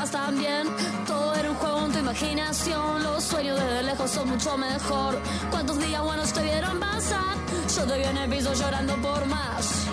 vas tan bien. Todo era un juego en tu imaginación. Los sueños desde lejos son mucho mejor. ¿Cuántos días buenos te vieron pasar? Yo te vi en el piso llorando por más.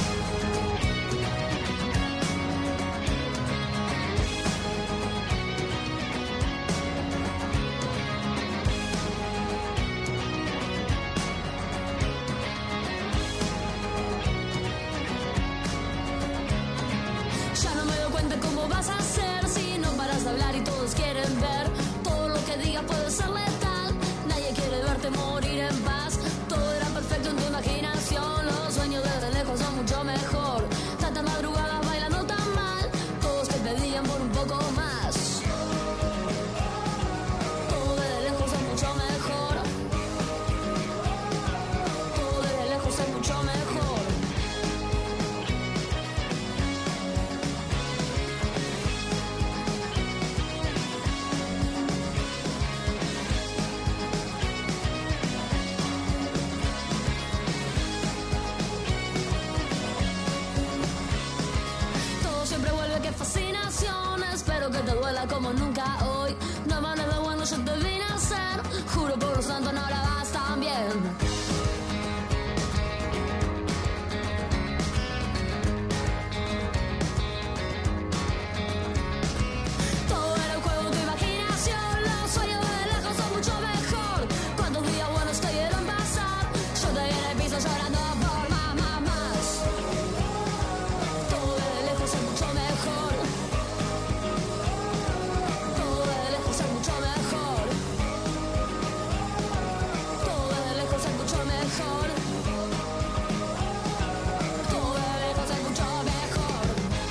Ya no me doy cuenta cómo vas a hacer si no paras de hablar y todos quieren ver. Todo lo que digas puede ser letal. Nadie quiere verte morir en paz. Todo era perfecto en tu imaginación. Los sueños desde lejos son mucho mejor. Tantas madrugadas bailando tan mal. Todos te pedían por un poco más. Todo desde lejos es mucho mejor. Todo desde lejos es mucho mejor. Qué fascinación, espero que te duela como nunca hoy. No vale de bueno, yo te vine a hacer. Juro por los santos, no la vas tan bien. Todo era un juego de tu imaginación. Los sueños de lejos son mucho mejor. ¿Cuántos días buenos te vieron pasar? Yo te vi en el piso llorando por más. Todo de lejos es mucho mejor. Todo de lejos es mucho mejor. Todo de lejos es mucho mejor. Todo de lejos es mucho mejor.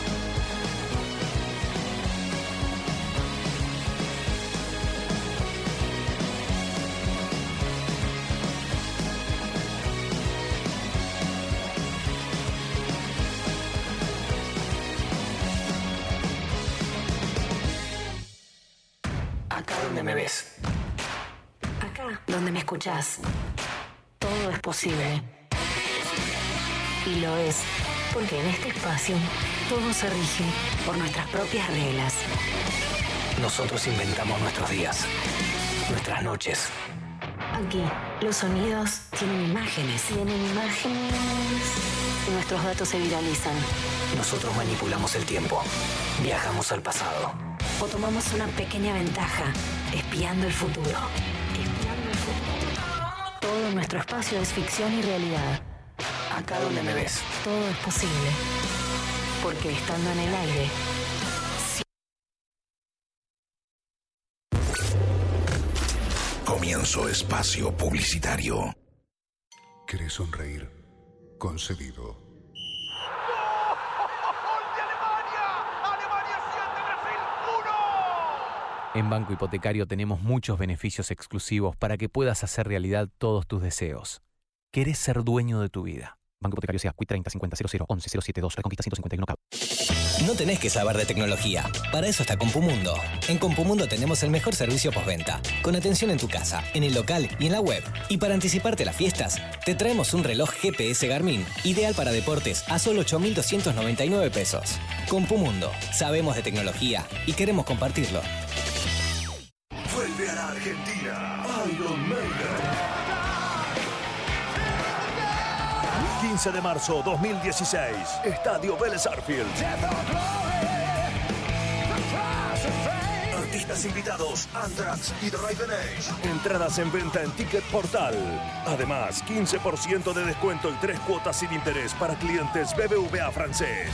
Acá donde me ves. Acá donde me escuchás. Todo es posible. Y lo es, porque en este espacio todo se rige por nuestras propias reglas. Nosotros inventamos nuestros días, nuestras noches. Aquí, los sonidos tienen imágenes. Y nuestros datos se viralizan. Nosotros manipulamos el tiempo, viajamos al pasado. O tomamos una pequeña ventaja, espiando el futuro. Todo nuestro espacio es ficción y realidad. Acá donde me ves. Todo es posible. Porque estando en el aire... Comienzo espacio publicitario. ¿Querés sonreír? Concedido. En Banco Hipotecario tenemos muchos beneficios exclusivos para que puedas hacer realidad todos tus deseos. ¿Querés ser dueño de tu vida? Banco Hipotecario SEASCUI 30 50 00 11 072 Reconquista 151 Cabo. No tenés que saber de tecnología. Para eso está Compumundo. En Compumundo tenemos el mejor servicio postventa, con atención en tu casa, en el local y en la web. Y para anticiparte a las fiestas, te traemos un reloj GPS Garmin, ideal para deportes a solo 8.299 pesos. Compumundo. Sabemos de tecnología y queremos compartirlo. Vuelve a la Argentina Iron Maiden. 15 de marzo 2016, Estadio Vélez Sarsfield. Artistas invitados, Anthrax y The Raven Age. Entradas en venta en Ticket Portal. Además, 15% de descuento y 3 cuotas sin interés para clientes BBVA francés.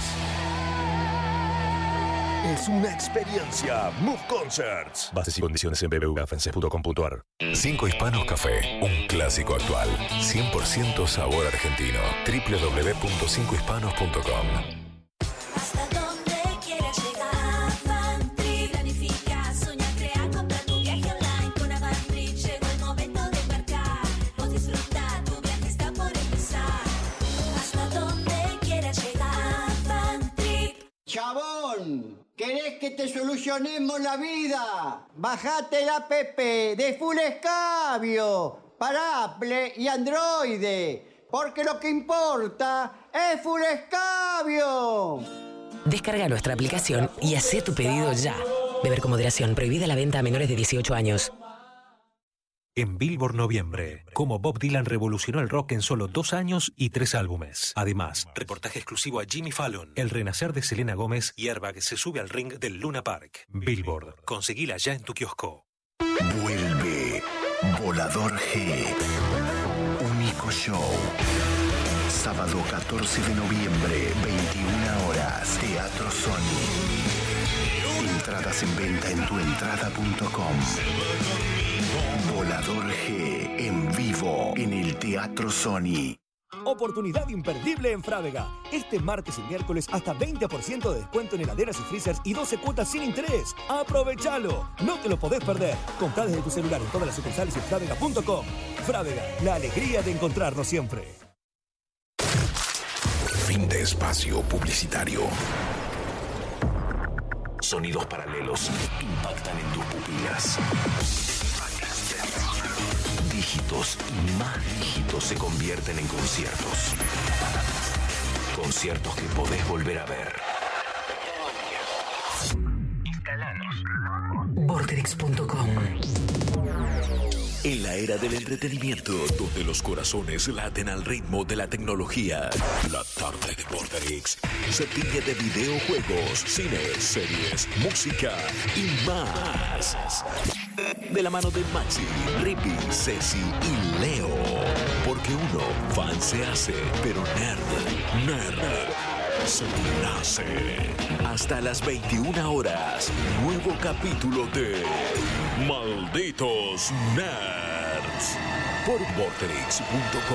Es una experiencia. Move Concerts. Bases y condiciones en bbvafrancés.com.ar. 5 Hispanos Café, un clásico actual. 100% sabor argentino. www.5hispanos.com. Hasta donde quieras llegar, Avantrip. Planifica, soña, crea, compra tu viaje online. Con Avantrip llegó el momento de embarcar. Vos disfruta, tu viaje está por empezar. Hasta donde quieras llegar, Avantrip. ¡Chabón! ¿Querés que te solucionemos la vida? Bajate la app de Full Escabio para Apple y Android. Porque lo que importa es Full Escabio. Descarga nuestra aplicación y haz tu pedido ya. Beber con moderación. Prohibida la venta a menores de 18 años. En Billboard Noviembre, cómo Bob Dylan revolucionó el rock en solo 2 años y 3 álbumes. Además, reportaje exclusivo a Jimmy Fallon, el renacer de Selena Gómez y Airbag se sube al ring del Luna Park. Billboard, conseguila ya en tu kiosco. Vuelve Volador G. Único show. Sábado 14 de noviembre, 21 horas. Teatro Sony. Entradas en venta en tuentrada.com. Volador G en vivo en el Teatro Sony. Oportunidad imperdible en Frávega. Este martes y miércoles hasta 20% de descuento en heladeras y freezers y 12 cuotas sin interés. ¡Aprovechalo! No te lo podés perder. Comprá desde tu celular en todas las sucursales en Frávega.com. Frávega, la alegría de encontrarnos siempre. Fin de espacio publicitario. Sonidos paralelos impactan en tus pupilas. Dígitos y más dígitos se convierten en conciertos. Conciertos que podés volver a ver. Instalanos. Vorterix.com. En la era del entretenimiento, donde los corazones laten al ritmo de la tecnología, la tarde de Vorterix se tiñe de videojuegos, cines, series, música y más. De la mano de Maxi, Rippy, Ceci y Leo. Porque uno fan se hace, pero nerd se nace. Hasta las 21 horas, nuevo capítulo de Malditos Nerds por Vorterix.com.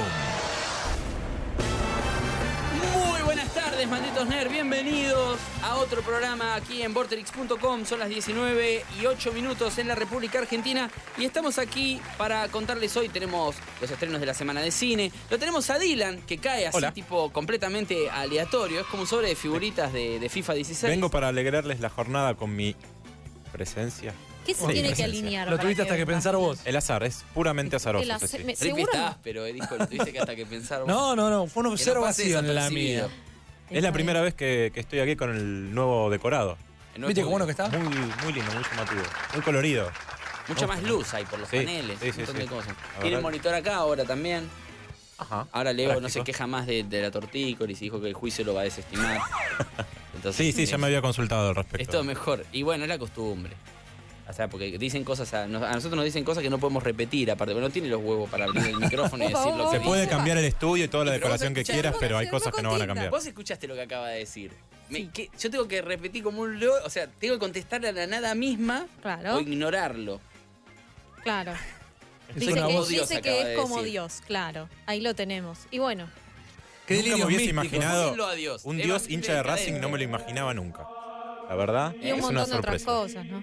Muy buenas tardes, malditos nerds. Bienvenidos a otro programa aquí en Vorterix.com. Son las 19:08 en la República Argentina y estamos aquí para contarles hoy. Tenemos los estrenos de la semana de cine. Lo tenemos a Dylan, que cae así, tipo completamente aleatorio. Es como un sobre de figuritas de FIFA 16. Vengo para alegrarles la jornada con mi presencia. ¿Qué se tiene que alinear? Lo tuviste hasta que pensar vos. El azar, es puramente azaroso. Rippy está, pero dijo, lo tuviste que hasta que pensar vos. No, fue una Que no pase observación la desapercibido. mía. Es la primera vez que estoy aquí con el nuevo decorado. ¿Viste qué bueno que está? Muy lindo, muy llamativo. Muy colorido. Mucha más luz hay por los paneles, un montón de cosas. La Tiene verdad. monitor acá ahora también. Ajá. Ahora Leo no Práctico. se queja más de la tortícolis y dijo que el juicio lo va a desestimar. Entonces, Sí, ya me había consultado al respecto. es todo mejor. Y bueno, es la costumbre. O sea, porque dicen cosas a nosotros nos dicen cosas que no podemos repetir, aparte, porque no tiene los huevos para abrir el micrófono y decir lo que Se puede dice. cambiar el estudio y toda la Pero vos decoración que escuchás, quieras, vos pero hay sos cosas que no van a cambiar. Vos escuchaste lo que acaba de decir. Yo tengo que repetir como un loco, o sea, tengo que contestarle a la nada misma o ignorarlo. Claro. Soy como Dios, dice acaba que de es como decir. Dios, claro. Ahí lo tenemos. Y bueno. Nunca me hubiese imaginado Decirlo a Dios. un Es Dios más hincha de libre de Racing, no me lo imaginaba nunca. La verdad, Y un es una montón de otras sorpresa. cosas, ¿no?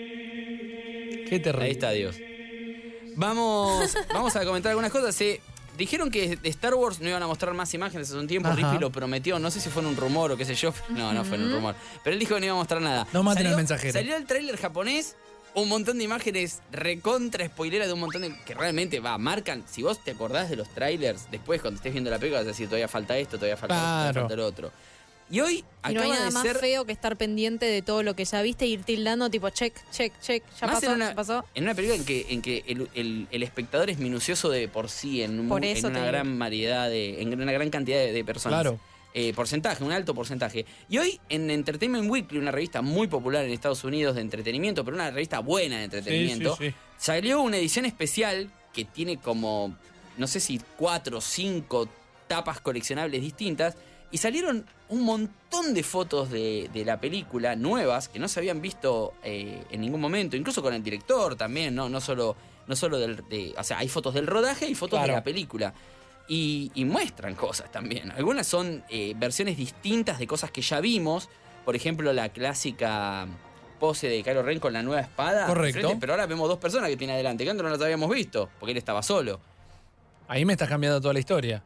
Qué terrible. Ahí está Dios. Vamos a comentar algunas cosas. Dijeron que de Star Wars no iban a mostrar más imágenes hace un tiempo. Ajá. Rippy lo prometió. No sé si fue en un rumor o qué sé yo. No fue en un rumor. Pero él dijo que no iba a mostrar nada. No maten al mensajero. Salió el tráiler japonés. Un montón de imágenes recontra spoileras de un montón de... Que realmente, marcan... Si vos te acordás de los trailers, después cuando estés viendo la película vas a decir todavía falta esto, todavía falta esto, todavía falta lo otro. Y hoy Y acaba no hay nada de más ser... feo que estar pendiente de todo lo que ya viste e ir tildando tipo check. Ya Más pasó, en una, ya pasó. En una película en que el espectador es minucioso de por sí, en Por eso una te gran digo. variedad en una gran cantidad de personas. Claro. Porcentaje, un alto porcentaje. Y hoy en Entertainment Weekly, una revista muy popular en Estados Unidos de entretenimiento, pero una revista buena de entretenimiento, Sí. salió una edición especial que tiene como, no sé si 4 o 5 tapas coleccionables distintas, y salieron un montón de fotos de la película nuevas que no se habían visto en ningún momento, incluso con el director también, no solo o sea, hay fotos del rodaje y fotos de la película. Y muestran cosas también. Algunas son versiones distintas de cosas que ya vimos. Por ejemplo, la clásica pose de Kylo Ren con la nueva espada. Correcto. Frente, pero ahora vemos 2 personas que tiene adelante, que antes no las habíamos visto, porque él estaba solo. Ahí me estás cambiando toda la historia.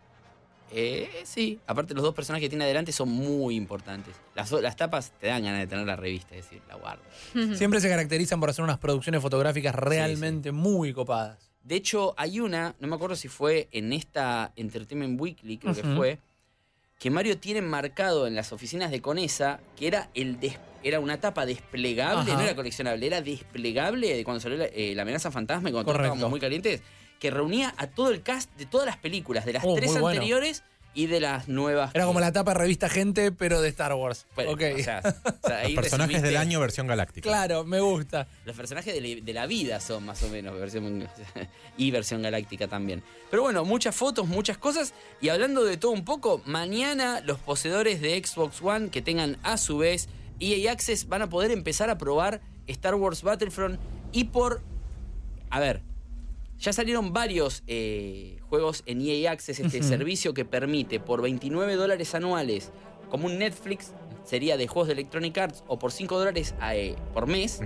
Sí. Aparte, los 2 personajes que tiene adelante son muy importantes. Las tapas te dan ganas de tener la revista, es decir, la guardo. Siempre se caracterizan por hacer unas producciones fotográficas realmente muy copadas. De hecho, hay una, no me acuerdo si fue en esta Entertainment Weekly, creo que Ujú. fue, que Mario tiene marcado en las oficinas de Conesa, que era una tapa desplegable, no era coleccionable, era desplegable de cuando salió la amenaza fantasma y cuando todos estábamos muy calientes, que reunía a todo el cast de todas las películas, de las 3 anteriores y de las nuevas. Era como la tapa de revista Gente, pero de Star Wars. Bueno, okay. o sea, ahí los personajes resumiste, del año versión galáctica. Claro, me gusta. Los personajes de la vida son más o menos y versión galáctica también. Pero bueno, muchas fotos, muchas cosas. Y hablando de todo un poco, mañana los poseedores de Xbox One que tengan a su vez EA Access van a poder empezar a probar Star Wars Battlefront y a ver, ya salieron varios juegos en EA Access, este servicio que permite por $29 anuales, como un Netflix, sería de juegos de Electronic Arts, o por $5 por mes,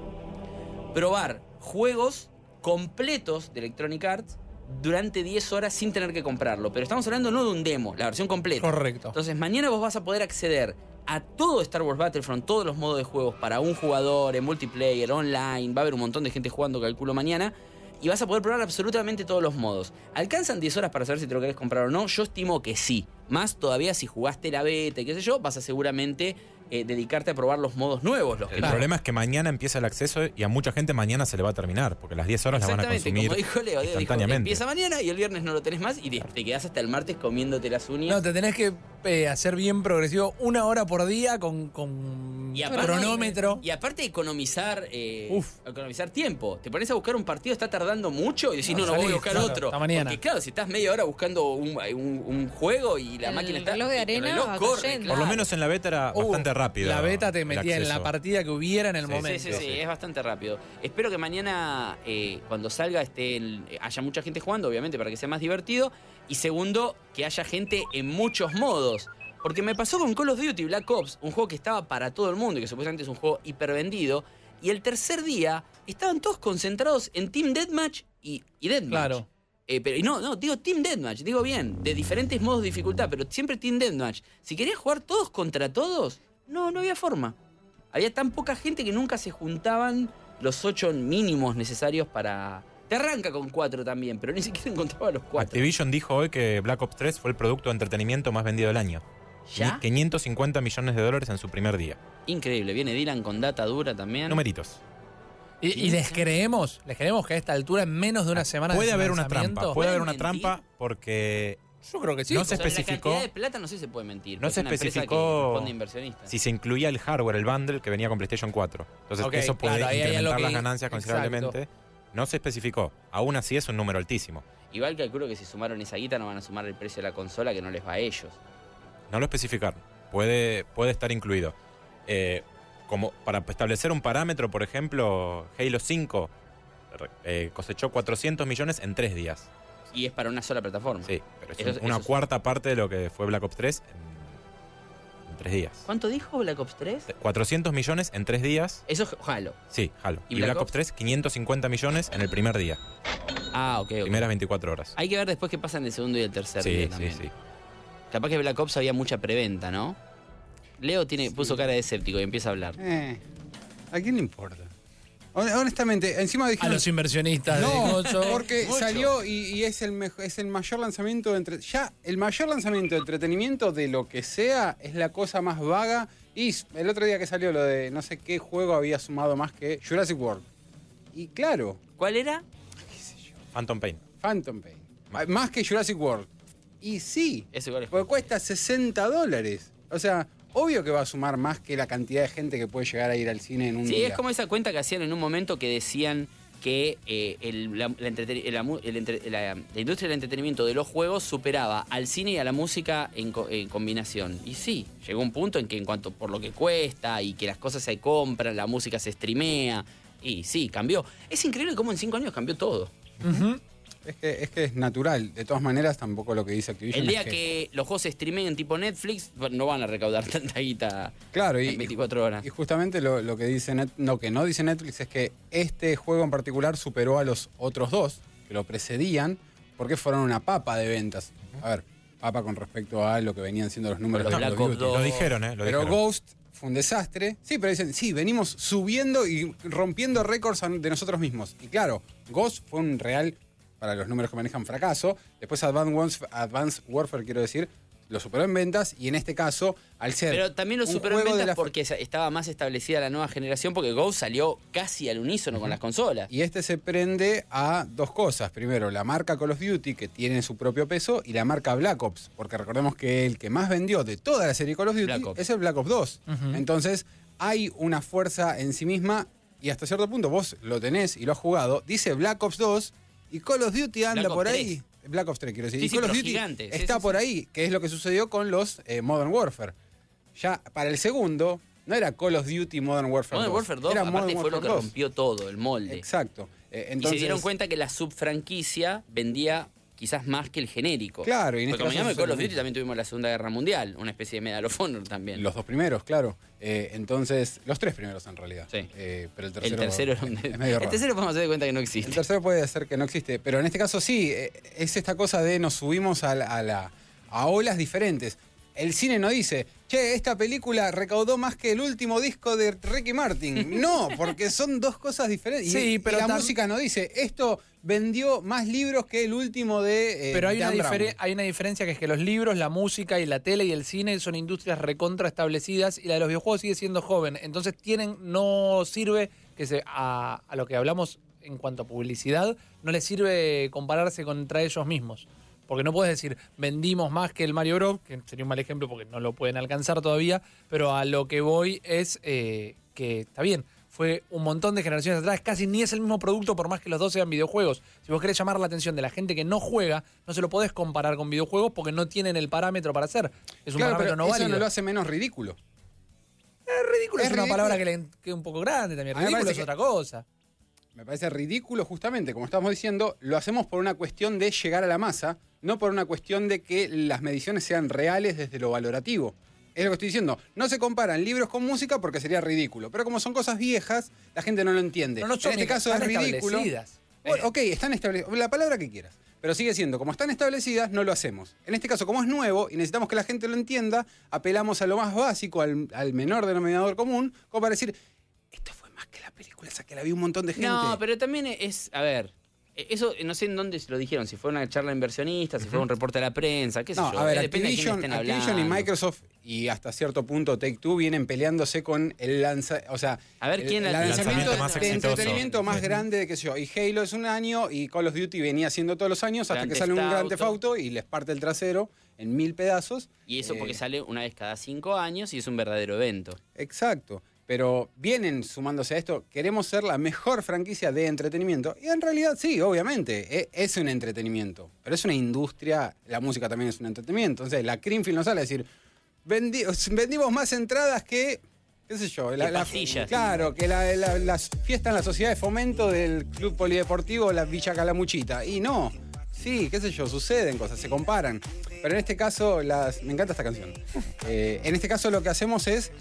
probar juegos completos de Electronic Arts durante 10 horas sin tener que comprarlo. Pero estamos hablando no de un demo, la versión completa. Correcto. Entonces mañana vos vas a poder acceder a todo Star Wars Battlefront, todos los modos de juegos para un jugador, en multiplayer, online. Va a haber un montón de gente jugando, calculo, mañana. Y vas a poder probar absolutamente todos los modos. ¿Alcanzan 10 horas para saber si te lo querés comprar o no? Yo estimo que sí. Más todavía si jugaste la beta y qué sé yo, vas a seguramente dedicarte a probar los modos nuevos. El problema es que mañana empieza el acceso y a mucha gente mañana se le va a terminar, porque las 10 horas las van a consumir como dijo Leo, instantáneamente. Empieza mañana y el viernes no lo tenés más y te quedás hasta el martes comiéndote las uñas. No, te tenés que hacer bien progresivo 1 hora por día con cronómetro. Y aparte economizar tiempo. Te pones a buscar un partido, está tardando mucho y decís, no voy a buscar otro. Hasta mañana. Porque claro, si estás media hora buscando un juego y la máquina está... El reloj de arena el reloj va corre, cayendo. Por lo menos en la beta era bastante rápido. La beta te metía en la acceso. partida que hubiera en el momento. Sí, es bastante rápido. Espero que mañana, cuando salga, haya mucha gente jugando, obviamente, para que sea más divertido. Y segundo, que haya gente en muchos modos. Porque me pasó con Call of Duty Black Ops, un juego que estaba para todo el mundo y que supuestamente es un juego hipervendido. Y el tercer día estaban todos concentrados en Team Deathmatch y Deathmatch. Claro. Pero digo Team Deathmatch, digo bien, de diferentes modos de dificultad, pero siempre Team Deathmatch. Si querías jugar todos contra todos, no había forma. Había tan poca gente que nunca se juntaban los 8 mínimos necesarios para... Te arranca con 4 también, pero ni siquiera encontraba los 4. Activision dijo hoy que Black Ops 3 fue el producto de entretenimiento más vendido del año. ¿Ya? $550 millones en su primer día. Increíble, viene Dylan con data dura también. Numeritos. ¿Y les creemos que a esta altura, en menos de una semana puede de haber una lanzamiento? trampa. Puede haber una trampa porque... Yo creo que sí. No se O sea, especificó. La cantidad de plata no sé si se puede mentir. No se es una empresa especificó que responde inversionistas. si se incluía el hardware, el bundle que venía con PlayStation 4. Entonces Ok, eso puede claro, ahí hay incrementar algo las que- ganancias considerablemente. No se especificó. Aún así es un número altísimo. Igual calculo que si sumaron esa guita no van a sumar el precio de la consola que no les va a ellos. No lo especificaron. Puede estar incluido. Como para establecer un parámetro, por ejemplo, Halo 5 cosechó 400 millones en 3 días. Y es para una sola plataforma. Sí, pero es Eso- una eso- cuarta parte de lo que fue Black Ops 3 en 3 días. ¿Cuánto dijo Black Ops 3? 400 millones en 3 días. Eso es Halo. Sí, Halo. ¿Y Y Black Black Ops 3, 550 millones en el primer día. Ah, ok. Primeras 24 horas. Hay que ver después qué pasa en el segundo y el tercer Sí, día sí, también. sí. Capaz que Black Ops había mucha preventa, ¿no? Leo puso cara de escéptico y empieza a hablar. ¿A quién le importa? Honestamente, encima A dijimos... los inversionistas. No, de Gozo. porque Mucho. salió y es el mayor lanzamiento de el mayor lanzamiento de entretenimiento de lo que sea es la cosa más vaga. Y el otro día que salió lo de no sé qué juego había sumado más que Jurassic World. Y claro. ¿Cuál era? Phantom Pain. Phantom Pain. Más que Jurassic World. Y sí, Eso igual es porque cuesta $60. O sea, obvio que va a sumar más que la cantidad de gente que puede llegar a ir al cine en un Sí, día. es como esa cuenta que hacían en un momento que decían que la industria del entretenimiento de los juegos superaba al cine y a la música en combinación. Y sí, llegó un punto en que en cuanto por lo que cuesta y que las cosas se compran, la música se streamea, y sí, cambió. Es increíble cómo en 5 años cambió todo. Es que es natural. De todas maneras, tampoco lo que dice Activision El día es que los juegos se streameen tipo Netflix, no van a recaudar tanta guita Claro, en 24 horas. Y justamente lo que dice que no dice Netflix es que este juego en particular superó a los otros dos que lo precedían porque fueron una papa de ventas. A ver, papa con respecto a lo que venían siendo los números Los de Black Call of Ops Duty. 2. Lo dijeron, Pero dijeron. Ghost fue un desastre. Sí, pero dicen, sí, venimos subiendo y rompiendo récords de nosotros mismos. Y claro, Ghost fue un real, para los números que manejan, fracaso. Después Advanced Warfare, quiero decir, lo superó en ventas y en este caso, al ser Pero también lo un superó en juego de ventas la porque estaba más establecida la nueva generación, porque Ghost salió casi al unísono con las consolas. Y este se prende a dos cosas. Primero, la marca Call of Duty, que tiene su propio peso, y la marca Black Ops, porque recordemos que el que más vendió de toda la serie Call of Duty es el Black Ops 2. Entonces, hay una fuerza en sí misma, y hasta cierto punto vos lo tenés y lo has jugado, dice Black Ops 2, y Call of Duty anda Black por Ops ahí. 3. Black Ops 3, quiero decir. Sí, y sí, Call of pero Duty gigante. Sí, está sí, por sí. ahí, que es lo que sucedió con los Modern Warfare. Ya para el segundo, no era Call of Duty Modern Warfare 2. Modern Warfare 2, era aparte, Modern fue lo Warfare que 2. rompió todo, el molde. Exacto. Y se dieron cuenta que la subfranquicia vendía quizás más que el genérico. Claro, y en porque este como caso Call of sucede Duty también tuvimos la Segunda Guerra Mundial, una especie de Medal of Honor también. Los dos primeros, claro. Entonces, los tres primeros en realidad. Sí. Pero el El tercero, tercero es medio raro. el tercero podemos hacer de cuenta que no existe. El tercero puede ser que no existe, pero en este caso sí, es esta cosa de nos subimos a olas diferentes. El cine no dice, che, esta película recaudó más que el último disco de Ricky Martin. No, porque son dos cosas diferentes. Sí, y pero la música no dice, esto vendió más libros que el último de Pero hay Dan una, Brown. hay una diferencia, que es que los libros, la música y la tele y el cine son industrias recontra establecidas, y la de los videojuegos sigue siendo joven. Entonces no sirve a lo que hablamos en cuanto a publicidad, no les sirve compararse contra ellos mismos. Porque no puedes decir, vendimos más que el Mario Bros, que sería un mal ejemplo porque no lo pueden alcanzar todavía, pero a lo que voy es que está bien, fue un montón de generaciones atrás, casi ni es el mismo producto por más que los dos sean videojuegos. Si vos querés llamar la atención de la gente que no juega, no se lo podés comparar con videojuegos porque no tienen el parámetro para hacer. Es un Claro, parámetro pero no eso válido. no lo hace menos ridículo. Ridículo es una ridículo. palabra que es un poco grande también. A mí me Ridículo es parece otra cosa. Me parece ridículo justamente, como estamos diciendo, lo hacemos por una cuestión de llegar a la masa, no por una cuestión de que las mediciones sean reales desde lo valorativo. Es lo que estoy diciendo. No se comparan libros con música porque sería ridículo. Pero como son cosas viejas, la gente no lo entiende. No, en este caso es ridículo. establecidas. Bueno, ok, están establecidas. La palabra que quieras. Pero sigue siendo, como están establecidas, no lo hacemos. En este caso, como es nuevo y necesitamos que la gente lo entienda, apelamos a lo más básico, al menor denominador común, como para decir, esto fue más que la película esa que la vi un montón de gente. No, pero también a ver, eso no sé en dónde se lo dijeron, si fue una charla inversionista, si fue un reporte a la prensa, qué sé yo. A ver, Depende de quién estén Activision y hablando. Microsoft y hasta cierto punto Take-Two vienen peleándose con el lanzamiento, o sea, A ver, ¿quién el la- lanzamiento más de exitoso. entretenimiento más grande de qué sé yo. Y Halo es un año y Call of Duty venía haciendo todos los años hasta Grand que Theft sale un Grand Auto. Theft Auto y les parte el trasero en 1000 pedazos. Y eso porque sale una vez cada 5 años y es un verdadero evento. Exacto. Pero vienen sumándose a esto, queremos ser la mejor franquicia de entretenimiento. Y en realidad sí, obviamente, es un entretenimiento. Pero es una industria, la música también es un entretenimiento. Entonces la Creamfield no sale a decir, vendimos más entradas que, qué sé yo, Que pastillas. claro, que la fiesta en la sociedad de fomento del Club Polideportivo La Villa Calamuchita. Y no, sí, qué sé yo, suceden cosas, se comparan. Pero en este caso, me encanta esta canción. En este caso lo que hacemos es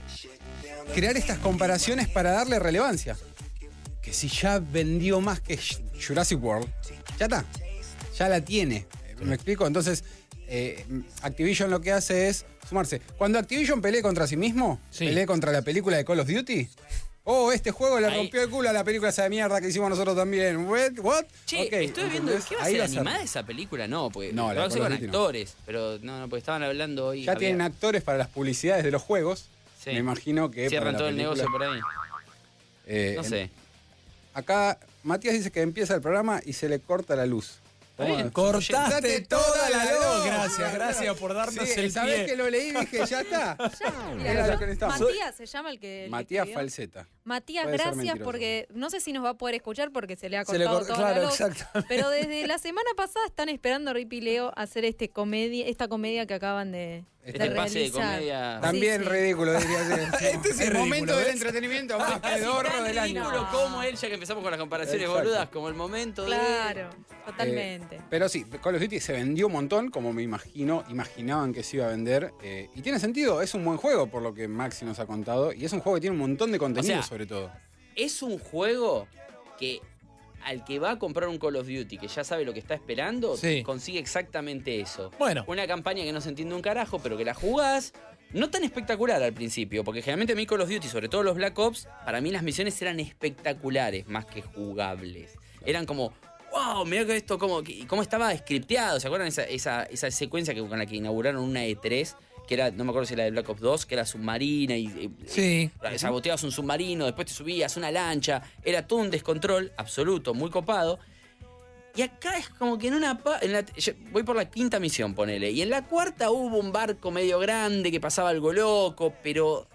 crear estas comparaciones para darle relevancia. Que si ya vendió más que Jurassic World, ya está, ya la tiene. ¿Me explico? Entonces, Activision lo que hace es sumarse. Cuando Activision pelee contra sí mismo, pelee contra la película de Call of Duty, este juego le rompió el culo a la película esa de mierda que hicimos nosotros también. ¿What? Che, Okay, estoy viendo, ¿entendés? ¿qué va a Ahí ser va a ser. animada esa película? No, pues No, la va a de ser Call con of Duty no. actores, pero no, porque estaban hablando hoy. Ya tienen actores para las publicidades de los juegos. Sí. Me imagino que Cierran para la todo el película- negocio por ahí. No sé. Acá Matías dice que empieza el programa y se le corta la luz. bien. Cortaste toda la luz. Gracias por darnos Sí, el ¿sabés pie. que lo leí y dije, ya está? Mira, Era lo que necesitaba. Matías se llama el que Matías escribió. Falseta. Matías, Puede ser gracias mentiroso. porque no sé si nos va a poder escuchar porque se le ha Se le cortado cortó, toda claro, la luz. exactamente. Pero desde la semana pasada están esperando a Rip y Leo hacer esta comedia que acaban de Este realizar. pase de comedia. También Sí, sí. ridículo, diría ser. Este es el ridículo, momento del ¿ves? entretenimiento más pedorro del año. Ridículo como él, ya que empezamos con las comparaciones Exacto. boludas, como el momento Claro, totalmente. Pero sí, Call of Duty se vendió un montón, como imaginaban que se iba a vender. Y tiene sentido, es un buen juego, por lo que Maxi nos ha contado. Y es un juego que tiene un montón de contenido, O sea, sobre todo. es un juego que al que va a comprar un Call of Duty, que ya sabe lo que está esperando, Sí. consigue exactamente eso. Bueno. Una campaña que no se entiende un carajo, pero que la jugás. No tan espectacular al principio, porque generalmente a mí Call of Duty, sobre todo los Black Ops, para mí las misiones eran espectaculares más que jugables. Eran como, wow, mirá que esto, cómo estaba scripteado. ¿Se acuerdan esa secuencia con la que inauguraron una E3? Que era, no me acuerdo si era de Black Ops 2, que era submarina y Sí. saboteabas un submarino, después te subías una lancha, era todo un descontrol absoluto, muy copado. Y acá es como que yo voy por la quinta misión, ponele, y en la cuarta hubo un barco medio grande que pasaba algo loco, pero...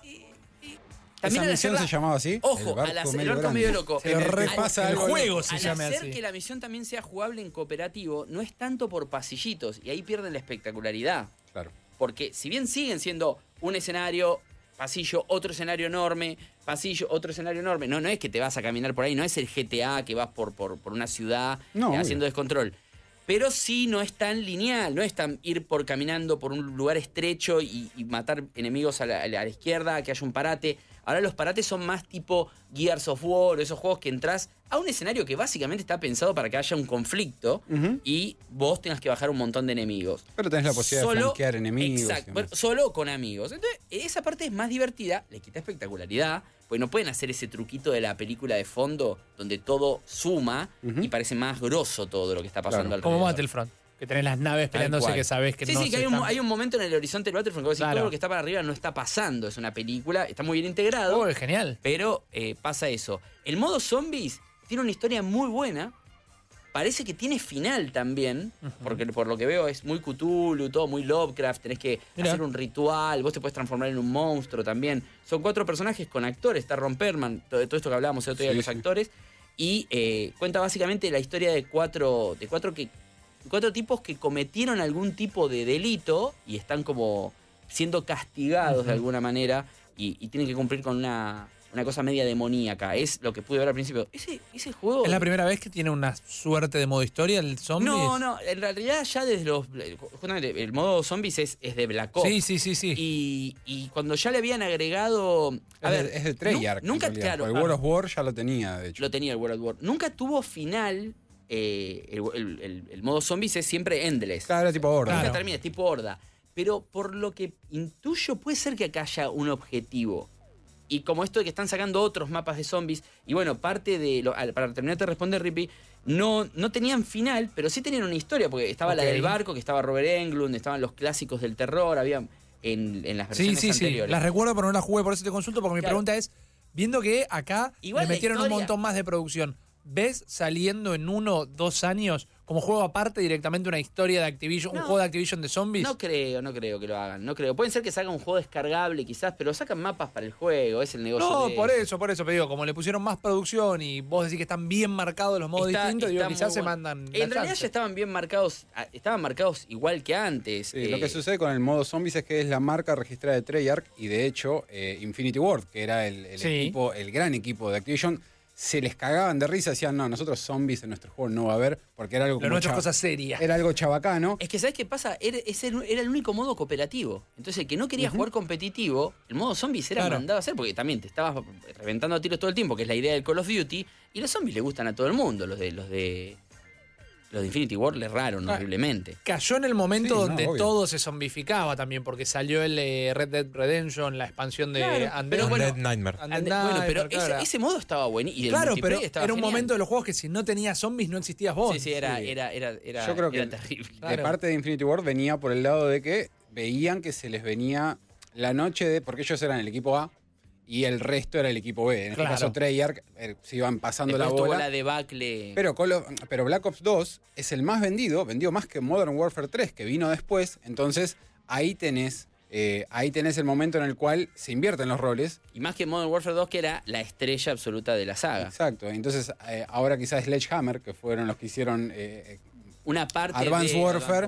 ¿Esa misión se llamaba así? Ojo, el barco medio medio loco. Se lo repasa el algo juego loco. se Al llama hacer así. que la misión también sea jugable en cooperativo, no es tanto por pasillitos, y ahí pierden la espectacularidad. Claro. Porque si bien siguen siendo un escenario, pasillo, otro escenario enorme, pasillo, otro escenario enorme, no es que te vas a caminar por ahí, no es el GTA que vas por una ciudad haciendo descontrol. Pero sí no es tan lineal, no es tan ir caminando por un lugar estrecho y matar enemigos a la izquierda, que haya un parate. Ahora los parates son más tipo Gears of War, esos juegos que entras a un escenario que básicamente está pensado para que haya un conflicto y vos tengas que bajar un montón de enemigos. Pero tenés la posibilidad de flanquear enemigos. Exacto, bueno, solo con amigos. Entonces, esa parte es más divertida, le quita espectacularidad, pues no pueden hacer ese truquito de la película de fondo donde todo suma y parece más grosso todo lo que está pasando alrededor. Como Battlefront, que tenés las naves peleándose que sabés que no Sí, que hay un momento en el horizonte del Battlefront que vos decís, todo lo que está para arriba no está pasando. Es una película, está muy bien integrado. Oh, es genial. Pero pasa eso. El modo zombies tiene una historia muy buena. Parece que tiene final también, porque por lo que veo es muy Cthulhu, todo muy Lovecraft, tenés que hacer un ritual, vos te puedes transformar en un monstruo también. Son 4 personajes con actores, está Ron Perlman, todo esto que hablábamos el otro día de los actores, y cuenta básicamente la historia de cuatro tipos que cometieron algún tipo de delito y están como siendo castigados de alguna manera y tienen que cumplir con una cosa media demoníaca. Es lo que pude ver al principio. Ese juego... ¿Es la primera vez que tiene una suerte de modo historia el Zombies? No, en realidad ya desde justamente el modo Zombies es de Black Ops. Sí. Y cuando ya le habían agregado... Es de Treyarch. Nunca, claro. El World of War ya lo tenía, de hecho. Lo tenía el World of War. Nunca tuvo final... el modo Zombies es siempre endless. Claro, tipo horda. Nunca termina, es tipo horda. Pero por lo que intuyo, puede ser que acá haya un objetivo. Y como esto de que están sacando otros mapas de zombies, y bueno, parte de para terminar de responder, Rippy, no tenían final, pero sí tenían una historia, porque estaba la del barco, que estaba Robert Englund, estaban los clásicos del terror, había en las versiones anteriores. Sí, las recuerdo, pero no las jugué, por eso te consulto, porque mi pregunta es, viendo que acá Igual le metieron un montón más de producción, ¿ves saliendo en 1 o 2 años como juego aparte directamente una historia de Activision, un juego de Activision de zombies? No creo que lo hagan, no creo. Pueden ser que salgan un juego descargable quizás, pero sacan mapas para el juego, es el negocio. No, por eso, pero digo, como le pusieron más producción y vos decís que están bien marcados los modos distintos, digo, quizás se mandan. En realidad ya estaban bien marcados, igual que antes. Sí, lo que sucede con el modo zombies es que es la marca registrada de Treyarch y de hecho Infinity Ward, que era el gran equipo de Activision, se les cagaban de risa, decían, no, nosotros zombies en nuestro juego no va a haber, porque era algo como cosa seria. Era algo chabacano. Es que, ¿sabes qué pasa? Era el único modo cooperativo. Entonces, el que no quería jugar competitivo, el modo zombies era mandado a hacer, porque también te estabas reventando a tiros todo el tiempo, que es la idea del Call of Duty, y los zombies le gustan a todo el mundo, los de Infinity Ward le erraron horriblemente. Cayó en el momento donde todo se zombificaba también, porque salió el Red Dead Redemption, la expansión de Undead Nightmare. Pero ese modo estaba bueno. Y claro, pero era genial. un momento de los juegos que si no tenías zombies no existías vos. Sí, era Yo creo que terrible. De parte de Infinity Ward venía por el lado de que veían que se les venía la noche porque ellos eran el equipo A y el resto era el equipo B. En este caso Treyarch se iban pasando después la bola. Tuvo la debacle. Pero Black Ops 2 es el más vendió más que Modern Warfare 3, que vino después. Entonces ahí tenés el momento en el cual se invierten los roles. Y más que Modern Warfare 2, que era la estrella absoluta de la saga. Exacto. Entonces ahora quizás Sledgehammer, que fueron los que hicieron una parte Advanced Warfare.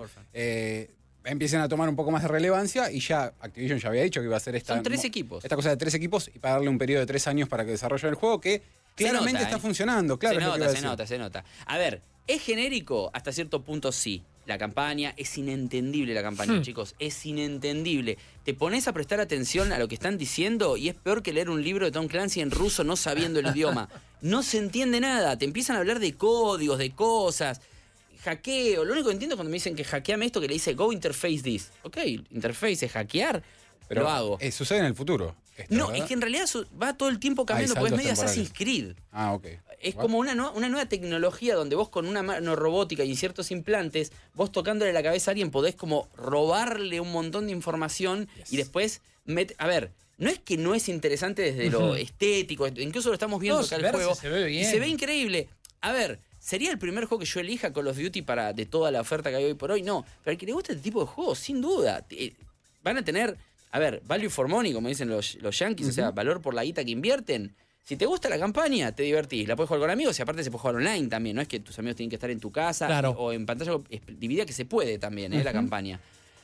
Empiezan a tomar un poco más de relevancia y ya Activision ya había dicho que iba a hacer esta cosa de 3 equipos y para darle un periodo de 3 años para que desarrollen el juego que claramente está funcionando. Claro, se nota. A ver, ¿es genérico? Hasta cierto punto sí. La campaña, es inentendible la campaña, chicos, es inentendible. Te pones a prestar atención a lo que están diciendo y es peor que leer un libro de Tom Clancy en ruso no sabiendo el idioma. No se entiende nada, te empiezan a hablar de códigos, de cosas... Hackeo, lo único que entiendo es cuando me dicen que hackeame esto, que le dice go interface this. Ok, interface es hackear, pero lo hago. Sucede en el futuro. No, ¿verdad? Es que en realidad va todo el tiempo cambiando porque es medio Assassin's Creed. Ah, ok. es como una nueva tecnología donde vos con una mano robótica y ciertos implantes, vos tocándole la cabeza a alguien podés como robarle un montón de información y después... A ver, no es que no es interesante desde lo estético, incluso lo estamos viendo acá el juego. Se ve bien. Y se ve increíble. A ver, ¿sería el primer juego que yo elija Call of Duty de toda la oferta que hay hoy por hoy? No. Pero al que le gusta este tipo de juegos, sin duda. Van a tener, a ver, value for money, como dicen los yankees, o sea, valor por la guita que invierten. Si te gusta la campaña, te divertís. La puedes jugar con amigos y aparte se puede jugar online también. No es que tus amigos tienen que estar en tu casa o en pantalla dividida, que se puede también, la campaña.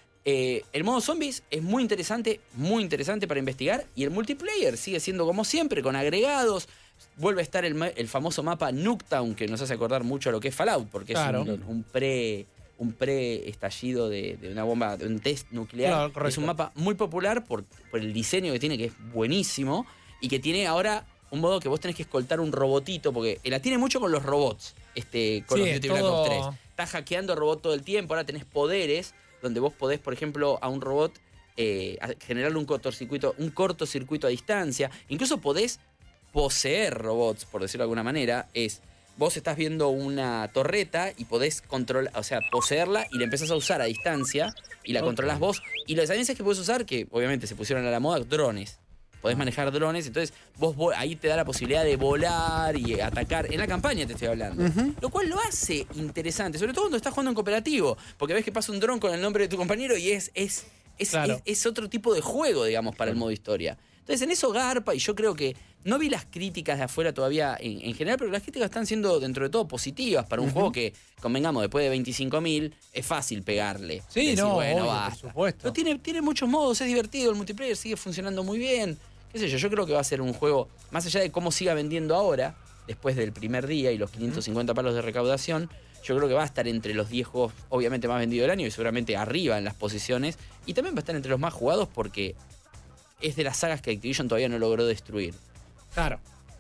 El modo zombies es muy interesante para investigar. Y el multiplayer sigue siendo como siempre, con agregados. Vuelve a estar el famoso mapa Nuketown, que nos hace acordar mucho a lo que es Fallout, porque es un pre-estallido de una bomba, de un test nuclear. Es un mapa muy popular por el diseño que tiene, que es buenísimo. Y que tiene ahora un modo que vos tenés que escoltar un robotito, porque la tiene mucho con los robots, Call of Duty Black Ops 3. Estás hackeando robot todo el tiempo, ahora tenés poderes, donde vos podés, por ejemplo, a un robot generarle un cortocircuito a distancia. Incluso podés poseer robots, por decirlo de alguna manera. Vos estás viendo una torreta y podés poseerla y la empezás a usar a distancia y la controlás vos. Y las diferencias que podés usar, que obviamente se pusieron a la moda, drones. Podés manejar drones, entonces vos ahí te da la posibilidad de volar y atacar. En la campaña te estoy hablando. Lo cual lo hace interesante, sobre todo cuando estás jugando en cooperativo. Porque ves que pasa un dron con el nombre de tu compañero y es otro tipo de juego, digamos, para el modo historia. Entonces en eso garpa, y yo creo que no vi las críticas de afuera todavía en general, pero las críticas están siendo dentro de todo positivas para un juego que, convengamos, después de 25.000 es fácil pegarle. Sí, decir, obvio, basta. por supuesto. Pero tiene muchos modos, es divertido, el multiplayer sigue funcionando muy bien. Qué sé yo creo que va a ser un juego, más allá de cómo siga vendiendo ahora, después del primer día y los 550 palos de recaudación, yo creo que va a estar entre los 10 juegos obviamente más vendidos del año y seguramente arriba en las posiciones. Y también va a estar entre los más jugados porque es de las sagas que Activision todavía no logró destruir. Claro.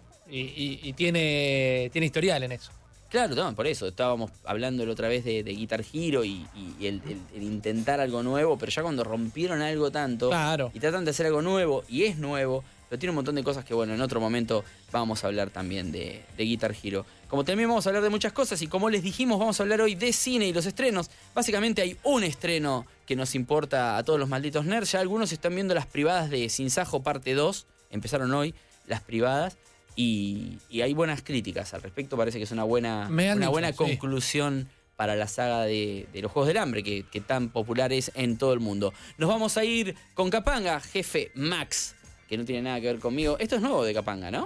Y tiene historial en eso. Claro, no, por eso. Estábamos hablando la otra vez de Guitar Hero y el intentar algo nuevo, pero ya cuando rompieron algo tanto y tratan de hacer algo nuevo, y es nuevo, pero tiene un montón de cosas que, bueno, en otro momento vamos a hablar también de Guitar Hero. Como también vamos a hablar de muchas cosas, y como les dijimos, vamos a hablar hoy de cine y los estrenos. Básicamente hay un estreno que nos importa a todos los malditos nerds. Ya algunos están viendo las privadas de Sin Sajo parte 2, empezaron hoy las privadas. Y hay buenas críticas al respecto, parece que es una buena conclusión para la saga de los Juegos del Hambre, que tan popular es en todo el mundo. Nos vamos a ir con Capanga, jefe Max, que no tiene nada que ver conmigo. Esto es nuevo de Capanga, ¿no?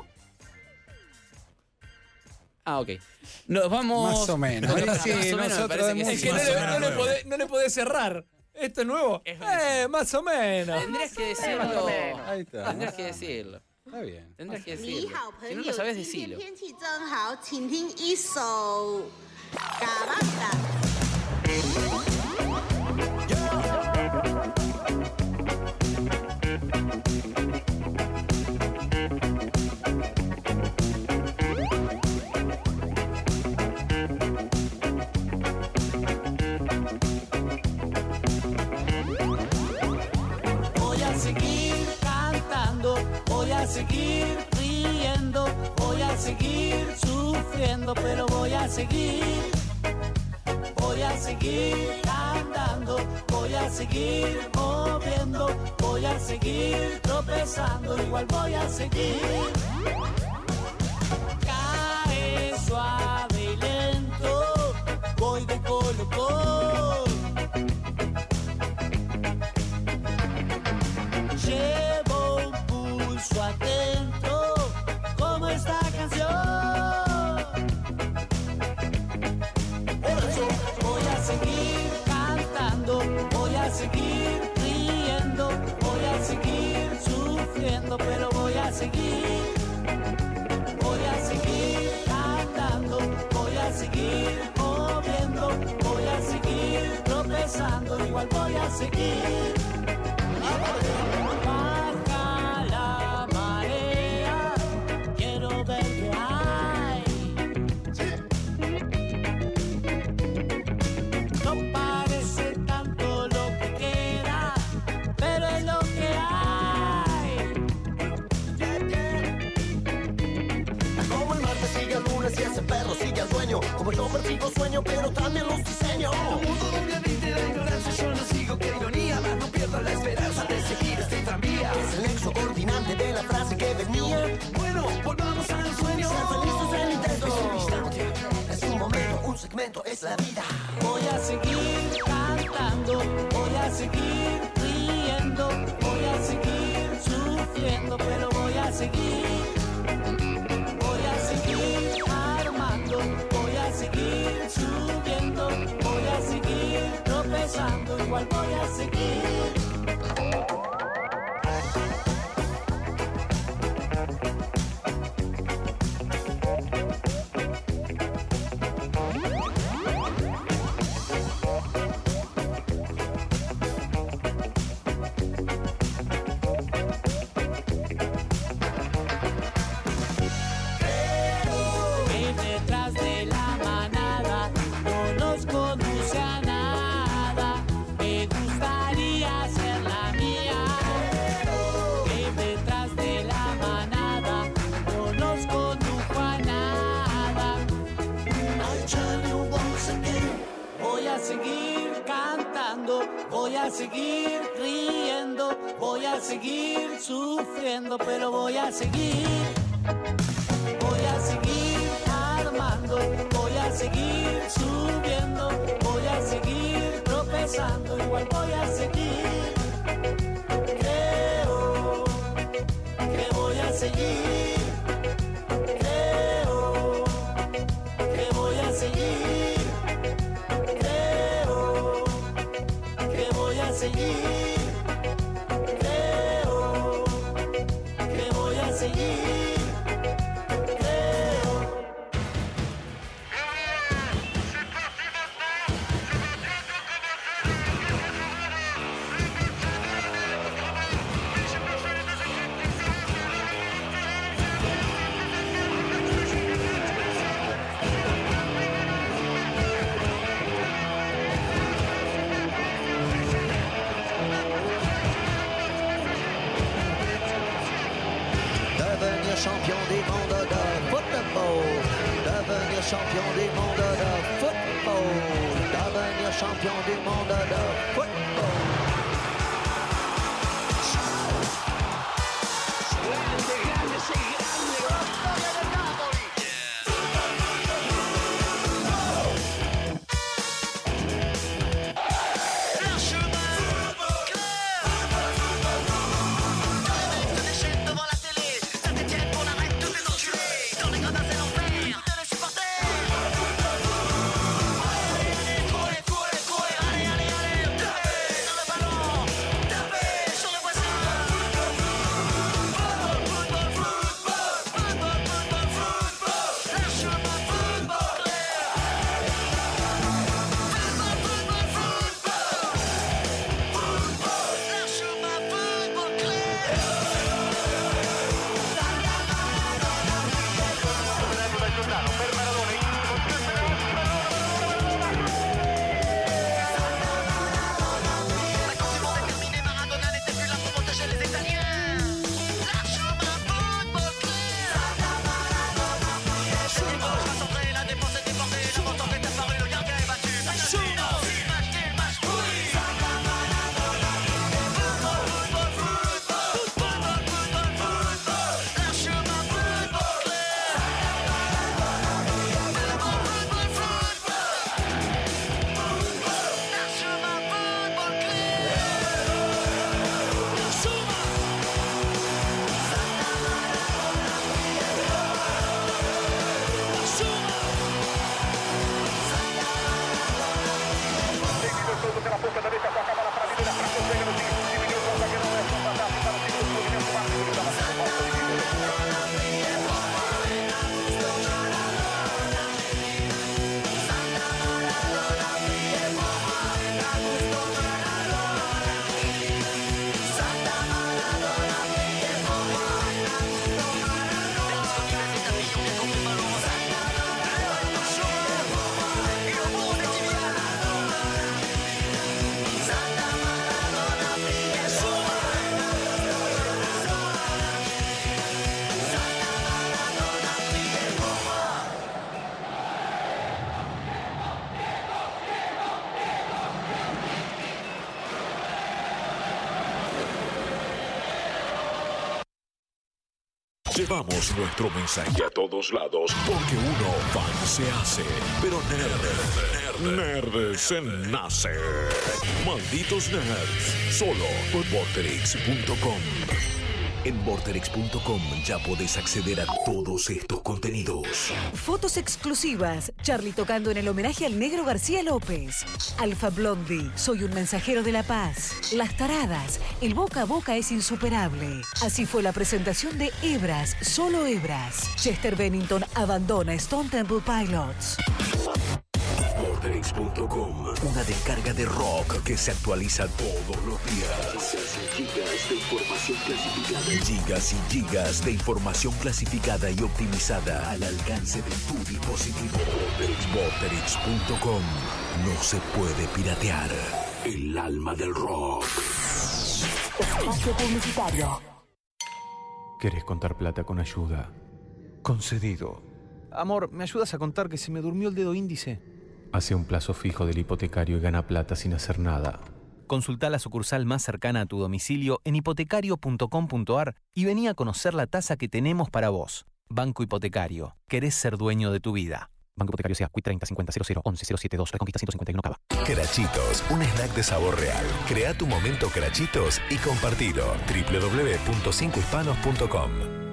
Ah, ok. Nos vamos... Más o menos. Sí, más o menos, Es que no le podés cerrar. ¿Esto es nuevo? Más o menos. Tendrías que decirlo. Ahí está. Tendrías que decirlo. Está bien. Tendrás que decirlo. Si no lo sabes, decilo. Voy a seguir cantando, voy a seguir riendo, voy a seguir sufriendo, pero voy a seguir cantando, voy a seguir moviendo, voy a seguir tropezando, igual voy a seguir. Cae suave y lento, voy de colocón. Llevo un pulso atento como esta canción. Por eso voy a seguir cantando, voy a seguir riendo, voy a seguir sufriendo, pero voy a seguir cantando, voy a seguir moviendo, voy a seguir tropezando, igual voy a seguir. Baja la marea, quiero ver qué hay. No parece tanto lo que queda, pero es lo que hay. Como el mar te sigue el lunes. fragmento es la vida. Voy a seguir cantando, voy a seguir riendo, voy a seguir sufriendo, pero voy a seguir. Voy a seguir armando, voy a seguir subiendo, voy a seguir tropezando, igual voy a seguir. Voy a seguir riendo, voy a seguir sufriendo, pero voy a seguir. Voy a seguir armando, voy a seguir subiendo, voy a seguir tropezando, igual voy a seguir. Creo que voy a seguir. Creo que voy a seguir. Seguir, creo que voy a seguir, creo. Champion du monde de football, devenir champion du monde de football, devenir champion du monde de football. Grande, grande, sei grande, la storia del Napoli. Llevamos nuestro mensaje a todos lados porque uno fan se hace, pero nerd se nace. Malditos nerds, solo por Vorterix.com. En Vorterix.com ya podés acceder a todos estos contenidos. Fotos exclusivas. Charlie tocando en el homenaje al negro García López. Alfa Blondie. Soy un mensajero de la paz. Las taradas. El boca a boca es insuperable. Así fue la presentación de Hebras. Solo Hebras. Chester Bennington abandona Stone Temple Pilots. Vorterix.com, una descarga de rock que se actualiza todos los días. Gigas de información clasificada. Gigas y gigas de información clasificada y optimizada al alcance de tu dispositivo. Vorterix.com. No se puede piratear. El alma del rock. Espacio publicitario. ¿Querés contar plata con ayuda? Concedido. Amor, ¿me ayudas a contar que se me durmió el dedo índice? Hace un plazo fijo del hipotecario y gana plata sin hacer nada. Consultá la sucursal más cercana a tu domicilio en hipotecario.com.ar y vení a conocer la tasa que tenemos para vos. Banco Hipotecario. ¿Querés ser dueño de tu vida? Banco Hipotecario SEA, CUI 30 50 00 11 072, Reconquista 151 Cava. Crachitos, un snack de sabor real. Crea tu momento Crachitos y compartilo. www.5hispanos.com.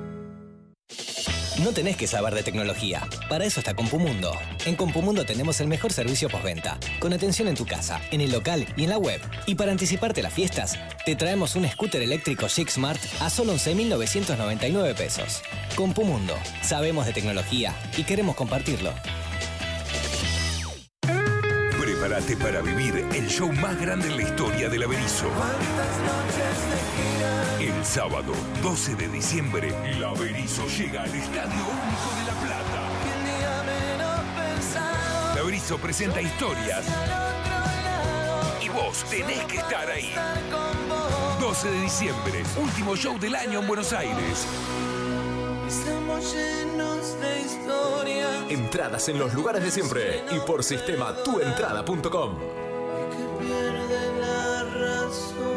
No tenés que saber de tecnología. Para eso está Compumundo. En Compumundo tenemos el mejor servicio postventa, con atención en tu casa, en el local y en la web. Y para anticiparte las fiestas, te traemos un scooter eléctrico Chic Smart a solo 11.999 pesos. Compumundo. Sabemos de tecnología y queremos compartirlo. Prepárate para vivir el show más grande en la historia del Averizo. El sábado 12 de diciembre, el Averizo llega al Estadio Único de La Plata. El Averizo presenta historias y vos tenés que estar ahí. 12 de diciembre, último show del año en Buenos Aires. Estamos llenos de historia. Entradas en los lugares de siempre y por sistema tuentrada.com. Pierde la razón.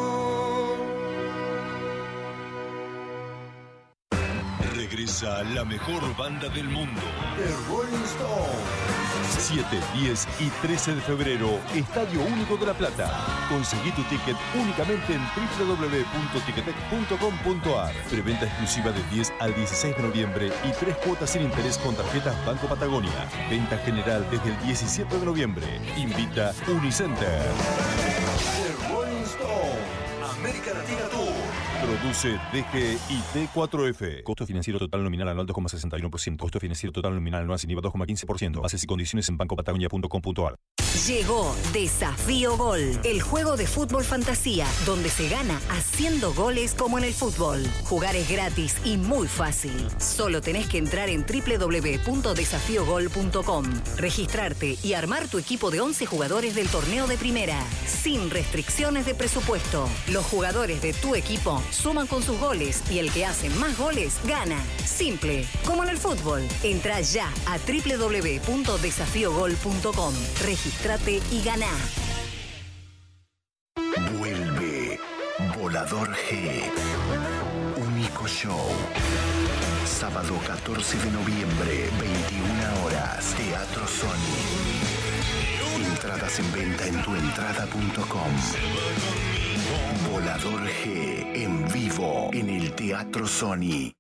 Regresa la mejor banda del mundo. The Rolling Stones. 7, 10 y 13 de febrero, Estadio Único de La Plata. Conseguí tu ticket únicamente en www.ticketek.com.ar. Preventa exclusiva del 10 al 16 de noviembre y 3 cuotas sin interés con tarjetas Banco Patagonia. Venta general desde el 17 de noviembre. Invita Unicenter. The Rolling Stones. América Latina Tour. Produce DG y T4F. Costo financiero total nominal anual 2,61%. Costo financiero total nominal anual sin IVA 2,15%. Bases y condiciones en bancopatagonia.com.ar. Llegó Desafío Gol, el juego de fútbol fantasía, donde se gana haciendo goles como en el fútbol. Jugar es gratis y muy fácil. Solo tenés que entrar en www.desafiogol.com, registrarte y armar tu equipo de 11 jugadores del torneo de primera, sin restricciones de presupuesto. Los jugadores de tu equipo suman con sus goles y el que hace más goles gana. Simple, como en el fútbol. Entrá ya a www.desafiogol.com. Registrate y ganá. Vuelve Volador G. Único show. Sábado 14 de noviembre, 21 horas. Teatro Sony. Entradas en venta en tuentrada.com. Volador G en vivo en el Teatro Sony.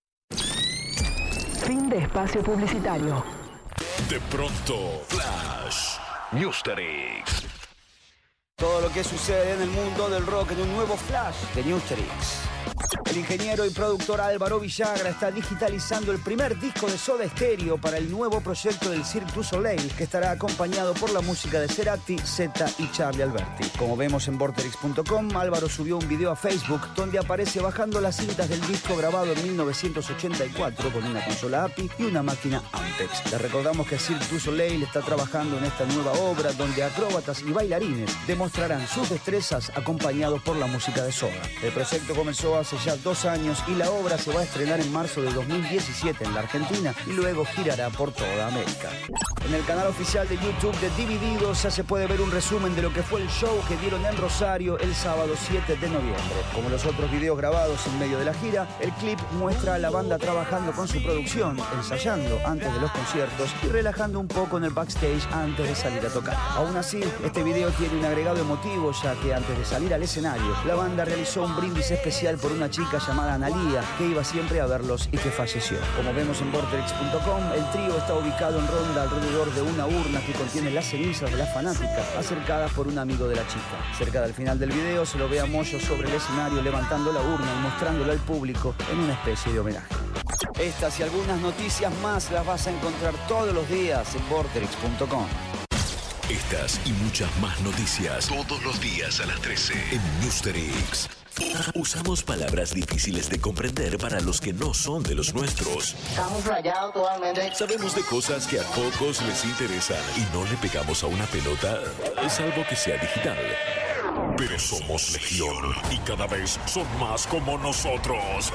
Fin de espacio publicitario. De pronto, Flash. Newsterix. Todo lo que sucede en el mundo del rock en un nuevo Flash de Newsterix. El ingeniero y productor Álvaro Villagra está digitalizando el primer disco de Soda Stereo para el nuevo proyecto del Cirque du Soleil, que estará acompañado por la música de Cerati, Zeta y Charlie Alberti. Como vemos en Vorterix.com, Álvaro subió un video a Facebook donde aparece bajando las cintas del disco grabado en 1984 con una consola API y una máquina Ampex. Les recordamos que Cirque du Soleil está trabajando en esta nueva obra donde acróbatas y bailarines demostrarán sus destrezas acompañados por la música de Soda. El proyecto comenzó hace hace ya 2 años y la obra se va a estrenar en marzo de 2017 en la Argentina y luego girará por toda América. En el canal oficial de YouTube de Divididos ya se puede ver un resumen de lo que fue el show que dieron en Rosario el sábado 7 de noviembre. Como los otros videos grabados en medio de la gira, el clip muestra a la banda trabajando con su producción, ensayando antes de los conciertos y relajando un poco en el backstage antes de salir a tocar. Aún así, este video tiene un agregado emotivo, ya que antes de salir al escenario, la banda realizó un brindis especial por una chica llamada Analía, que iba siempre a verlos y que falleció. Como vemos en vortex.com, el trío está ubicado en ronda alrededor de una urna que contiene las cenizas de las fanáticas, acercadas por un amigo de la chica. Cerca del final del video se lo ve a Moyo sobre el escenario levantando la urna y mostrándola al público en una especie de homenaje. Estas y algunas noticias más las vas a encontrar todos los días en vortex.com. Estas y muchas más noticias todos los días a las 13 en Newsterix. Usamos palabras difíciles de comprender para los que no son de los nuestros. Estamos rayados totalmente. Sabemos de cosas que a pocos les interesan y no le pegamos a una pelota, salvo que sea digital. Pero somos legión y cada vez son más como nosotros.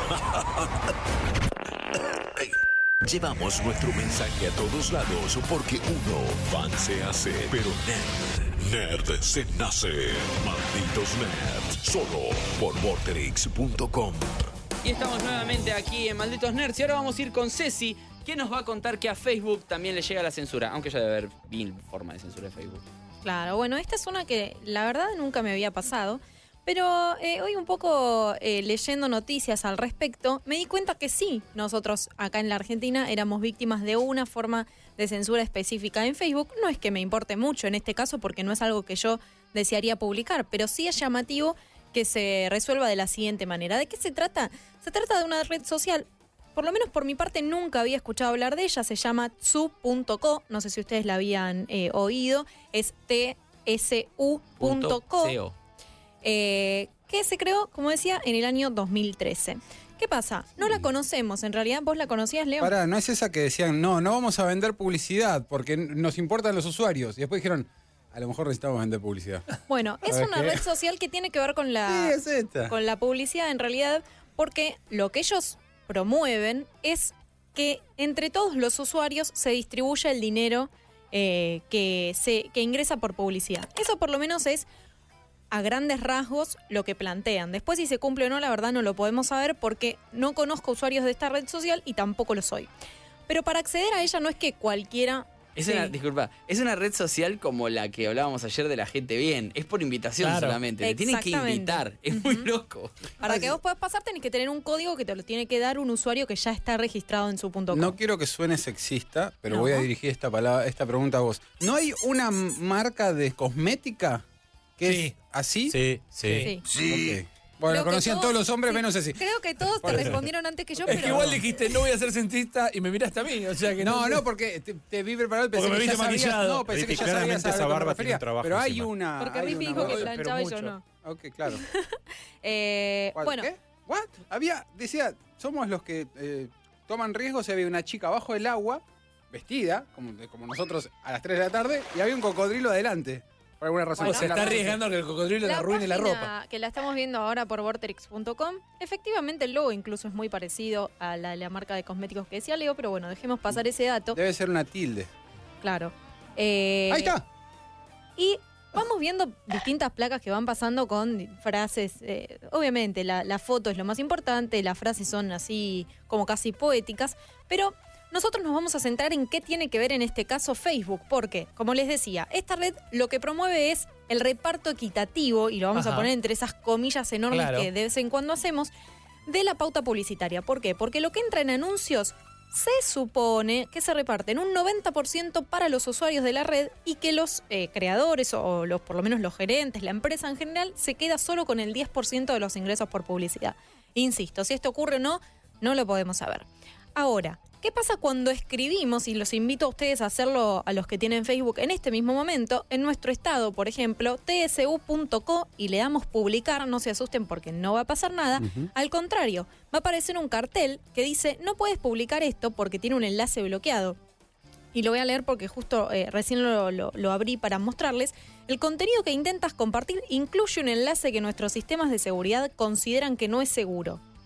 Llevamos nuestro mensaje a todos lados porque uno, fan se hace, pero nerd se nace. Malditos nerds, solo por vorterix.com. Y estamos nuevamente aquí en Malditos Nerds y ahora vamos a ir con Ceci, que nos va a contar que a Facebook también le llega la censura, aunque ya debe haber mil formas de censura de Facebook. Claro, bueno, esta es una que la verdad nunca me había pasado. Pero hoy un poco leyendo noticias al respecto, me di cuenta que sí, nosotros acá en la Argentina éramos víctimas de una forma de censura específica en Facebook. No es que me importe mucho en este caso porque no es algo que yo desearía publicar, pero sí es llamativo que se resuelva de la siguiente manera. ¿De qué se trata? Se trata de una red social, por lo menos por mi parte nunca había escuchado hablar de ella, se llama tsu.co, no sé si ustedes la habían oído, es tsu.co. Que se creó, como decía, en el año 2013. ¿Qué pasa? No la conocemos, en realidad. ¿Vos la conocías, Leo? Pará, no es esa que decían, no vamos a vender publicidad porque nos importan los usuarios. Y después dijeron, a lo mejor necesitamos vender publicidad. Bueno, es una red social que tiene que ver con la publicidad en realidad, porque lo que ellos promueven es que entre todos los usuarios se distribuya el dinero que ingresa por publicidad. Eso por lo menos es a grandes rasgos lo que plantean. Después si se cumple o no, la verdad no lo podemos saber porque no conozco usuarios de esta red social y tampoco lo soy. Pero para acceder a ella no es que cualquiera... Disculpa, es una red social como la que hablábamos ayer de la gente bien. Es por invitación solamente. Te tienen que invitar. Es muy loco. Para que vos puedas pasar tenés que tener un código que te lo tiene que dar un usuario que ya está registrado en su .com. No quiero que suene sexista, pero voy a dirigir esta pregunta a vos. ¿No hay una marca de cosmética que es así? Sí. Okay. Bueno, lo conocían todos los hombres menos así. Creo que todos te respondieron antes que yo, Es que igual dijiste, no voy a ser cientista y me miraste a mí. O sea que no, porque te vi preparado y pensé porque me que ya viste sabías. maquillado. No, pensé que ya claramente sabías esa a lo que barba me tiene un refería. trabajo Pero hay encima. una... Porque Rippy dijo que planchaba y yo no. Ok, claro. Bueno. ¿Qué? ¿What? Decía, somos los que toman riesgos. Había una chica abajo del agua, vestida, como nosotros a las 3 de la tarde, y había un cocodrilo adelante. Por alguna razón. Bueno, se está arriesgando que el cocodrilo le arruine la ropa. Que la estamos viendo ahora por vorterix.com. Efectivamente, el logo incluso es muy parecido a la marca de cosméticos que decía Leo, pero bueno, dejemos pasar ese dato. Debe ser una tilde. Claro. Ahí está. Y vamos viendo distintas placas que van pasando con frases. Obviamente, la foto es lo más importante, las frases son así como casi poéticas, pero nosotros nos vamos a centrar en qué tiene que ver en este caso Facebook, porque, como les decía, esta red lo que promueve es el reparto equitativo, y lo vamos a poner entre esas comillas enormes que de vez en cuando hacemos, de la pauta publicitaria. ¿Por qué? Porque lo que entra en anuncios se supone que se reparten un 90% para los usuarios de la red y que los creadores o por lo menos los gerentes, la empresa en general, se queda solo con el 10% de los ingresos por publicidad. Insisto, si esto ocurre o no, no lo podemos saber. Ahora, ¿qué pasa cuando escribimos, y los invito a ustedes a hacerlo a los que tienen Facebook en este mismo momento, en nuestro estado, por ejemplo, tsu.co, y le damos publicar? No se asusten porque no va a pasar nada. Al contrario, va a aparecer un cartel que dice, no puedes publicar esto porque tiene un enlace bloqueado. Y lo voy a leer porque justo recién lo abrí para mostrarles. El contenido que intentas compartir incluye un enlace que nuestros sistemas de seguridad consideran que no es seguro.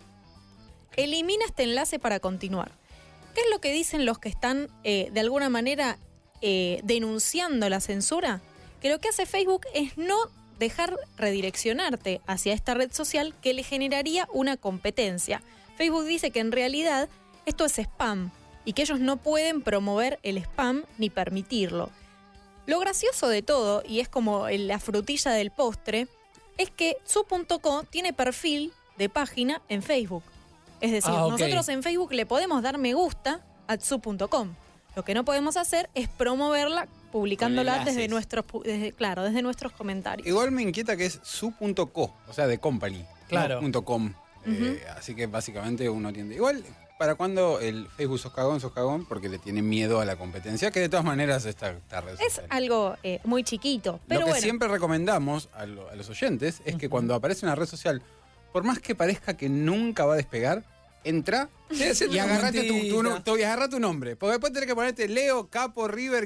elimina este enlace para continuar. ¿Qué es lo que dicen los que están de alguna manera denunciando la censura? Que lo que hace Facebook es no dejar redireccionarte hacia esta red social que le generaría una competencia. Facebook dice que en realidad esto es spam y que ellos no pueden promover el spam ni permitirlo. Lo gracioso de todo, y es como la frutilla del postre, es que Tsu.co tiene perfil de página en Facebook. Es decir, nosotros en Facebook le podemos dar me gusta a Tsu.com. Lo que no podemos hacer es promoverla publicándola desde nuestros comentarios. Igual me inquieta que es su.co, o sea, de company, claro. no .com. Así que básicamente uno tiende. Igual, ¿para cuando el Facebook sos cagón? Porque le tiene miedo a la competencia, que de todas maneras esta red social. Es algo muy chiquito. Pero Lo que siempre recomendamos a los oyentes es que cuando aparece una red social, por más que parezca que nunca va a despegar, entra y agarrate tu nombre. Porque después tenés que ponerte Leo Capo River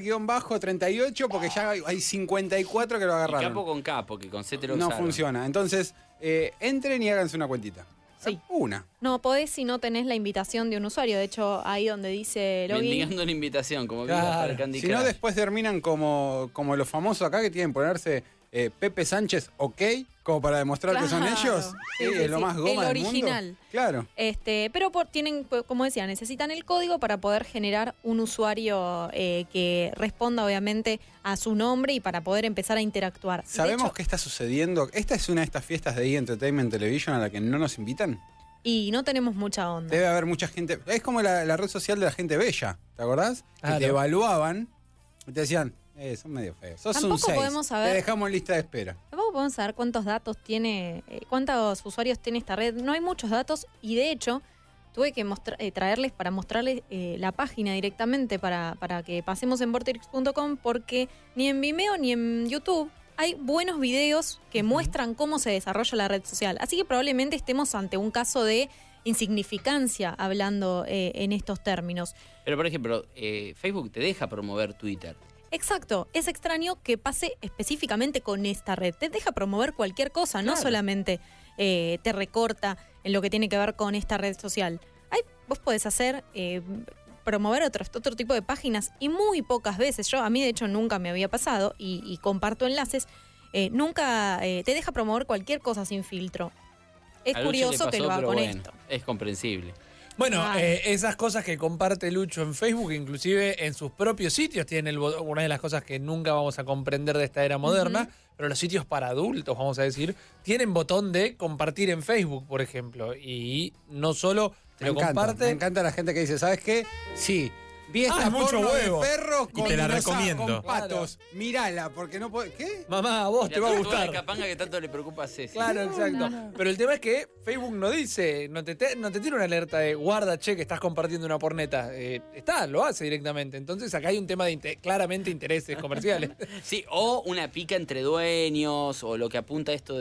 _38 porque ya hay 54 que lo agarraron. Y capo con capo, que con C te lo No usaron. funciona. Entonces, entren y háganse una cuentita. Sí. Una. No podés si no tenés la invitación de un usuario. De hecho, ahí donde dice login. Mendigando una invitación, como que para Candy Si no, Crush. después terminan como los famosos acá que tienen que ponerse Pepe Sánchez OK, como para demostrar que son ellos. Sí, es lo más goma el del original. mundo. Claro. Pero tienen, como decía, necesitan el código para poder generar un usuario que responda obviamente a su nombre y para poder empezar a interactuar. ¿Sabemos qué está sucediendo? ¿Esta es una de estas fiestas de Entertainment Television a la que no nos invitan? Y no tenemos mucha onda. Debe haber mucha gente. Es como la red social de la gente bella, ¿te acordás? Claro. Que te evaluaban y te decían, son medio feos. Sos Tampoco un 6. podemos saber- Te dejamos en lista de espera. Tampoco podemos saber cuántos datos tiene, cuántos usuarios tiene esta red. No hay muchos datos y de hecho tuve que traerles para mostrarles la página directamente para que pasemos en vorterix.com porque ni en Vimeo ni en YouTube hay buenos videos que muestran cómo se desarrolla la red social. Así que probablemente estemos ante un caso de insignificancia hablando en estos términos. Pero, por ejemplo, Facebook te deja promover Twitter. Exacto, es extraño que pase específicamente con esta red. Te deja promover cualquier cosa, no solamente te recorta en lo que tiene que ver con esta red social. Vos podés hacer, promover otro tipo de páginas y muy pocas veces, a mí de hecho nunca me había pasado y comparto enlaces, nunca te deja promover cualquier cosa sin filtro. Es A Lucho le curioso que pasó, lo haga pero con bueno, esto. Es comprensible. Bueno, esas cosas que comparte Lucho en Facebook, inclusive en sus propios sitios, tienen una de las cosas que nunca vamos a comprender de esta era moderna, pero los sitios para adultos, vamos a decir, tienen botón de compartir en Facebook, por ejemplo, y no solo te lo comparte. Me encanta la gente que dice, ¿sabes qué? Sí, vi esta mucho porno huevo. de perros Y con, te la con recomiendo. patos. Mírala, porque no puede... ¿Qué? Mamá, a vos te va a gustar. La capanga que tanto le preocupa a Ceci. Claro, exacto. Pero el tema es que Facebook no dice, no te tiene una alerta de guarda, che, que estás compartiendo una porneta. Lo hace directamente. Entonces acá hay un tema de claramente intereses comerciales. Sí, o una pica entre dueños, o lo que apunta esto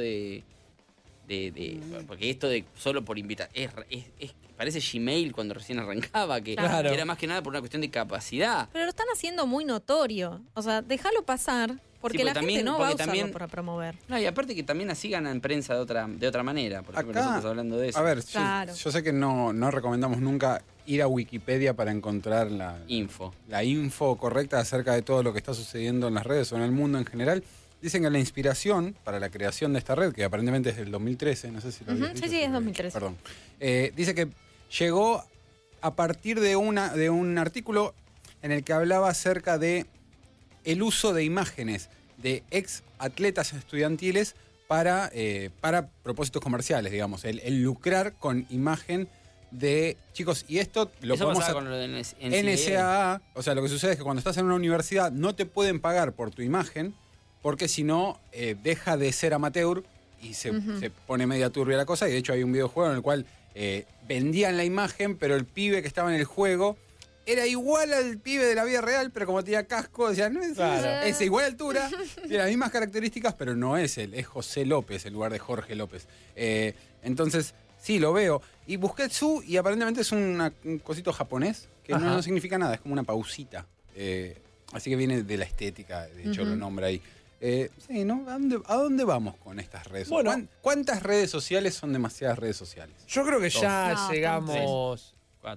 porque esto de solo por invitar, parece Gmail cuando recién arrancaba, que era más que nada por una cuestión de capacidad. Pero lo están haciendo muy notorio. O sea, déjalo pasar, porque Sí, la gente no va a usarlo también- para promover. No, y aparte que también así ganan prensa de otra manera. Por ejemplo, Acá, nosotros hablando de eso. A ver, Claro. yo sé que no recomendamos nunca ir a Wikipedia para encontrar la info correcta acerca de todo lo que está sucediendo en las redes o en el mundo en general. Dicen que la inspiración para la creación de esta red, que aparentemente es del 2013, no sé si lo habías dicho. Sí, es 2013. Perdón. Dice que llegó a partir de un artículo en el que hablaba acerca de el uso de imágenes de ex atletas estudiantiles para propósitos comerciales, digamos. El lucrar con imagen de chicos. Y esto lo Eso podemos pasaba con lo del NSAA. O sea, lo que sucede es que cuando estás en una universidad no te pueden pagar por tu imagen, porque si no, deja de ser amateur y se pone media turbia la cosa. Y de hecho hay un videojuego en el cual vendían la imagen, pero el pibe que estaba en el juego era igual al pibe de la vida real, pero como tenía casco, decían, no es, es de igual altura, tiene las mismas características, pero no es él, es José López en lugar de Jorge López. Entonces, sí, lo veo. Y busqué Tsu y aparentemente es un cosito japonés que no significa nada, es como una pausita. Así que viene de la estética, de hecho lo nombra ahí. Sí, ¿no? ¿A dónde vamos con estas redes sociales? Bueno. ¿Cuántas redes sociales son demasiadas redes sociales? Yo creo que ya No, llegamos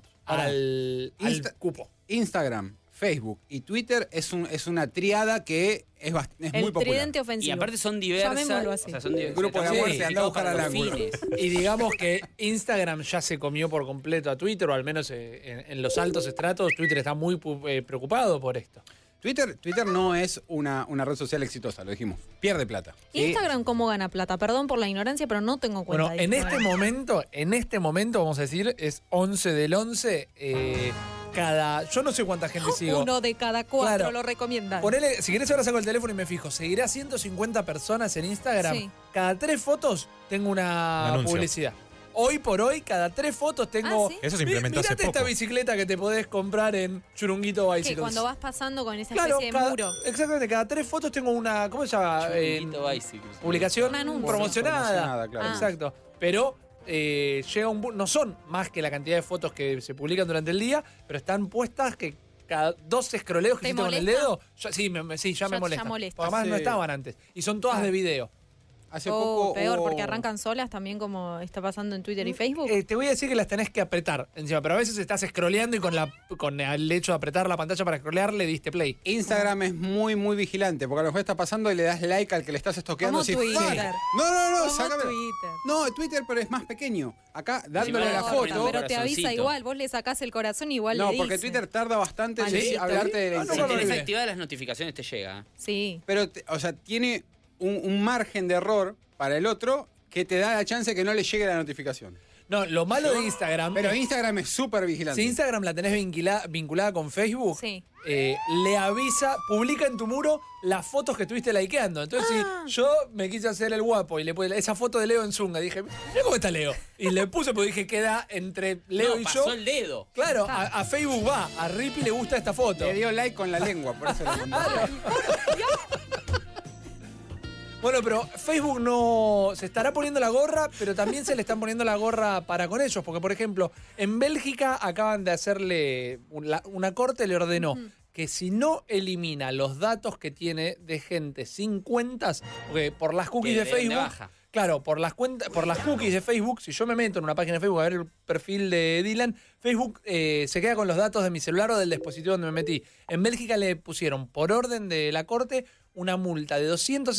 al cupo. Instagram, Facebook y Twitter es una triada que es muy popular. tridente ofensivo. Y aparte son diversas. Llamémoslo así. O sea, son El grupo de amor se anda a buscar al ángulo. Y digamos que Instagram ya se comió por completo a Twitter, o al menos en los altos estratos, Twitter está muy preocupado por esto. Twitter no es una red social exitosa, lo dijimos. Pierde plata. Instagram, ¿cómo gana plata? Perdón por la ignorancia, pero no tengo cuenta. Bueno, de en este momento, vamos a decir, es 11 del 11. Yo no sé cuánta gente sigo. Uno de cada 4 Claro. lo recomiendan. Ponele, si querés ahora saco el teléfono y me fijo, seguiré a 150 personas en Instagram. Sí. Cada 3 fotos tengo una Un anuncio. publicidad. Hoy por hoy, cada 3 fotos tengo... ¿sí? Eso se implementó hace Mirate esta poco. bicicleta que te podés comprar en Churunguito Que Bicycles. cuando vas pasando con esa Claro, especie de muro. exactamente, cada 3 fotos tengo una, ¿cómo se llama? Churunguito Bicycles. Publicación Un anuncio. promocionada. Claro. Exacto. Pero llega no son más que la cantidad de fotos que se publican durante el día, pero están puestas que cada 2 escroleos que ¿Te hiciste con el molesta? dedo, ya me molesta. molesta. Porque además no estaban antes. Y son todas de video. Hace O poco peor, hubo- porque arrancan solas también como está pasando en Twitter y Facebook. Te voy a decir que las tenés que apretar encima, pero a veces estás scrolleando y con el hecho de apretar la pantalla para scrollear le diste play. Instagram es muy, muy vigilante, porque a lo mejor está pasando y le das like al que le estás estoqueando. Como así, Twitter. No, Como sácame. Twitter. No, Twitter, pero es más pequeño. Acá, dándole pero la no, foto. Pero te avisa corazoncito. igual, vos le sacás el corazón y igual No, le porque dice. Twitter tarda bastante en ¿Sí? hablarte de la Ah, no, Si no, tenés no. activadas las notificaciones te llega. Sí. Pero, o sea, tiene un margen de error para el otro que te da la chance de que no le llegue la notificación. No, lo malo de Instagram. Pero Instagram es súper vigilante. Si Instagram la tenés vinculada con Facebook, Sí. le avisa, publica en tu muro las fotos que estuviste likeando. Entonces, si yo me quise hacer el guapo y le puse esa foto de Leo en Zunga, dije, mira cómo está Leo. Y le puse, porque dije, queda entre Leo No, y pasó yo. el dedo. Claro, a Facebook va, a Rippy le gusta esta foto. Le dio like con la lengua, por eso le contó. Bueno, pero Facebook no se estará poniendo la gorra, pero también se le están poniendo la gorra para con ellos. Porque, por ejemplo, en Bélgica acaban de hacerle, una corte le ordenó que si no elimina los datos que tiene de gente sin cuentas, porque por las cookies de Que de Facebook... baja. Claro, por las cookies de Facebook, si yo me meto en una página de Facebook a ver el perfil de Dylan, Facebook se queda con los datos de mi celular o del dispositivo donde me metí. En Bélgica le pusieron, por orden de la corte, una multa de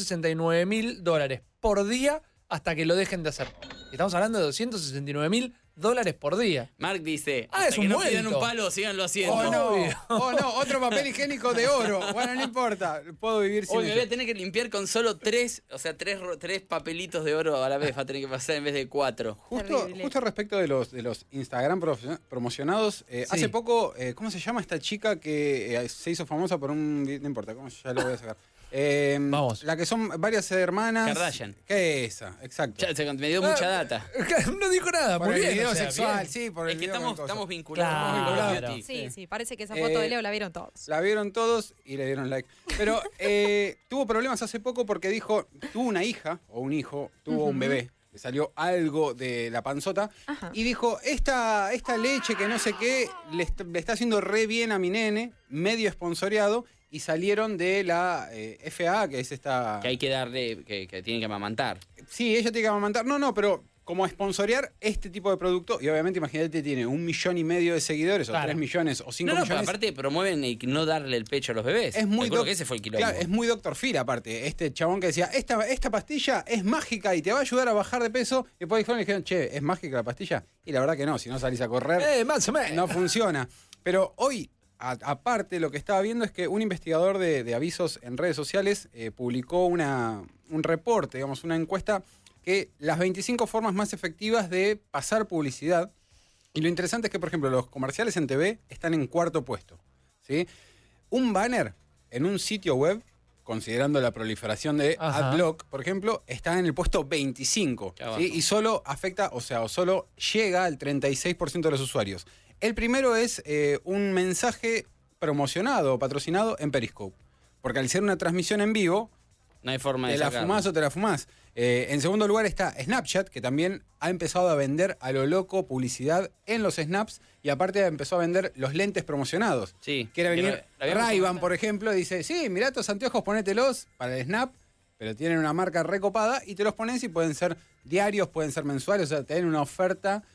$269.000 por día hasta que lo dejen de hacer. Estamos hablando de $269.000 por día. Mark dice, Ah, hasta es que un no vuelto. pidan un palo, síganlo haciendo. Oh no, otro papel higiénico de oro. Bueno, no importa, puedo vivir sin Hoy me ello. voy a tener que limpiar con solo 3, o sea, tres papelitos de oro a la vez va a tener que pasar en vez de 4. Justo respecto de los Instagram promocionados, hace poco, ¿cómo se llama esta chica que se hizo famosa por un... No importa, ya lo voy a sacar. Vamos. La que son varias hermanas. Kardashian. ¿Qué es esa? Exacto. Ya, me dio mucha data. No dijo nada, Por muy el bien. video o sea, sexual, bien. sí, por el Es que video con estamos cosas. vinculados. Claro. Beauty. Sí, parece que esa foto de Leo la vieron todos. La vieron todos y le dieron like. Pero tuvo problemas hace poco porque dijo, tuvo una hija o un hijo, tuvo un bebé. Le salió algo de la panzota y dijo, esta leche que no sé qué le está haciendo re bien a mi nene, medio esponsoreado, y salieron de la FAA, que es esta... Que hay que darle, que tienen que amamantar. Sí, ella tiene que amamantar. No, pero como sponsorear este tipo de producto, y obviamente imagínate, tiene 1,5 millones de seguidores, Claro. o 3 millones, o 5 No, pero millones. aparte promueven el no darle el pecho a los bebés. Es muy Recuerdo que ese fue el quilombo. Claro, es muy Dr. Phil aparte. Este chabón que decía, esta pastilla es mágica y te va a ayudar a bajar de peso. Y después dijeron, che, ¿es mágica la pastilla? Y la verdad que no, si no salís a correr, Más o menos. no funciona. Pero hoy, aparte, lo que estaba viendo es que un investigador de avisos en redes sociales publicó un reporte, digamos, una encuesta, que las 25 formas más efectivas de pasar publicidad. Y lo interesante es que, por ejemplo, los comerciales en TV están en 4º puesto, ¿sí? Un banner en un sitio web, considerando la proliferación de Ajá. AdBlock, por ejemplo, está en el puesto 25, abajo. ¿sí? Y solo afecta, o solo llega al 36% de los usuarios. El primero es un mensaje promocionado o patrocinado en Periscope. Porque al ser una transmisión en vivo, No hay forma de Te la sacarlo. fumás o te la fumás. En segundo lugar está Snapchat, que también ha empezado a vender a lo loco publicidad en los snaps y aparte empezó a vender los lentes promocionados. Sí. Quiere que venir lo habíamos Ray-Ban, comentado. por ejemplo, dice, sí, mirá estos anteojos, ponételos para el snap, pero tienen una marca recopada y te los pones y pueden ser diarios, pueden ser mensuales, o sea, te dan una oferta.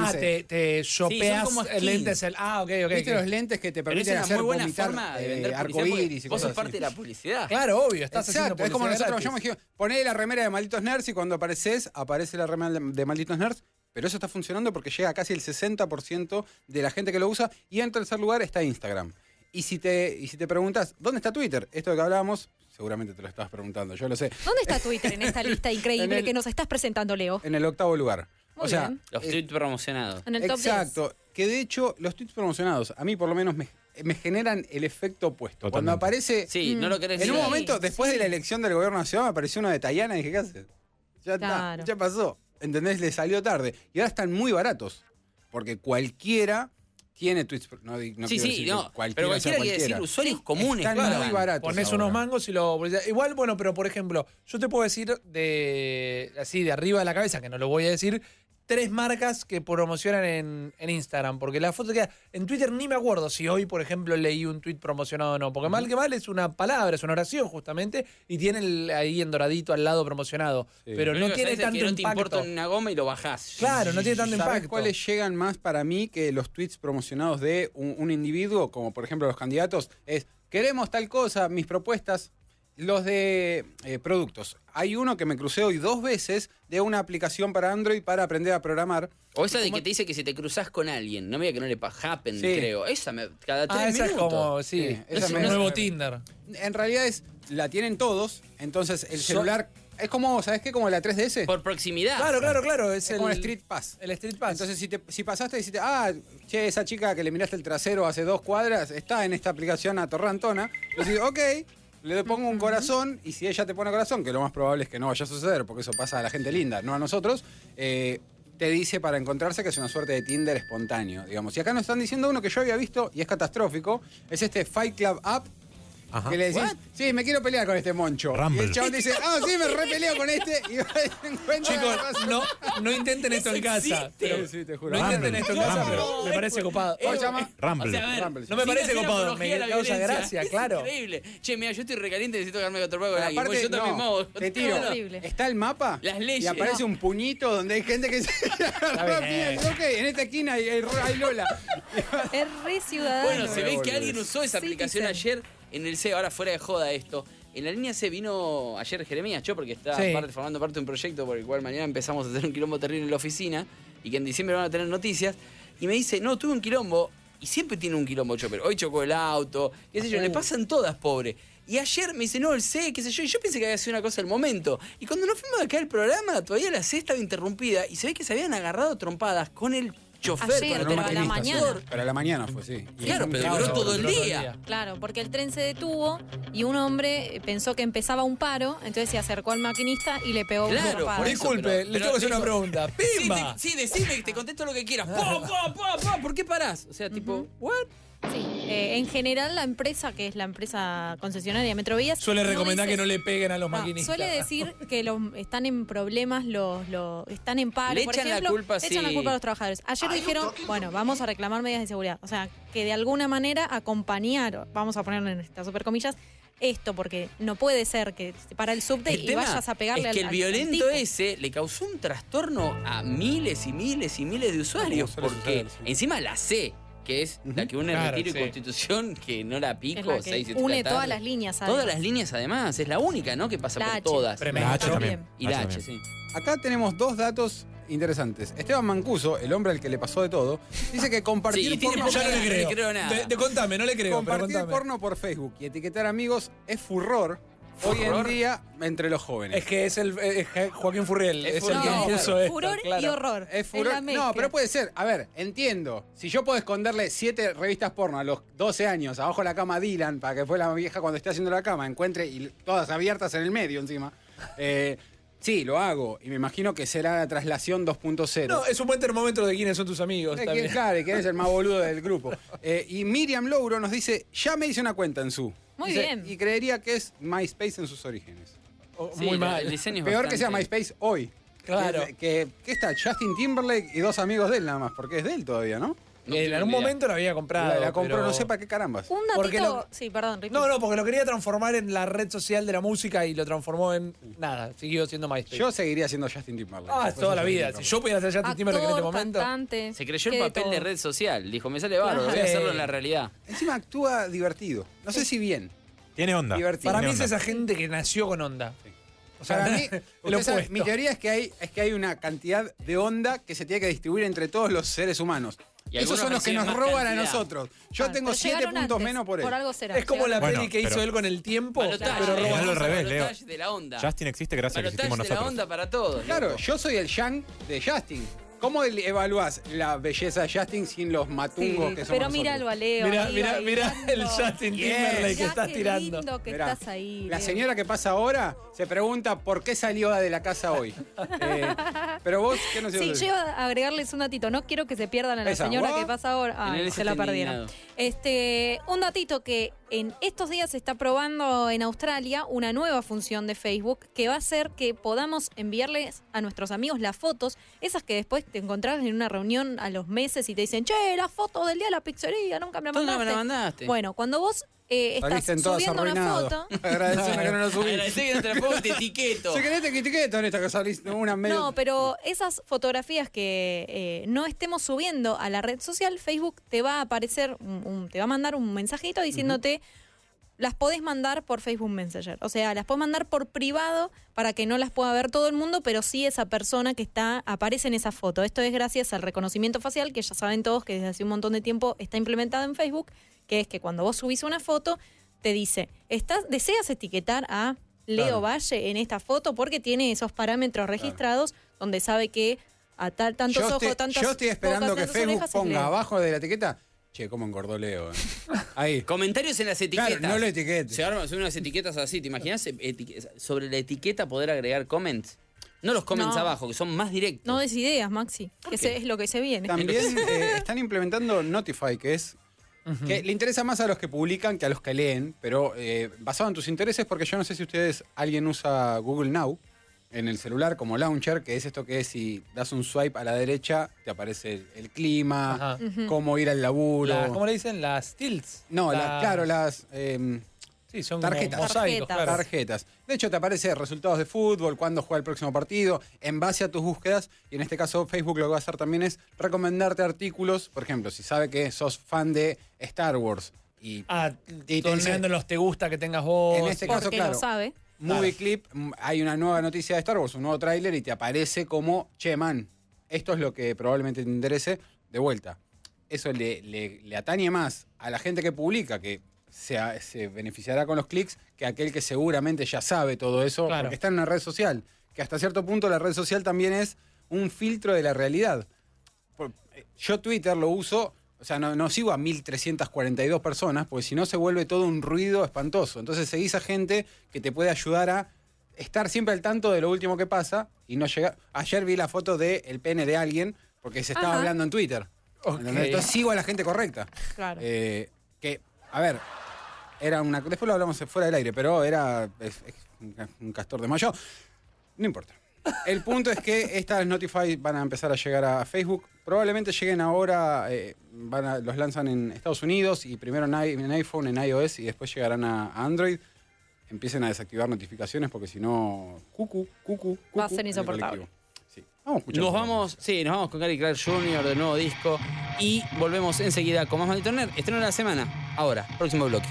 Te shopeas son como skins. lentes. Ok. ¿Viste los lentes que te Pero es permiten una hacer muy buena vomitar forma de vender publicidad, arcoíris porque y vos cosas sos así? parte de la publicidad. Claro, obvio, estás haciendo Exacto, es como publicidad nosotros gratis. vayamos y dijimos, poné la remera de Malditos Nerds y cuando aparece la remera de Malditos Nerds, pero eso está funcionando porque llega a casi el 60% de la gente que lo usa y en tercer lugar está Instagram. Y si te preguntas, ¿dónde está Twitter? Esto que hablábamos, seguramente te lo estabas preguntando, yo lo sé. ¿Dónde está Twitter en esta lista increíble que nos estás presentando, Leo? En el 8º lugar. Muy o sea, bien. Los tweets promocionados. En el top exacto, que de hecho los tweets promocionados a mí por lo menos me generan el efecto opuesto. Cuando aparece... Sí, no lo querés En un ni- momento, después de la elección del gobierno nacional, me apareció uno de Tayana y dije, ¿qué haces? Ya Claro. está, ya pasó. ¿Entendés? Le salió tarde. Y ahora están muy baratos. Porque cualquiera tiene tweets. No Sí, quiero sí, decir que no, cualquiera pero sea cualquiera quiere decir usuarios comunes. Están claro. muy baratos. Pones ahora. unos mangos y lo... Igual, bueno, pero por ejemplo, yo te puedo decir así de arriba de la cabeza, que no lo voy a decir, 3 marcas que promocionan en Instagram. Porque la foto que en Twitter ni me acuerdo si hoy, por ejemplo, leí un tweet promocionado o no. Porque mal que mal es una palabra, es una oración justamente, y tiene ahí en doradito al lado promocionado. Pero Lo no único que tiene sabés es tanto que no te impacto. importa una goma y lo bajás. Claro, no tiene tanto ¿Sabés impacto. cuáles llegan más para mí que los tweets promocionados de un individuo, como por ejemplo los candidatos? Es, queremos tal cosa, mis propuestas. Los de productos. Hay uno que me crucé hoy 2 veces de una aplicación para Android para aprender a programar. O esa de que te dice que si te cruzás con alguien, no me diga que no le happen, Sí. creo. Esa cada 3 esa es minutos. como, sí, esa es me- un nuevo Tinder. En realidad la tienen todos, entonces el celular es como, ¿sabes qué? Como la 3DS. Por proximidad. Claro. Es como el Street Pass. El Street Pass. Entonces, si pasaste y dijiste, che, esa chica que le miraste el trasero hace 2 cuadras está en esta aplicación atorrantona, y decís, ok, le pongo un corazón, y si ella te pone corazón, que lo más probable es que no vaya a suceder, porque eso pasa a la gente linda, no a nosotros, te dice para encontrarse que es una suerte de Tinder espontáneo, digamos. Y acá nos están diciendo uno que yo había visto, y es catastrófico, es este Fight Club App, que le decís, sí, me quiero pelear con este moncho. Rumble. Y el chabón dice, sí, me repeleo con este, y encuentra... Chicos, no intenten esto en casa. Pero, Sí, te juro. no intenten esto en casa, Rumble. pero me parece copado. ¿Cómo se llama? Rumble. O sea, a ver, Rumble, sí. No me parece sin hacer copado, apología me a la causa violencia. gracia, Es claro. increíble. Che, mira, yo estoy recaliente, necesito quedarme a otro pago con alguien. Aparte, Bueno, yo también no, modo. te tiro. horrible. Está el mapa Las leyes. y aparece un puñito donde hay gente que se bien. Ok, en esta esquina hay Lola. Es re ciudadano. Bueno, se ve que alguien usó esa Sí, aplicación dicen. ayer en el C, ahora fuera de joda esto. En la línea C vino ayer Jeremías Cho porque está Sí. formando parte de un proyecto por el cual mañana empezamos a hacer un quilombo terrible en la oficina y que en diciembre van a tener noticias. Y me dice, no, tuve un quilombo. Y siempre tiene un quilombo Chopper. Hoy chocó el auto, qué sé yo, le pasan todas, pobre. Y ayer me dice, no, el C, qué sé yo. Y yo pensé que había sido una cosa del momento. Y cuando nos fuimos de acá al programa, todavía la C estaba interrumpida y se ve que se habían agarrado trompadas con el chofer. Ayer, con el pero a la maquinista. mañana. Pero a la mañana fue, sí. Y Claro, fue un pero caos. duró todo el día. Claro, porque el tren se detuvo y un hombre pensó que empezaba un paro, entonces se acercó al maquinista y le pegó una Claro, trompada. por eso, Disculpe, pero- le tengo que hacer una dijo- pregunta. ¡Pimba! Sí, decime que te contesto lo que quieras. ¿Por qué parás? O sea, tipo, ¿what? Sí, en general la empresa, que es la empresa concesionaria Metrovías, Suele recomendar dice- que no le peguen a los No, maquinistas. suele decir que están en problemas, están en paro. Le por echan la ejemplo, culpa, le echan la sí. culpa a los trabajadores. Ayer dijeron, bueno, vamos a reclamar medidas de seguridad. O sea, que de alguna manera acompañar, vamos a ponerlo en estas super comillas, esto, porque no puede ser que se para el subte El y tema vayas a pegarle es que al el al violento tipo. ese le causó un trastorno a miles y miles y miles de usuarios. Como suele Porque suceder, sí. encima la C, que es la que une Claro, Retiro y sí. Constitución, que no la Es pico, la que 6, 7 de la une tarde. todas las líneas. Todas además. las líneas además, es la única, ¿no? Que pasa La por H. todas. Tremendo. La H también. Y la H, sí. Acá tenemos 2 datos interesantes. Esteban Mancuso, el hombre al que le pasó de todo, dice que compartir Sí, y tiene porno, Ya no le creo. le creo nada. Te contame, no le creo, pero compartir contame. porno por Facebook y etiquetar amigos es furor hoy en día entre los jóvenes. Es que es Joaquín Furriel, Es es el que Furriel, puso claro. esto, Furor claro. y horror. Es furor. la mezcla. No, pero puede ser. A ver, entiendo. Si yo puedo esconderle 7 revistas porno a los 12 años abajo de la cama a Dylan para que fue la vieja cuando esté haciendo la cama encuentre y todas abiertas en el medio encima. Sí, lo hago. Y me imagino que será la traslación 2.0. No, es un buen termómetro de quiénes son tus amigos. también. Claro, y que eres el más boludo del grupo. Y Miriam Louro nos dice, ya me hice una cuenta en su. Muy Dice, bien. Y creería que es MySpace en sus orígenes. Sí, muy la- mal. el diseño es Peor que sea bastante- MySpace hoy. Claro. Que está Justin Timberlake y 2 amigos de él nada más, porque es de él todavía, ¿no? En algún momento lo había comprado. La compró, pero- no sé para qué carambas. Un Porque datito. Sí, perdón, Ricky. No, porque lo quería transformar en la red social de la música y lo transformó en nada. Siguió siendo MySpace. Yo seguiría siendo Justin Timberlake. Ah, toda la vida. Si yo pudiera ser Justin Timberlake en este Actor, momento. cantante. Se creyó el qué de papel de todo. red social. Dijo, me sale bárbaro, voy a Claro. hacerlo en la realidad. Encima actúa divertido. No sé si bien. Tiene onda. Divertido. Para mí Tiene es onda. esa gente que nació con onda. O sea, Para mí, lo usted sabe, opuesto. mi teoría es que hay una cantidad de onda que se tiene que distribuir entre todos los seres humanos. Y Esos algunos son los que reciben nos más roban a cantidad. nosotros. Yo tengo pero 7 llegaron puntos antes, menos por él. Por algo será. Es como la Bueno, peli que hizo pero- él con el tiempo, Balotaje, pero Es roba. al revés, Leo. Balotaje de la onda. Justin existe gracias a que existimos Balotaje de la nosotros. onda para todos. Claro, loco. yo soy el Yang de Justin. ¿Cómo evaluás la belleza de Justin sin los matungos que somos Pero míralo a Leo. Mira, ahí mira, mira bailando. el Justin Timberlake que Ya, estás qué tirando. lindo que Mirá, estás ahí. La Leo. señora que pasa ahora se pregunta por qué salió de la casa hoy. Pero vos, ¿qué nos ibas a Sí, decir? yo iba a agregarles un datito. No quiero que se pierdan a la Esa, señora ¿what? que pasa ahora. Ah, En él se la está perdieron. indignado. Un datito que en estos días se está probando en Australia una nueva función de Facebook que va a hacer que podamos enviarles a nuestros amigos las fotos, esas que después te encontrás en una reunión a los meses y te dicen, che, la foto del día de la pizzería, nunca me la ¿Dónde mandaste. me la mandaste? Bueno, cuando vos estás Saliste todas subiendo una arruinado. foto. Agradeceme que no lo subí. Agradecé que no te la pongo, te etiqueto. Si querés te etiqueto en esta que saliste una medio... No, pero esas fotografías que no estemos subiendo a la red social, Facebook te va a aparecer, te va a mandar un mensajito diciéndote, las podés mandar por Facebook Messenger. O sea, las podés mandar por privado para que no las pueda ver todo el mundo, pero sí esa persona que aparece en esa foto. Esto es gracias al reconocimiento facial, que ya saben todos que desde hace un montón de tiempo está implementado en Facebook, que es que cuando vos subís una foto, te dice, ¿deseas etiquetar a Leo Claro. Valle en esta foto? Porque tiene esos parámetros registrados donde sabe que a tantos ojos, tantas yo estoy esperando bocas, que tantas Facebook orejas es ponga Leo. abajo de la etiqueta, che, cómo engordó Leo. Ahí. Comentarios en las etiquetas. Claro, no lo etiquetes. Se arman unas etiquetas así. ¿Te imaginas sobre la etiqueta poder agregar comments? No los comments No. abajo, que son más directos. No des ideas, Maxi, que es lo que se viene. También están implementando Notify, que es... que le interesa más a los que publican que a los que leen, pero basado en tus intereses, porque yo no sé si alguien usa Google Now en el celular como launcher, que es esto que es si das un swipe a la derecha, te aparece el clima, Ajá. cómo ir al laburo. ¿Cómo le dicen? Las tilts. No, claro, las Sí, son tarjetas. como mosaicos, claro. Tarjetas. De hecho, te aparece resultados de fútbol, cuándo juega el próximo partido, en base a tus búsquedas. Y en este caso, Facebook lo que va a hacer también es recomendarte artículos. Por ejemplo, si sabe que sos fan de Star Wars y te Torneando los te gusta que tengas vos. en este caso, Porque claro, lo sabe. Movie Clip, hay una nueva noticia de Star Wars, un nuevo tráiler y te aparece como, che, man, esto es lo que probablemente te interese, de vuelta. Eso le atañe más a la gente que publica, que se beneficiará con los clics, que aquel que seguramente ya sabe todo eso, Claro. porque está en una red social. Que hasta cierto punto la red social también es un filtro de la realidad. Yo Twitter lo uso, o sea, no sigo a 1342 personas, porque si no se vuelve todo un ruido espantoso. Entonces seguís a gente que te puede ayudar a estar siempre al tanto de lo último que pasa y no llegar. Ayer vi la foto del pene de alguien porque se estaba Ajá. hablando en Twitter. ¿Entendés? Entonces sigo a la gente correcta. Claro. Que, a ver, era una. Después lo hablamos fuera del aire, pero es un castor de mayo. No importa. El punto es que estas Notify van a empezar a llegar a Facebook. Probablemente lleguen ahora, los lanzan en Estados Unidos y primero en iPhone, en iOS y después llegarán a Android. Empiecen a desactivar notificaciones porque si no, Va a ser en el insoportable. colectivo. Sí. Vamos a escuchar. Nos vamos con Gary Clark Jr. del nuevo disco y volvemos enseguida con más Maldito Nerd. Estreno de la semana. Ahora, próximo bloque.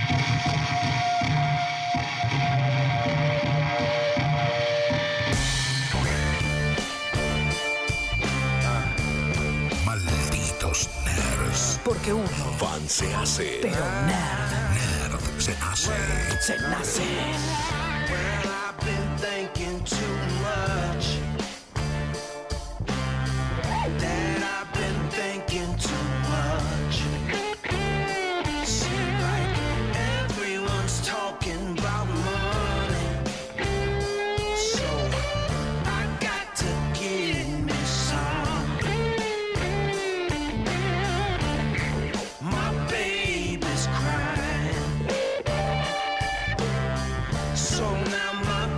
Malditos nerds. Porque uno Fan se hace. pero nerd Nerd se hace. se nace. Well, I've been thinking too much. Dad, I've been thinking too much. Seems like everyone's talking about money. So I got to give me some. My baby's crying. So now my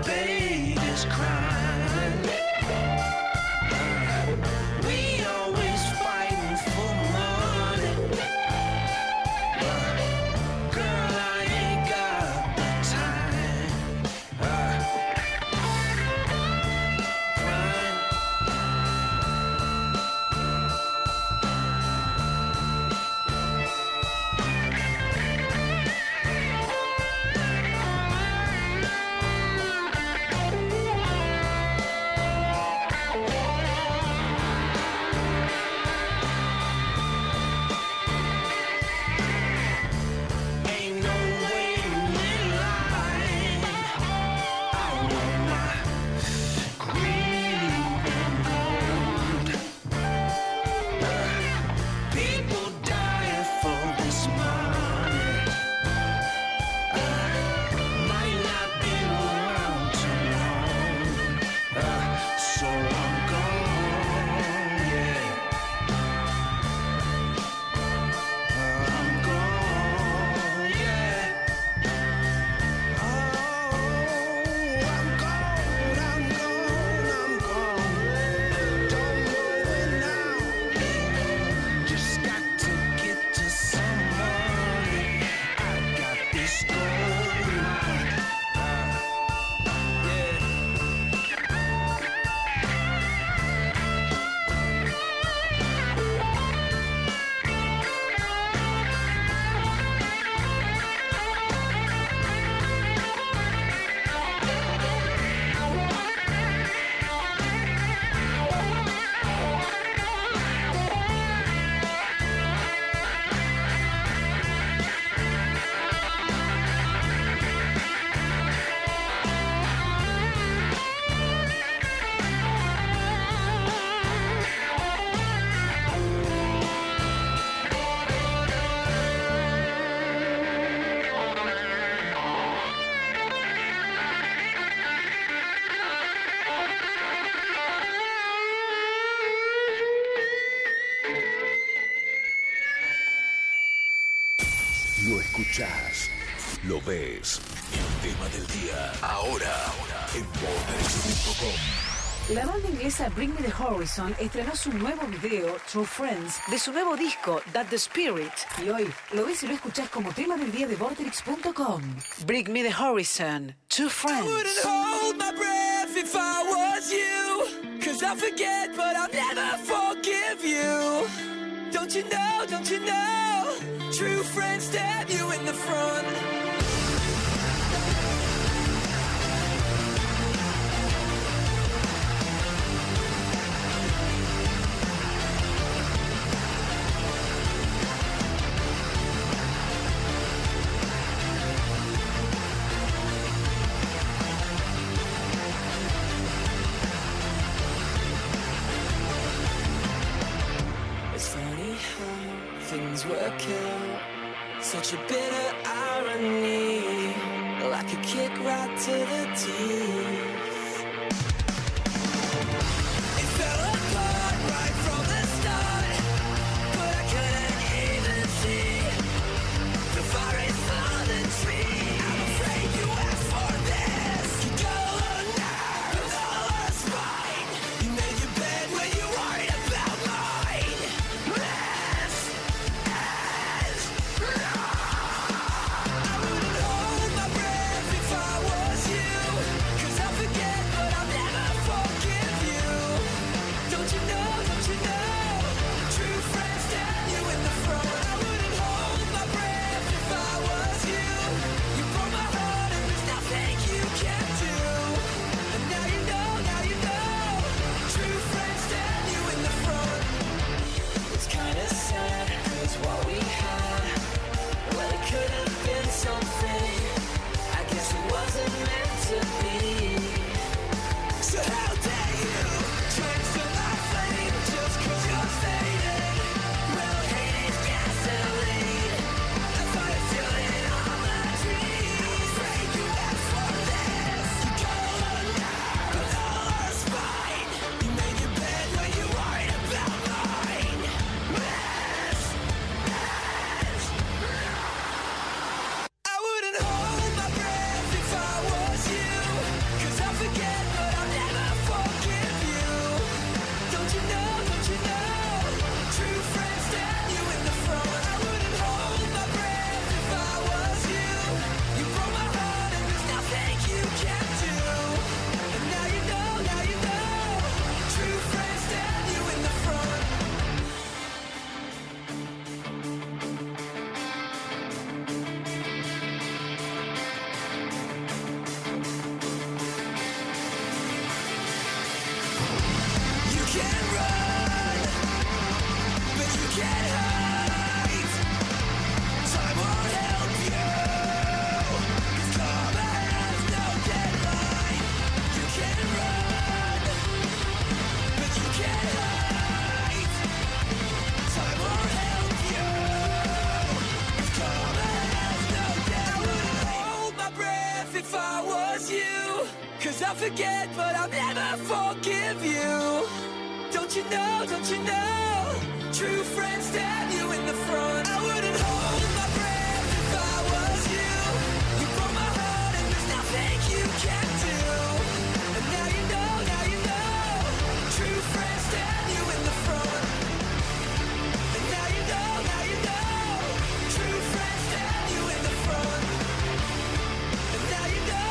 escuchás, lo ves. El tema del día, ahora en vorterix.com. La banda inglesa Bring Me the Horizon estrenó su nuevo video, True Friends, de su nuevo disco, That the Spirit. Y hoy lo ves y lo escuchás como tema del día de vorterix.com. Bring Me the Horizon, True Friends. I wouldn't hold my breath if I was you. 'Cause I forget, but I'll never forgive you. Don't you know? True friends stab you in the front. Things work out, such a bitter irony, like a kick right to the teeth. It fell apart right from the start, but I couldn't even see the forest for the tree. I'm afraid you asked for this. You go now, with all our spine. You made your bed when you worried about mine. I forget, but I'll never forgive you. Don't you know? True friends stab you in the front. I wouldn't hold my breath if I was you. You broke my heart and there's nothing you can do. And now you know. True friends stab you in the front. And now you know. True friends stab you in the front. And now you know.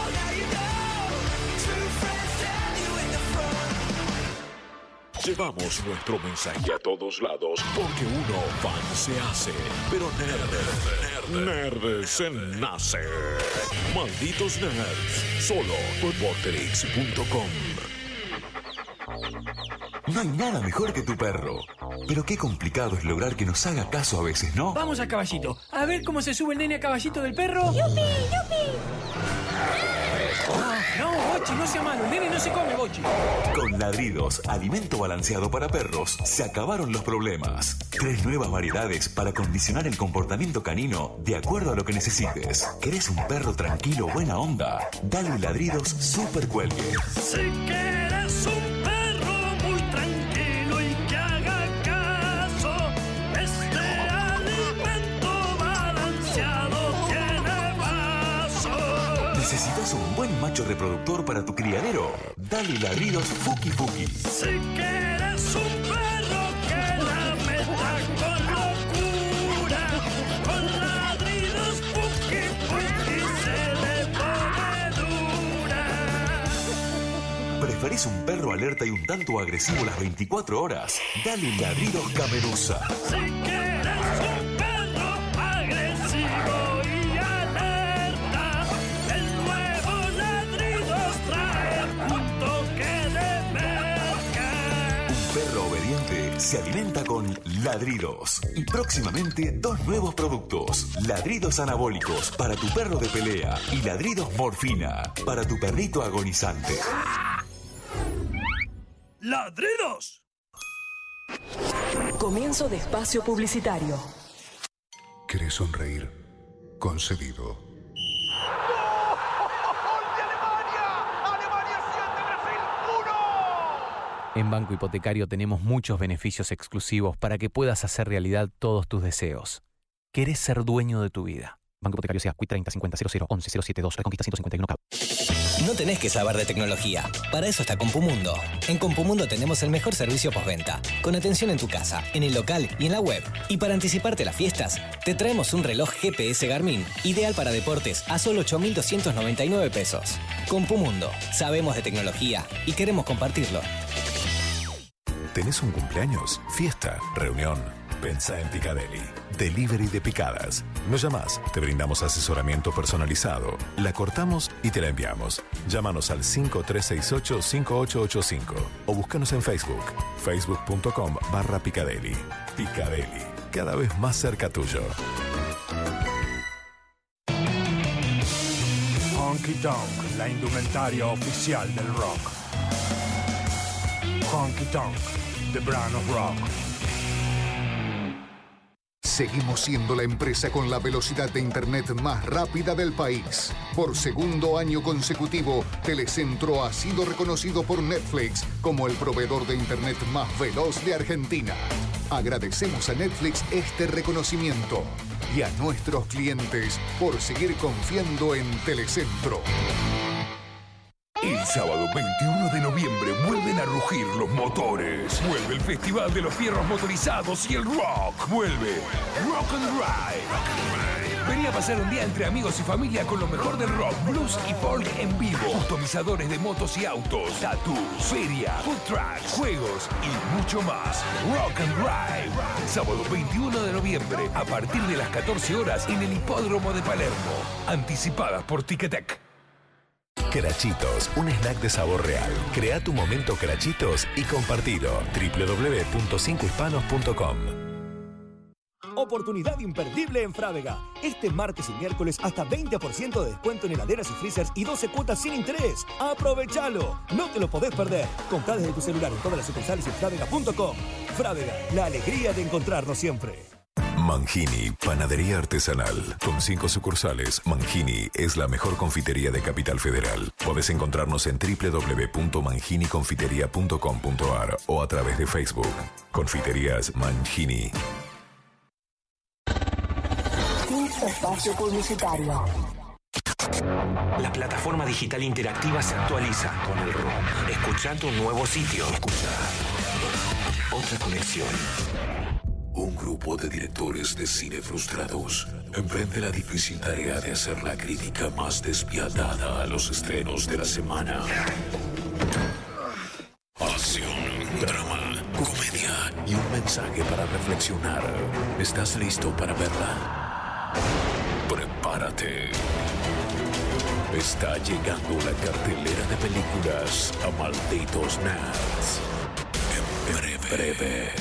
Llevamos nuestro mensaje a todos lados porque uno fan se hace, pero nerd se nace. Malditos nerds, solo por vorterix.com. No hay nada mejor que tu perro. Pero qué complicado es lograr que nos haga caso a veces, ¿no? Vamos a Caballito. A ver cómo se sube el nene a Caballito del perro. ¡Yupi! No, Bochi, no sea malo. El nene no se come, Bochi. Con Ladridos, alimento balanceado para perros, se acabaron los problemas. 3 nuevas variedades para condicionar el comportamiento canino de acuerdo a lo que necesites. ¿Querés un perro tranquilo, buena onda? Dale Ladridos Super Cuelgue. Si quieres un perro muy tranquilo y que haga caso, este alimento balanceado tiene ¿Necesitas un buen macho reproductor para tu criadero? Dale ladridos Fuki Fuki. Si quieres un perro que la meta con locura, con ladridos Fuki Fuki se le pone dura. ¿Preferís un perro alerta y un tanto agresivo las 24 horas? Dale ladridos Camerusa. Si quieres un perro agresivo y alerta, el nuevo ladridos trae un toque de merca. Un perro obediente se alimenta con ladridos. Y próximamente 2 nuevos productos. Ladridos anabólicos para tu perro de pelea y ladridos morfina para tu perrito agonizante. ¡Ladridos! Comienzo de espacio publicitario. ¿Querés sonreír? Concedido. En Banco Hipotecario tenemos muchos beneficios exclusivos para que puedas hacer realidad todos tus deseos. ¿Querés ser dueño de tu vida? Banco Hipotecario SEA, CUI 30 50 00 11 072, Reconquista 151K. No tenés que saber de tecnología. Para eso está Compumundo. En Compumundo tenemos el mejor servicio postventa, con atención en tu casa, en el local y en la web. Y para anticiparte las fiestas, te traemos un reloj GPS Garmin, ideal para deportes, a solo 8.299 pesos. Compumundo. Sabemos de tecnología y queremos compartirlo. ¿Tenés un cumpleaños? Fiesta, reunión. Pensá en Picadeli. Delivery de picadas. Nos llamás, te brindamos asesoramiento personalizado, la cortamos y te la enviamos. Llámanos al 5368-5885 o búscanos en Facebook, facebook.com/Picadeli. Picadeli, cada vez más cerca tuyo. Honky Tonk, la indumentaria oficial del rock. Honky Tonk, the brand of rock. Seguimos siendo la empresa con la velocidad de Internet más rápida del país. Por segundo año consecutivo, Telecentro ha sido reconocido por Netflix como el proveedor de Internet más veloz de Argentina. Agradecemos a Netflix este reconocimiento y a nuestros clientes por seguir confiando en Telecentro. El sábado 21 de noviembre vuelven a rugir los motores. Vuelve el Festival de los Fierros Motorizados y el rock. Vuelve Rock and Ride. Vení a pasar un día entre amigos y familia con lo mejor del rock, blues y folk en vivo. Customizadores de motos y autos, tattoos, feria, food trucks, juegos y mucho más. Rock and Ride. Sábado 21 de noviembre a partir de las 14 horas en el Hipódromo de Palermo. Anticipadas por Ticketek. Crachitos, un snack de sabor real. Crea tu momento Crachitos y compartilo. www.5hispanos.com. Oportunidad imperdible en Frávega. Este martes y miércoles hasta 20% de descuento en heladeras y freezers y 12 cuotas sin interés. ¡Aprovechalo! No te lo podés perder. Comprá desde tu celular en todas las sucursales en Frávega.com. Frávega, la alegría de encontrarnos siempre. Mangini, panadería artesanal. Con 5 sucursales, Mangini es la mejor confitería de Capital Federal. Podés encontrarnos en www.manginiconfiteria.com.ar o a través de Facebook. Confiterías Mangini. Espacio publicitario. La plataforma digital interactiva se actualiza con el rock. Escucha tu nuevo sitio. Escucha otra conexión. Un grupo de directores de cine frustrados emprende la difícil tarea de hacer la crítica más despiadada a los estrenos de la semana. Acción, drama, comedia y un mensaje para reflexionar. ¿Estás listo para verla? Prepárate. Está llegando la cartelera de películas a Malditos Nerds. En breve.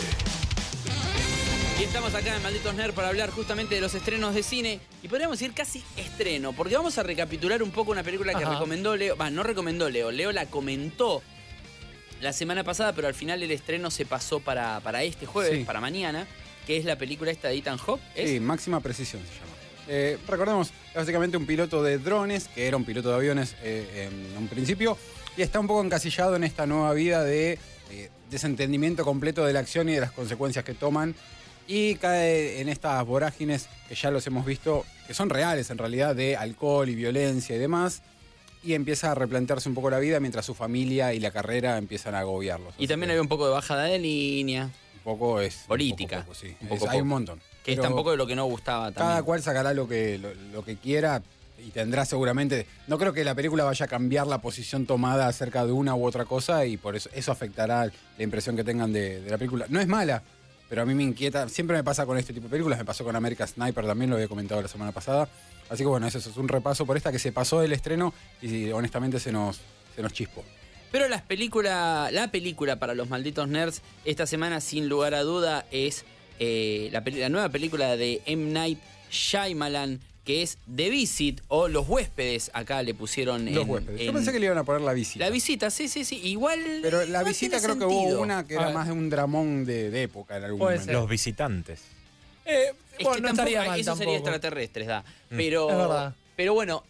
Y estamos acá en Malditos Nerds para hablar justamente de los estrenos de cine. Y podríamos decir casi estreno, porque vamos a recapitular un poco una película que recomendó Leo. No recomendó Leo, Leo la comentó la semana pasada, pero al final el estreno se pasó para este jueves, para mañana, que es la película esta de Ethan Hawke. Sí, Máxima Precisión se llama. Recordemos, básicamente un piloto de drones, que era un piloto de aviones en un principio, y está un poco encasillado en esta nueva vida de desentendimiento completo de la acción y de las consecuencias que toman, y cae en estas vorágines que ya los hemos visto que son reales en realidad, de alcohol y violencia y demás, y empieza a replantearse un poco la vida mientras su familia y la carrera empiezan a agobiarlos. Y también hay un poco de bajada de línea. Un poco es... Política. Un poco, sí. Un poco Hay un montón. Que es Pero tampoco de lo que no gustaba también. cada cual sacará lo que quiera y tendrá seguramente... No creo que la película vaya a cambiar la posición tomada acerca de una u otra cosa y por eso afectará la impresión que tengan de la película. No es mala, pero a mí me inquieta. Siempre me pasa con este tipo de películas. Me pasó con American Sniper también, lo había comentado la semana pasada. Así que bueno, eso es un repaso por esta que se pasó del estreno y honestamente se nos chispó. Pero la película para los malditos nerds esta semana, sin lugar a duda, es la nueva película de M. Night Shyamalan, que es The Visit o Los Huéspedes. Acá le pusieron Los Huéspedes. Yo pensé que le iban a poner La Visita. La Visita, sí. Igual. Pero La Visita creo que hubo una que era más de un dramón de época en algún momento. Los Visitantes. Es bueno, que no estaría mal eso sería tampoco. extraterrestres, da. Es verdad. Pero bueno,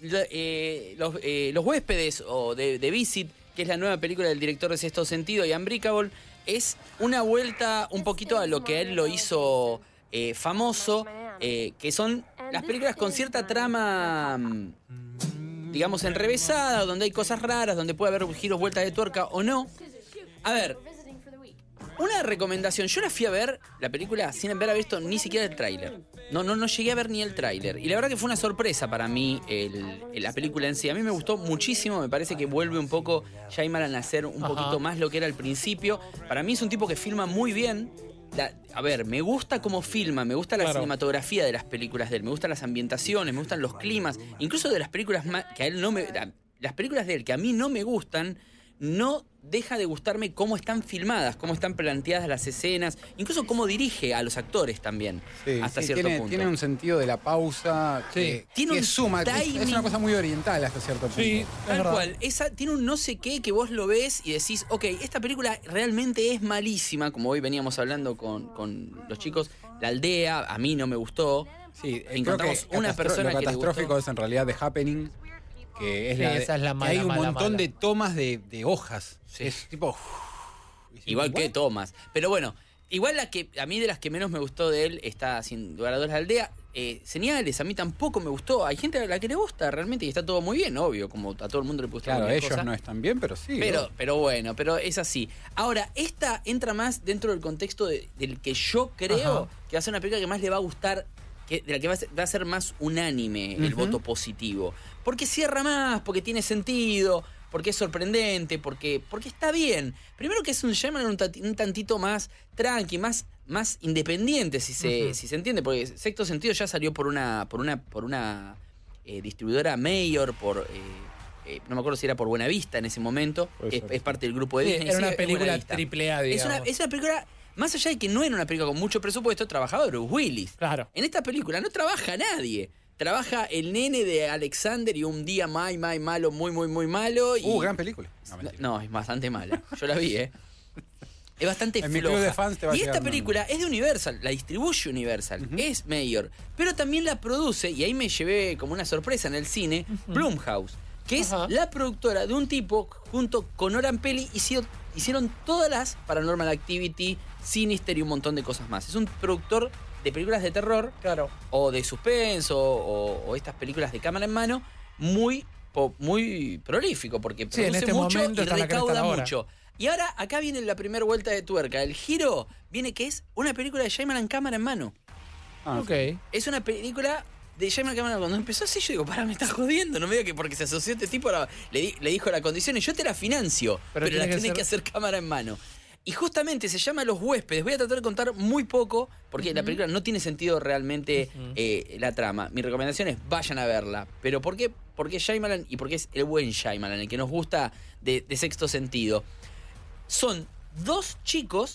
Los Huéspedes o The Visit, que es la nueva película del director de Sexto Sentido y Unbreakable, es una vuelta un poquito a lo que él lo hizo famoso, que son las películas con cierta trama, digamos, enrevesada, donde hay cosas raras, donde puede haber giros, vueltas de tuerca o no. A ver, una recomendación. Yo la fui a ver, la película, sin haber visto ni siquiera el tráiler. No llegué a ver ni el tráiler. Y la verdad que fue una sorpresa para mí la película en sí. A mí me gustó muchísimo. Me parece que vuelve un poco Shyamalan a hacer un poquito más lo que era al principio. Para mí es un tipo que filma muy bien. A ver, me gusta cómo filma, me gusta la cinematografía de las películas de él, me gustan las ambientaciones, me gustan los climas. Incluso de las películas que a él no me... Las películas de él que a mí no me gustan, no deja de gustarme cómo están filmadas, cómo están planteadas las escenas, incluso cómo dirige a los actores también, hasta cierto punto. Tiene un sentido de la pausa que suma, es una cosa muy oriental hasta cierto punto. Sí, tal cual. Tiene un no sé qué que vos lo ves y decís, ok, esta película realmente es malísima, como hoy veníamos hablando con los chicos. La Aldea, a mí no me gustó. Sí, encontramos una persona lo que le catastrófico gustó. es en realidad The Happening, que es esa es la mala, hay un mala, montón mala. de tomas de hojas. Sí. Es tipo... Igual que Thomas. Pero bueno, igual a mí de las que menos me gustó de él está sin lugar a dudas La Aldea. Señales, a mí tampoco me gustó. Hay gente a la que le gusta realmente y está todo muy bien, obvio, como a todo el mundo le gusta. Claro, ellos cosa. no están bien, pero sí. Pero bueno, pero es así. Ahora, esta entra más dentro del contexto del que yo creo que va a ser una película que más le va a gustar, de la que va a ser más unánime el voto positivo. Porque cierra más, porque tiene sentido, porque es sorprendente, porque está bien. Primero que es un Shyamalan un tantito más tranqui, más independiente, si se entiende, porque Sexto Sentido ya salió por una distribuidora Mayor, no me acuerdo si era por Buenavista en ese momento, es parte del grupo de Disney. Era una es película Buenavista. AAA, digamos. Es una película, más allá de que no era una película con mucho presupuesto, trabajaba Bruce Willis. Claro. En esta película no trabaja nadie. Trabaja el nene de Alexander y un día muy malo, muy malo. Gran película. No, es bastante mala. Yo la vi, Es bastante En mi club de floja. fans te va a Y esta llegar, película es de Universal, la distribuye Universal, es Mayor, pero también la produce, y ahí me llevé como una sorpresa en el cine, Blumhouse, que es la productora de un tipo, junto con Oren Peli, hicieron todas las Paranormal Activity, Sinister y un montón de cosas más. Es un productor de películas de terror, o de suspenso, o estas películas de cámara en mano, muy prolífico, porque Sí, en produce este mucho momento y está en la cresta de recauda la hora. mucho. Y ahora acá viene la primera vuelta de tuerca. El giro viene que es una película de Shyamalan cámara en mano. Ok. Es una película de Shyamalan cámara en mano. Cuando empezó así yo digo, me estás jodiendo. No me digas que porque se asoció este tipo le dijo la condición y yo te la financio. Pero la tenés que hacer cámara en mano. Y justamente se llama Los Huéspedes. Voy a tratar de contar muy poco porque la película no tiene sentido realmente la trama. Mi recomendación es vayan a verla. ¿Pero por qué? Porque Shyamalan y porque es el buen Shyamalan, el que nos gusta de Sexto Sentido. Son dos chicos,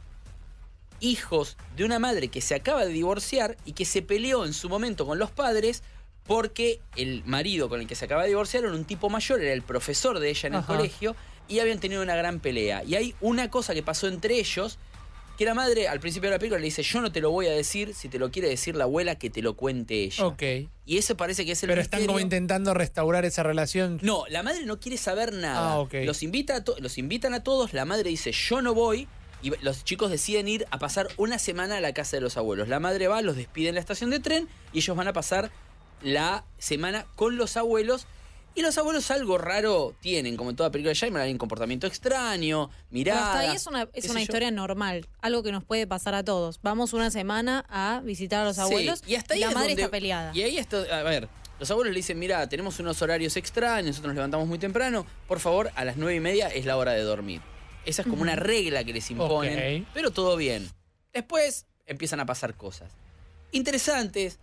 hijos de una madre que se acaba de divorciar y que se peleó en su momento con los padres porque el marido con el que se acaba de divorciar era un tipo mayor, era el profesor de ella en el colegio y habían tenido una gran pelea. Y hay una cosa que pasó entre ellos, que la madre al principio de la película le dice, yo no te lo voy a decir, si te lo quiere decir la abuela, que te lo cuente ella. Ok. Y eso parece que es el Pero misterio. están como intentando restaurar esa relación. No, la madre no quiere saber nada. Ah, ok. Los invitan a todos, la madre dice, yo no voy, y los chicos deciden ir a pasar una semana a la casa de los abuelos. La madre va, los despide en la estación de tren, y ellos van a pasar la semana con los abuelos. Y los abuelos algo raro tienen, como en toda película de Shyamalan, hay un comportamiento extraño, mirada. Hasta ahí es una historia normal, algo que nos puede pasar a todos. Vamos una semana a visitar a los abuelos y hasta ahí la es madre donde, está peleada. Y ahí está, a ver, los abuelos le dicen, mira, tenemos unos horarios extraños, nosotros nos levantamos muy temprano, por favor, a las 9:30 es la hora de dormir. Esa es como una regla que les imponen, pero todo bien. Después empiezan a pasar cosas interesantes.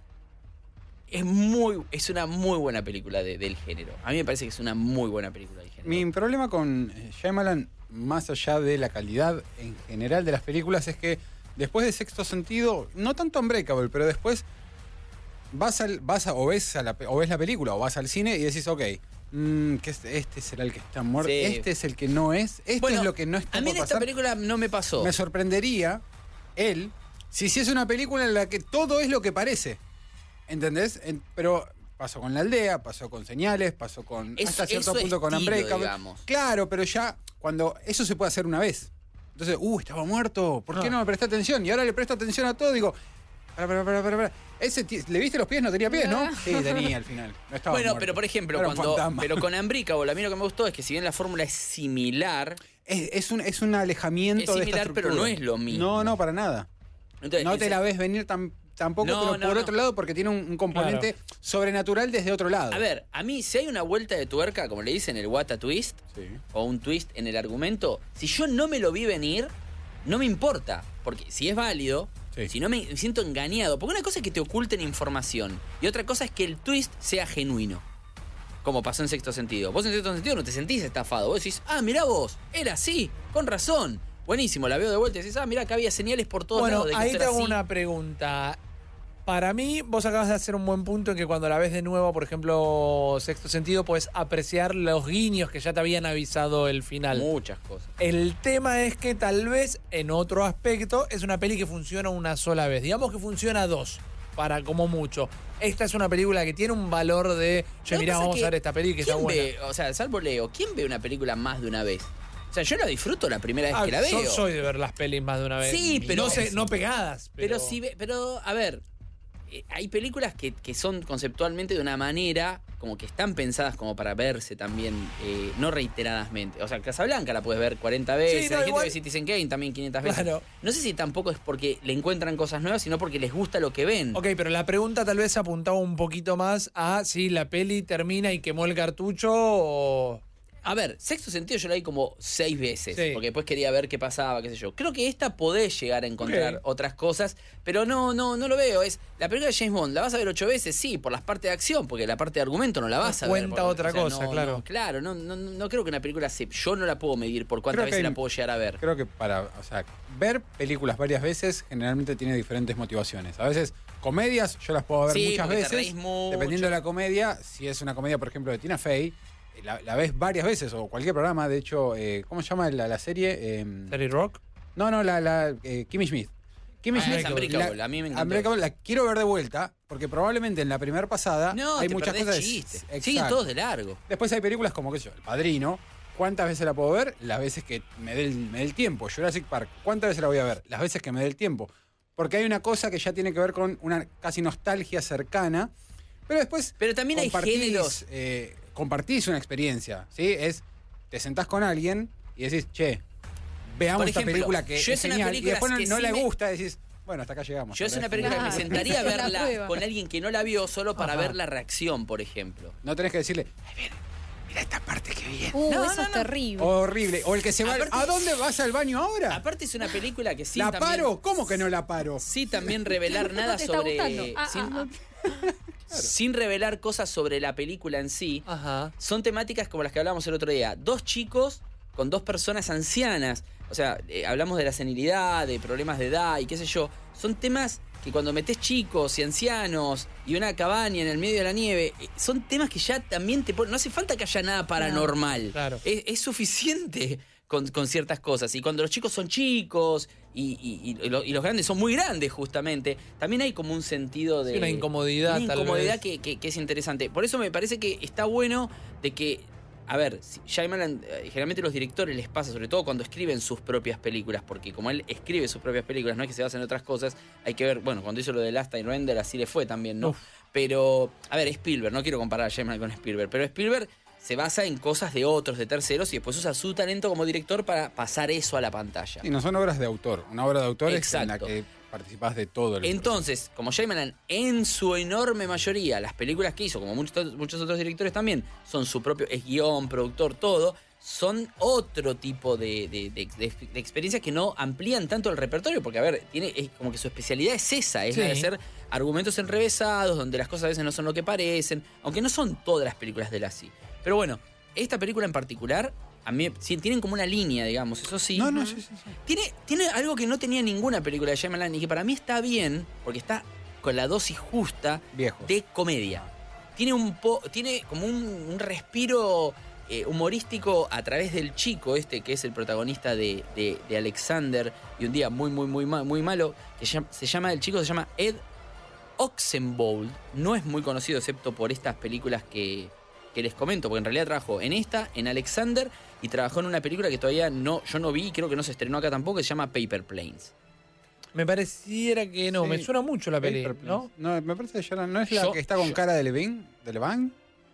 Es una muy buena película del género. A mí me parece que es una muy buena película del género. Mi problema con Shyamalan, más allá de la calidad en general de las películas, es que después de Sexto Sentido, no tanto Unbreakable, pero después o ves la película o vas al cine y decís, ok, que este será el que está muerto, Sí. este es el que no es, es lo que no está A mí por en esta pasar. película no me pasó. Me sorprendería él si hiciese una película en la que todo es lo que parece. ¿Entendés? Pero pasó con La Aldea, pasó con Señales, pasó con hasta cierto punto con Unbreakable. Digamos. Claro, pero ya cuando eso se puede hacer una vez. Entonces, estaba muerto, ¿por qué no me presté atención? Y ahora le presto atención a todo, digo, para. ¿Le viste los pies? No tenía pies, ¿no? Sí, tenía al final. No estaba Bueno, muerto. pero por ejemplo, Era un fantasma. pero con Unbreakable, a mí lo que me gustó es que si bien la fórmula es similar... Es un alejamiento de esta similar, pero estructura. no es lo mismo. No, para nada. Entonces, no te la ves venir tampoco, pero por otro lado, porque tiene un componente sobrenatural desde otro lado. A ver, a mí, si hay una vuelta de tuerca, como le dicen, el what a twist, o un twist en el argumento, si yo no me lo vi venir, no me importa. Porque si es válido, si no me siento engañado. Porque una cosa es que te oculten información, y otra cosa es que el twist sea genuino. Como pasó en Sexto Sentido. Vos en Sexto Sentido no te sentís estafado. Vos decís, mirá vos, era así, con razón. Buenísimo, la veo de vuelta y decís, mirá que había señales por todos lados de que ahí esto te era hago así. una pregunta. Para mí, vos acabas de hacer un buen punto en que cuando la ves de nuevo, por ejemplo, Sexto Sentido, puedes apreciar los guiños que ya te habían avisado el final. Muchas cosas. El tema es que tal vez, en otro aspecto, es una peli que funciona una sola vez. Digamos que funciona dos, para como mucho. Esta es una película que tiene un valor de, mirá, vamos a ver esta peli que está buena. O sea, salvo Leo, ¿quién ve una película más de una vez? O sea, yo la disfruto la primera vez que la veo. Yo soy de ver las pelis más de una vez. Sí, pero... No pegadas. Pero a ver, hay películas que son conceptualmente de una manera, como que están pensadas como para verse también, no reiteradamente. O sea, Casablanca la puedes ver 40 veces, Sí, no, hay gente igual... que ve Citizen Kane también 500 veces. Claro. No sé si tampoco es porque le encuentran cosas nuevas, sino porque les gusta lo que ven. Ok, pero la pregunta tal vez apuntaba un poquito más a si la peli termina y quemó el cartucho o... A ver, Sexto Sentido yo la vi como 6 veces, Sí. porque después quería ver qué pasaba, qué sé yo. Creo que esta podés llegar a encontrar otras cosas, pero no lo veo. La película de James Bond, ¿la vas a ver 8 veces? Sí, por las partes de acción, porque la parte de argumento no la vas a ver. Cuenta otra cosa, claro. No, claro, no creo que una película yo no la puedo medir por cuántas veces la puedo llegar a ver. Creo que ver películas varias veces generalmente tiene diferentes motivaciones. A veces, comedias, yo las puedo ver muchas porque te veces. reís mucho. Dependiendo de la comedia, si es una comedia, por ejemplo, de Tina Fey, la ves varias veces, o cualquier programa. De hecho, ¿cómo se llama la serie? ¿Terry Rock? No, Kimmy Schmidt. Kimmy Schmidt, Unbreakable, a mí me encantó. Unbreakable la quiero ver de vuelta, porque probablemente en la primera pasada hay te muchas perdés cosas. chistes. Exacto. Siguen todos de largo. Después hay películas como, qué sé yo, El Padrino. ¿Cuántas veces la puedo ver? Las veces que me dé el tiempo. Jurassic Park, ¿cuántas veces la voy a ver? Las veces que me dé el tiempo. Porque hay una cosa que ya tiene que ver con una casi nostalgia cercana. Pero después. Pero también hay géneros. Compartís una experiencia, ¿sí? Te sentás con alguien y decís, che, veamos esta película que es genial. Y después no le gusta, decís, bueno, hasta acá llegamos. Yo es una película que me sentaría a verla con alguien que no la vio solo para ver la reacción, por ejemplo. No tenés que decirle, mira esta parte que viene. Eso es terrible. Horrible. O el que se va. ¿A dónde vas al baño ahora? Aparte es una película que sí. ¿La también, paro? ¿Cómo que no la paro? Sí, también revelar nada sobre. Sin revelar cosas sobre la película en sí. Son temáticas como las que hablábamos el otro día. 2 chicos con 2 personas ancianas. O sea, hablamos de la senilidad, de problemas de edad y qué sé yo. Son temas que cuando metés chicos y ancianos y una cabaña en el medio de la nieve, son temas que ya también te ponen. No hace falta que haya nada paranormal. Claro. Es suficiente con ciertas cosas. Y cuando los chicos son chicos y los grandes son muy grandes, justamente, también hay como un sentido de... Sí, una incomodidad, una incomodidad que es interesante. Por eso me parece que está bueno de que... A ver, Shyamalan, generalmente los directores les pasa, sobre todo cuando escriben sus propias películas, porque como él escribe sus propias películas, no es que se basen en otras cosas, hay que ver, bueno, cuando hizo lo de Last Airbender así le fue también, ¿no? Pero, a ver, Spielberg, no quiero comparar a Shyamalan con Spielberg, pero Spielberg se basa en cosas de otros, de terceros, y después usa su talento como director para pasar eso a la pantalla. Y no son obras de autor. Una obra de autor Exacto. es en la que participás de todo el Entonces, como Shyamalan, en su enorme mayoría, las películas que hizo, como muchos otros directores también, son su propio, es guión, productor, todo, son otro tipo de experiencias que no amplían tanto el repertorio, porque, a ver, es como que su especialidad es esa, es la de hacer argumentos enrevesados, donde las cosas a veces no son lo que parecen, aunque no son todas las películas de él así. Pero bueno, esta película en particular, a mí sí, tienen como una línea, digamos, eso sí. Sí. Tiene algo que no tenía ninguna película de Shyamalan y que para mí está bien, porque está con la dosis justa de comedia. Tiene como un respiro humorístico a través del chico que es el protagonista de Alexander y un día muy malo, que se llama Ed Oxenbould. No es muy conocido excepto por estas películas que les comento, porque en realidad trabajó en en Alexander, y trabajó en una película que todavía yo no vi y creo que no se estrebó acá tampoco, que se llama Paper Planes. Me pareciera que no, me suena mucho la peli, ¿no? No, me parece que ¿no es la que está con cara de Levine? ¿De Levine?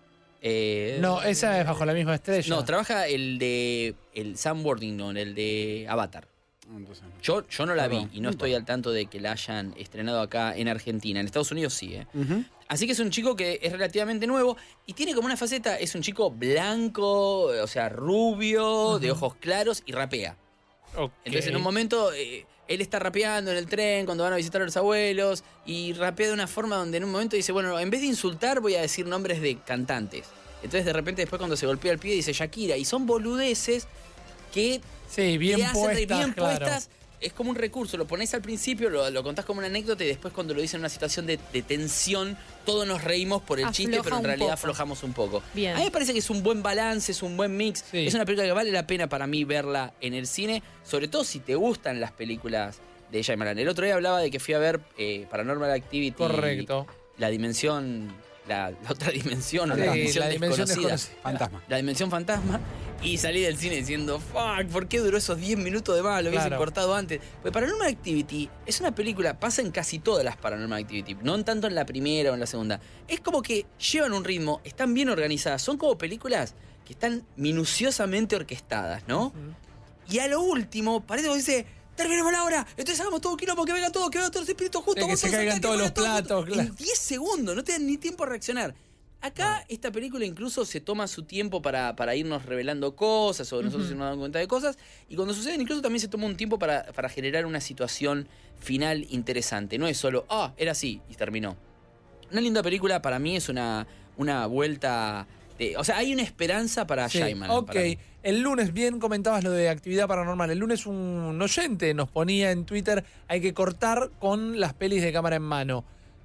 No, esa es Bajo la misma estrella. No, trabaja el Sam Worthington, el de Avatar. Yo no la vi y no estoy al tanto de que la hayan estrenado acá en Argentina. En Estados Unidos sí, Así que es un chico que es relativamente nuevo y tiene como una faceta, es un chico blanco, o sea, rubio, de ojos claros y rapea. Entonces en un momento él está rapeando en el tren cuando van a visitar a los abuelos y rapea de una forma donde en un momento dice, bueno, en vez de insultar voy a decir nombres de cantantes. Entonces de repente después cuando se golpea el pie dice Shakira, y son boludeces que bien puestas. Es como un recurso, lo pones al principio, lo contás como una anécdota y después cuando lo dicen en una situación de tensión, todos nos reímos por el chiste, pero en realidad aflojamos un poco. Bien. A mí me parece que es un buen balance, es un buen mix. Es una película que vale la pena para mí verla en el cine, sobre todo si te gustan las películas de Shyamalan. El otro día hablaba de que fui a ver Paranormal Activity. Correcto. La dimensión... La otra dimensión, o la dimensión desconocida. Fantasma. La dimensión fantasma. Y salí del cine diciendo, fuck, ¿por qué duró esos 10 minutos de más? Lo hubiesen cortado antes. Pues Paranormal Activity es una película, pasa en casi todas las Paranormal Activity, no tanto en la primera o en la segunda. Es como que llevan un ritmo, están bien organizadas, son como películas que están minuciosamente orquestadas, ¿no? Y a lo último, parece que dice, terminemos la hora, entonces hagamos todo quilombo, que vengan todos los espíritus juntos. Que se caigan todos los platos, claro. En 10 segundos, no te dan ni tiempo a reaccionar. Acá esta película incluso se toma su tiempo para irnos revelando cosas o nosotros nos damos cuenta de cosas, y cuando suceden incluso también se toma un tiempo para generar una situación final interesante. No es solo, era así y terminó. Una linda película, para mí es una vuelta... O sea, hay una esperanza para Shyamalan. Ok, el lunes, bien comentabas lo de Actividad Paranormal. El lunes un oyente nos ponía en Twitter, hay que cortar con las pelis de cámara en mano.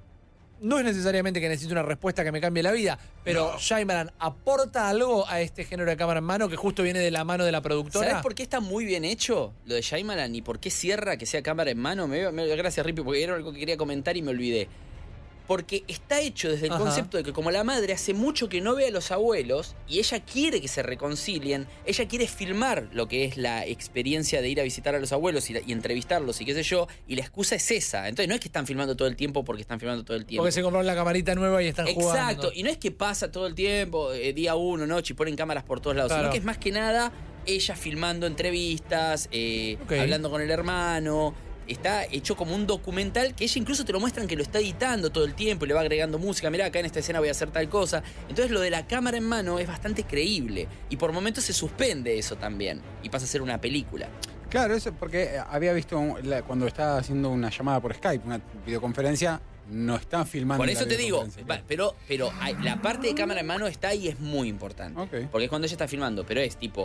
No es necesariamente que necesite una respuesta que me cambie la vida, pero Shyamalan aporta algo a este género de cámara en mano que justo viene de la mano de la productora. ¿Sabes por qué está muy bien hecho lo de Shyamalan y por qué cierra que sea cámara en mano? Gracias, Rippy, porque era algo que quería comentar y me olvidé. Porque está hecho desde el concepto de que como la madre hace mucho que no ve a los abuelos y ella quiere que se reconcilien, ella quiere filmar lo que es la experiencia de ir a visitar a los abuelos y entrevistarlos y qué sé yo, y la excusa es esa. Entonces no es que están filmando todo el tiempo porque están filmando todo el tiempo. Porque se compraron la camarita nueva y están jugando. Exacto, y no es que pasa todo el tiempo, día uno, noche, y ponen cámaras por todos lados, sino que es más que nada ella filmando entrevistas, hablando con el hermano. Está hecho como un documental que ella incluso te lo muestran que lo está editando todo el tiempo y le va agregando música. Mirá, acá en esta escena voy a hacer tal cosa. Entonces lo de la cámara en mano es bastante creíble. Y por momentos se suspende eso también. Y pasa a ser una película. Claro, eso porque había visto cuando estaba haciendo una llamada por Skype, una videoconferencia, no está filmando. Por eso te digo, pero la parte de cámara en mano está y es muy importante. Porque es cuando ella está filmando, pero es tipo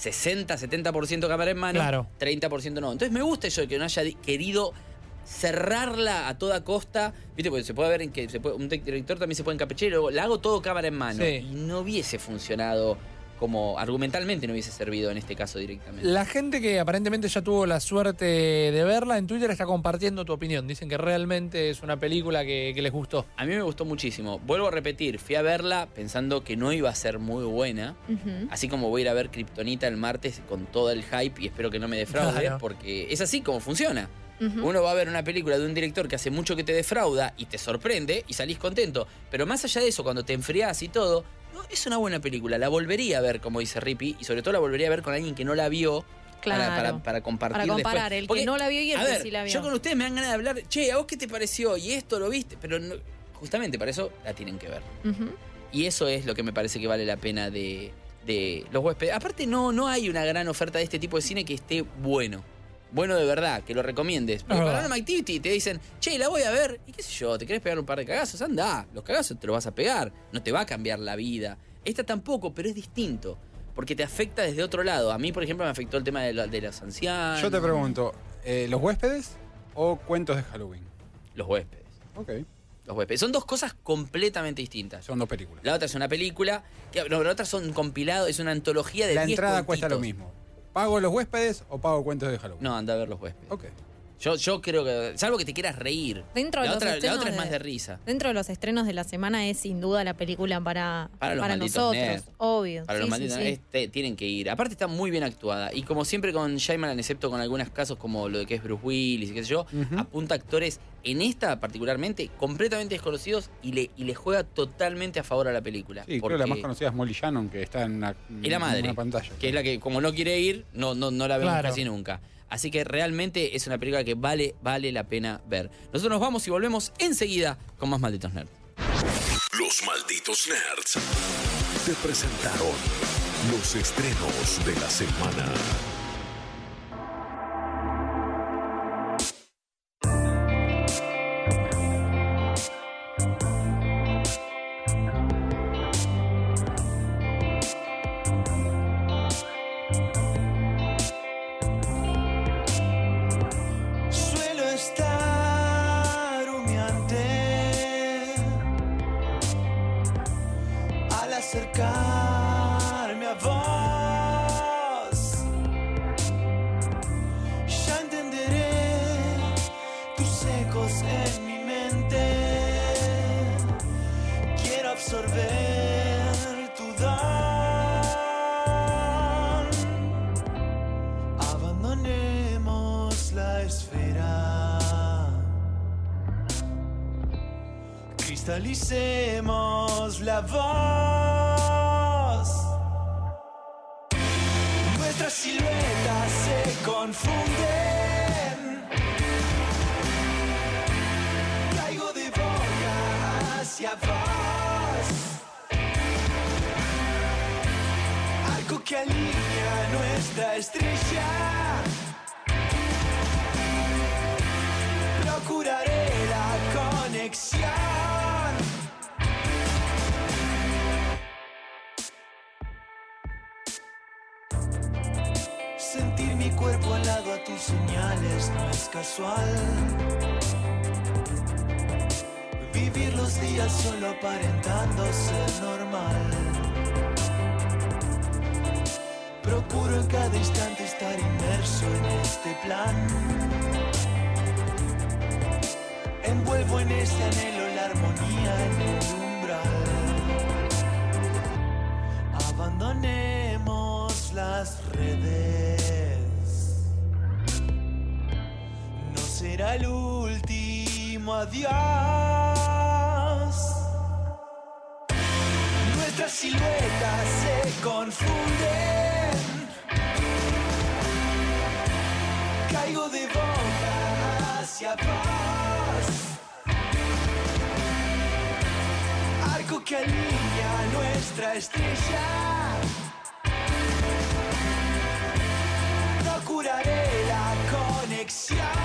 60-70% cámara en mano, 30% no. Entonces me gusta eso de que no haya querido cerrarla a toda costa. Viste, porque se puede ver en que un director también se puede encaprichar y luego la hago todo cámara en mano. Y no hubiese funcionado como argumentalmente, no hubiese servido en este caso directamente. La gente que aparentemente ya tuvo la suerte de verla en Twitter está compartiendo tu opinión. Dicen que realmente es una película que les gustó. A mí me gustó muchísimo. Vuelvo a repetir, fui a verla pensando que no iba a ser muy buena. Así como voy a ir a ver Kryptonita el martes con todo el hype y espero que no me defraude, porque es así como funciona. Uno va a ver una película de un director que hace mucho que te defrauda y te sorprende y salís contento. Pero más allá de eso, cuando te enfriás y todo, no, es una buena película. La volvería a ver, como dice Rippy, y sobre todo la volvería a ver con alguien que no la vio. Claro. Para compartir Para comparar, después. el Porque, que no la vio y el a que ver, sí la vio. yo con ustedes me dan ganas de hablar, che, ¿a vos qué te pareció? Y esto lo viste, pero no, justamente para eso la tienen que ver. Y eso es lo que me parece que vale la pena de Los Huéspedes. Aparte no hay una gran oferta de este tipo de cine que esté bueno. Bueno de verdad, que lo recomiendes. Porque para una activity te dicen, che, la voy a ver, y qué sé yo, ¿te querés pegar un par de cagazos? Anda, los cagazos te los vas a pegar, no te va a cambiar la vida. Esta tampoco, pero es distinto. Porque te afecta desde otro lado. A mí, por ejemplo, me afectó el tema de los ancianos. Yo te pregunto, ¿Los Huéspedes o Cuentos de Halloween? Los Huéspedes. Ok. Los Huéspedes. Son dos cosas completamente distintas. Son dos películas. La otra es una película, la otra son un compilado, es una antología de 10 La entrada cuentitos. cuesta lo mismo. ¿Pago Los Huéspedes o pago Cuentos de Halloween? No, anda a ver Los Huéspedes. Ok. Yo creo que, salvo que te quieras reír. Dentro de la los otra estrenos es más de risa. Dentro de los estrenos de la semana es sin duda la película para Los malditos nosotros, nerds. obvio. Para Sí, los sí, malditos sí. tienen que ir. Aparte está muy bien actuada. Y como siempre con Shyamalan, excepto con algunos casos como lo de que es Bruce Willis y qué sé yo, apunta actores, en esta particularmente, completamente desconocidos y le juega totalmente a favor a la película. Sí, creo que la más conocida es Molly Shannon, que está en una madre, pantalla. que es la que como no quiere ir, no la vemos Claro. casi nunca. Así que realmente es una película que vale la pena ver. Nosotros nos vamos y volvemos enseguida con más Malditos Nerds. Los Malditos Nerds te presentaron los estrenos de la semana. Suelo estar humeante al acercarme a vos. Ya entenderé tus ecos en mi mente. Quiero absorber tu don. Abandonemos la esfera. Cristalicemos la voz. Nuestras siluetas se confunden. Caigo de boca hacia vos. Algo que alinea nuestra estrella. Procuraré la conexión. Sentir mi cuerpo al lado a tus señales no es casual. Vivir los días solo aparentando ser normal. Procuro en cada instante estar inmerso en este plan. Envuelvo en este anhelo la armonía en el umbral. Abandonemos las redes. No será el último adiós. Nuestras siluetas se confunden. Caigo de boca hacia vos. Arco que alinea nuestra estrella. Procuraré la conexión.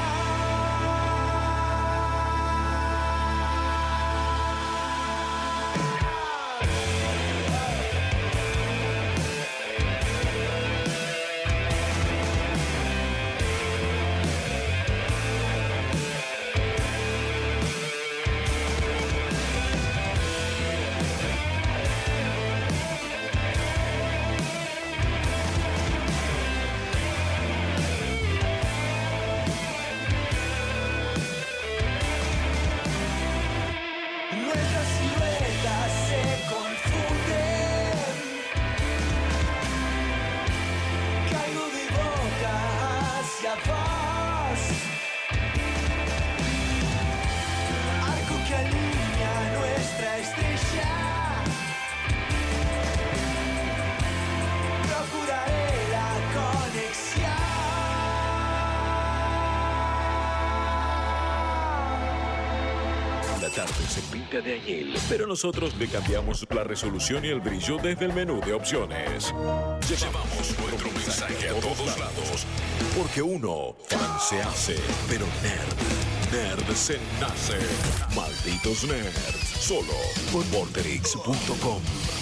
tarde se pinta de añil, pero nosotros le cambiamos la resolución y el brillo desde el menú de opciones. Llevamos nuestro mensaje a todos lados, porque uno fan se hace, pero nerd se nace. Malditos nerds, solo con Vorterix.com.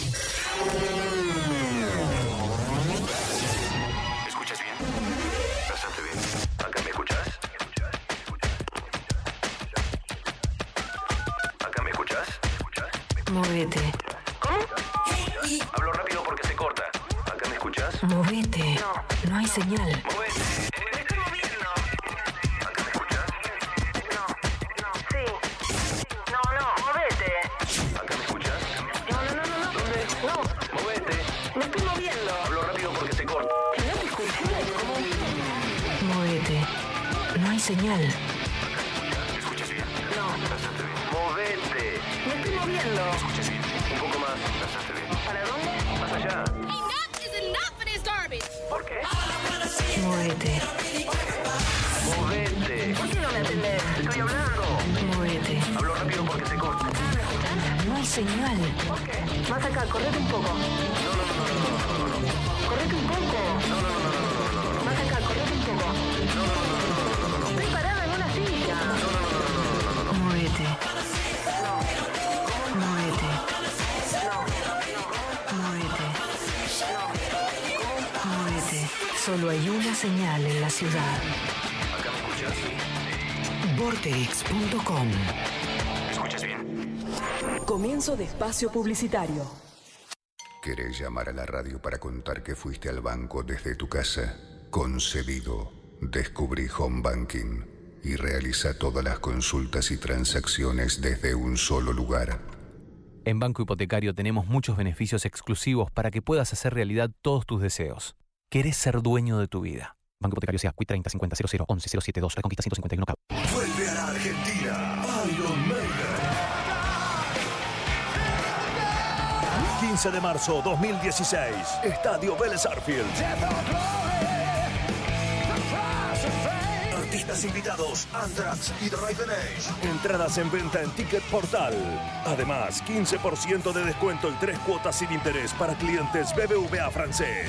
¿Escuchas bien? Bastante bien. ¿Acá me escuchas? ¿Acá me escuchas? Movete. ¿Cómo? Hablo rápido porque se corta. ¿Acá me escuchas? Movete. No hay señal. Movete. Me estoy moviendo. ¿Acá me escuchas? No. Sí. No, movete. ¿Acá me escuchas? No. ¿Dónde? No. Movete. Me estoy moviendo. Hablo rápido porque se corta. No te escuché. ¿Cómo? Movete. No hay señal. ¿Me escuchas bien? No. Bastante bien. Movete. Me estoy moviendo. ¿Me escuchas bien? Un poco más. Bastante bien. ¿Para dónde? Más allá. ¿Por qué? Movete. Movete. ¿Por qué no me atendés? Estoy hablando. Movete. Hablo rápido porque se corta. No hay señal. ¿Por qué? Más acá, correte un poco. No. Correte un poco. No. Más acá, correte un poco. No. Estoy parada en una silla. No. Movete. Movete. Movete. Solo hay una señal en la ciudad. ¿Acá me escuchas? Vorterix.com. ¿Me escuchas bien? Comienzo de espacio publicitario. ¿Querés llamar a la radio para contar que fuiste al banco desde tu casa? Concedido. Descubrí Home Banking y realiza todas las consultas y transacciones desde un solo lugar. En Banco Hipotecario tenemos muchos beneficios exclusivos para que puedas hacer realidad todos tus deseos. ¿Querés ser dueño de tu vida? Banco Hipotecario SEA Quick 30 50 00 11 072 Reconquista 151 Cabo. Vuelve a la Argentina Iron Maiden. 15 de marzo 2016, Estadio Vélez Sarsfield. Artistas invitados, Anthrax y Drive Age. Entradas en venta en Ticket Portal. Además, 15% de descuento y 3 cuotas sin interés para clientes BBVA francés.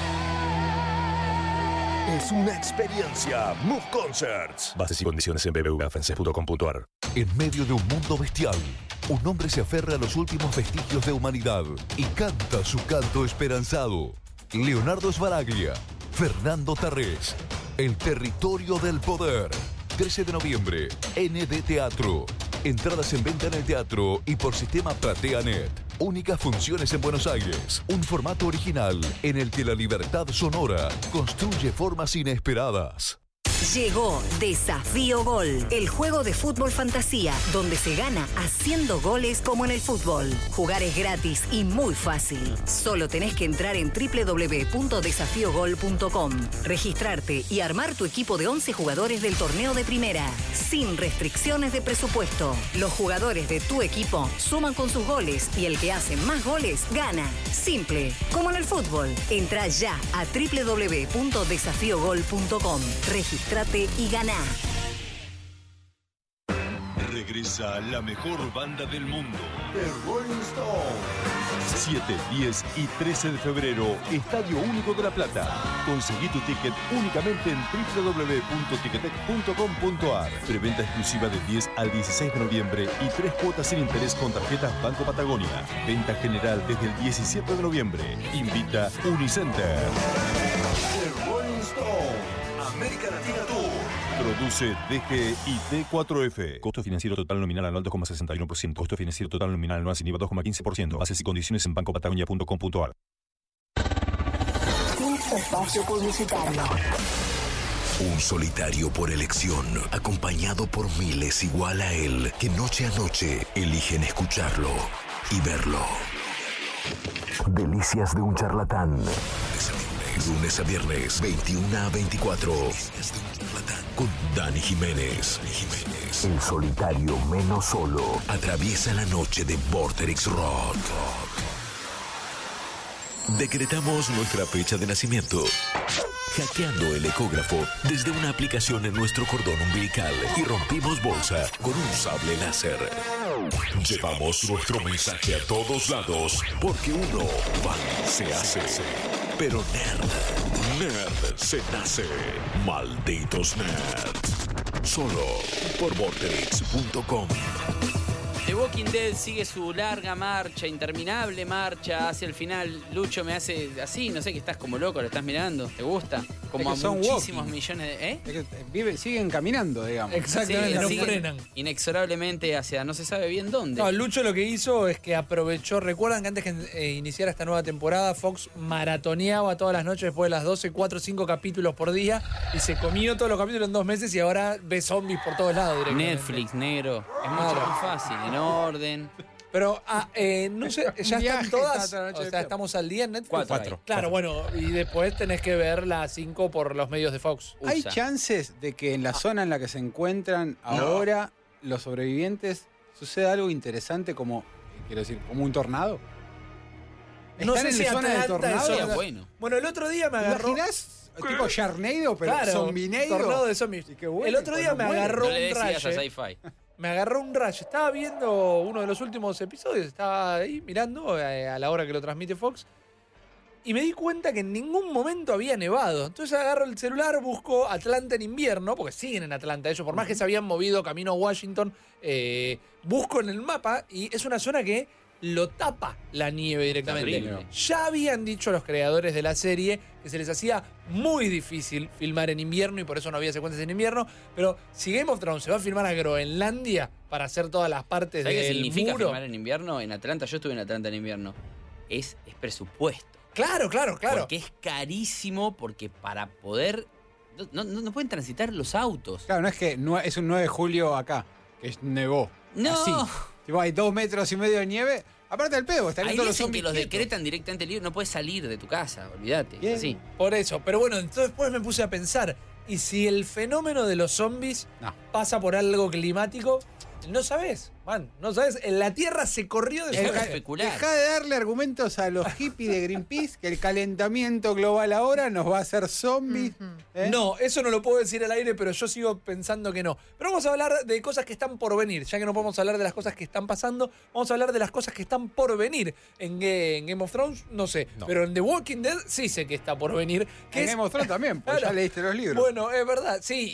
Es una experiencia. Move Concerts. Bases y condiciones en bbvafrancés.com.ar. En medio de un mundo bestial, un hombre se aferra a los últimos vestigios de humanidad y canta su canto esperanzado. Leonardo Sbaraglia, Fernando Tarrés, El Territorio del Poder. 13 de noviembre, ND Teatro. Entradas en venta en el teatro y por sistema PlateaNet. Únicas funciones en Buenos Aires. Un formato original en el que la libertad sonora construye formas inesperadas. Llegó Desafío Gol, el juego de fútbol fantasía, donde se gana haciendo goles como en el fútbol. Jugar es gratis y muy fácil. Solo tenés que entrar en www.desafiogol.com, registrarte y armar tu equipo de 11 jugadores del torneo de primera, sin restricciones de presupuesto. Los jugadores de tu equipo suman con sus goles y el que hace más goles gana. Simple, como en el fútbol. Entra ya a www.desafiogol.com. Registrate y ganá. Regresa la mejor banda del mundo, The Rolling Stones. 7, 10 y 13 de febrero, Estadio Único de La Plata. Conseguí tu ticket únicamente en www.ticketek.com.ar. Preventa exclusiva del 10 al 16 de noviembre y 3 cuotas sin interés con tarjetas Banco Patagonia. Venta general desde el 17 de noviembre. Invita Unicenter. The Rolling Stones. América Latina Tour. Produce DG y D4F. Costo financiero total nominal anual 2,61%. Costo financiero total nominal anual sin IVA 2,15%. Bases y condiciones en bancopatagonia.com.ar. Espacio publicitario. Un solitario por elección, acompañado por miles igual a él, que noche a noche eligen escucharlo y verlo. Delicias de un charlatán. Lunes a viernes, 21 a 24. Con Dani Jiménez. El solitario menos solo. Atraviesa la noche de Vorterix Rock. Decretamos nuestra fecha de nacimiento. Hackeando el ecógrafo desde una aplicación en nuestro cordón umbilical y rompimos bolsa con un sable láser. Llevamos nuestro mensaje a todos lados porque uno fan se hace, pero nerd se nace. Malditos nerds. Solo por vorterix.com. The Walking Dead sigue su larga marcha, interminable marcha hacia el final. Lucho me hace así, no sé, que estás como loco, lo estás mirando, ¿te gusta? Como Es que a son muchísimos walking. millones de... Es que siguen caminando, digamos. Exactamente, no siguen frenan. inexorablemente hacia no se sabe bien dónde. No, Lucho lo que hizo es que aprovechó. Recuerdan que antes que iniciara esta nueva temporada, Fox maratoneaba todas las noches después de las 12, 4 o 5 capítulos por día y se comió todos los capítulos en 2 meses y ahora ve zombies por todos lados directamente. Netflix, negro. Es mucho más fácil, en orden. Pero, no sé, ya Viaje, están todas. está toda la noche O sea, despierto. estamos al día en Netflix. 4. Claro, bueno, y después tenés que ver las 5 por los medios de Fox. ¿Hay chances de que en la zona en la que se encuentran ahora los sobrevivientes suceda algo interesante como, quiero decir, como un tornado? No ¿Están sé en si la zona del Atlanta es tornado? zona- Bueno. Bueno, el otro día me agarró. ¿Imaginás? Tipo Sharknado, pero Claro, Zombinado. tornado de zombies. Y qué bueno, El otro día me cuando muere. agarró No le un decías a rayo. Sci-Fi. Me agarró un rayo. Estaba viendo uno de los últimos episodios, estaba ahí mirando a la hora que lo transmite Fox. Y me di cuenta que en ningún momento había nevado. Entonces agarro el celular, busco Atlanta en invierno, porque siguen en Atlanta ellos, por más que se habían movido camino a Washington, busco en el mapa y es una zona que lo tapa la nieve directamente. Terrible. Ya habían dicho los creadores de la serie que se les hacía muy difícil filmar en invierno y por eso no había secuencias en invierno, pero si Game of Thrones se va a filmar a Groenlandia para hacer todas las partes ¿Sabes qué del significa muro... filmar en invierno? En Atlanta, yo estuve en Atlanta en invierno. Es presupuesto. Claro. Porque es carísimo, porque para poder... No pueden transitar los autos. Claro, no es que es un 9 de julio acá, que nevó. No. Así. Tipo, hay 2,5 metros de nieve. Aparte del pedo, están Ahí todos los dicen que zombies los quietos. decretan directamente libre, no puedes salir de tu casa, olvídate. Bien. Así. Por eso, pero bueno, entonces después me puse a pensar, ¿y si el fenómeno de los zombies pasa por algo climático? No sabes, man, no sabes. La Tierra se corrió de Es su especular. Deja de darle argumentos a los hippies de Greenpeace que el calentamiento global ahora nos va a hacer zombies. ¿eh? No, eso no lo puedo decir al aire, pero yo sigo pensando que no. Pero vamos a hablar de cosas que están por venir. Ya que no podemos hablar de las cosas que están pasando, vamos a hablar de las cosas que están por venir. En Game of Thrones, no sé. No. Pero en The Walking Dead sí sé que está por venir. Que En es- Game of Thrones también, pues Claro. ya leíste los libros. Bueno, es verdad, sí,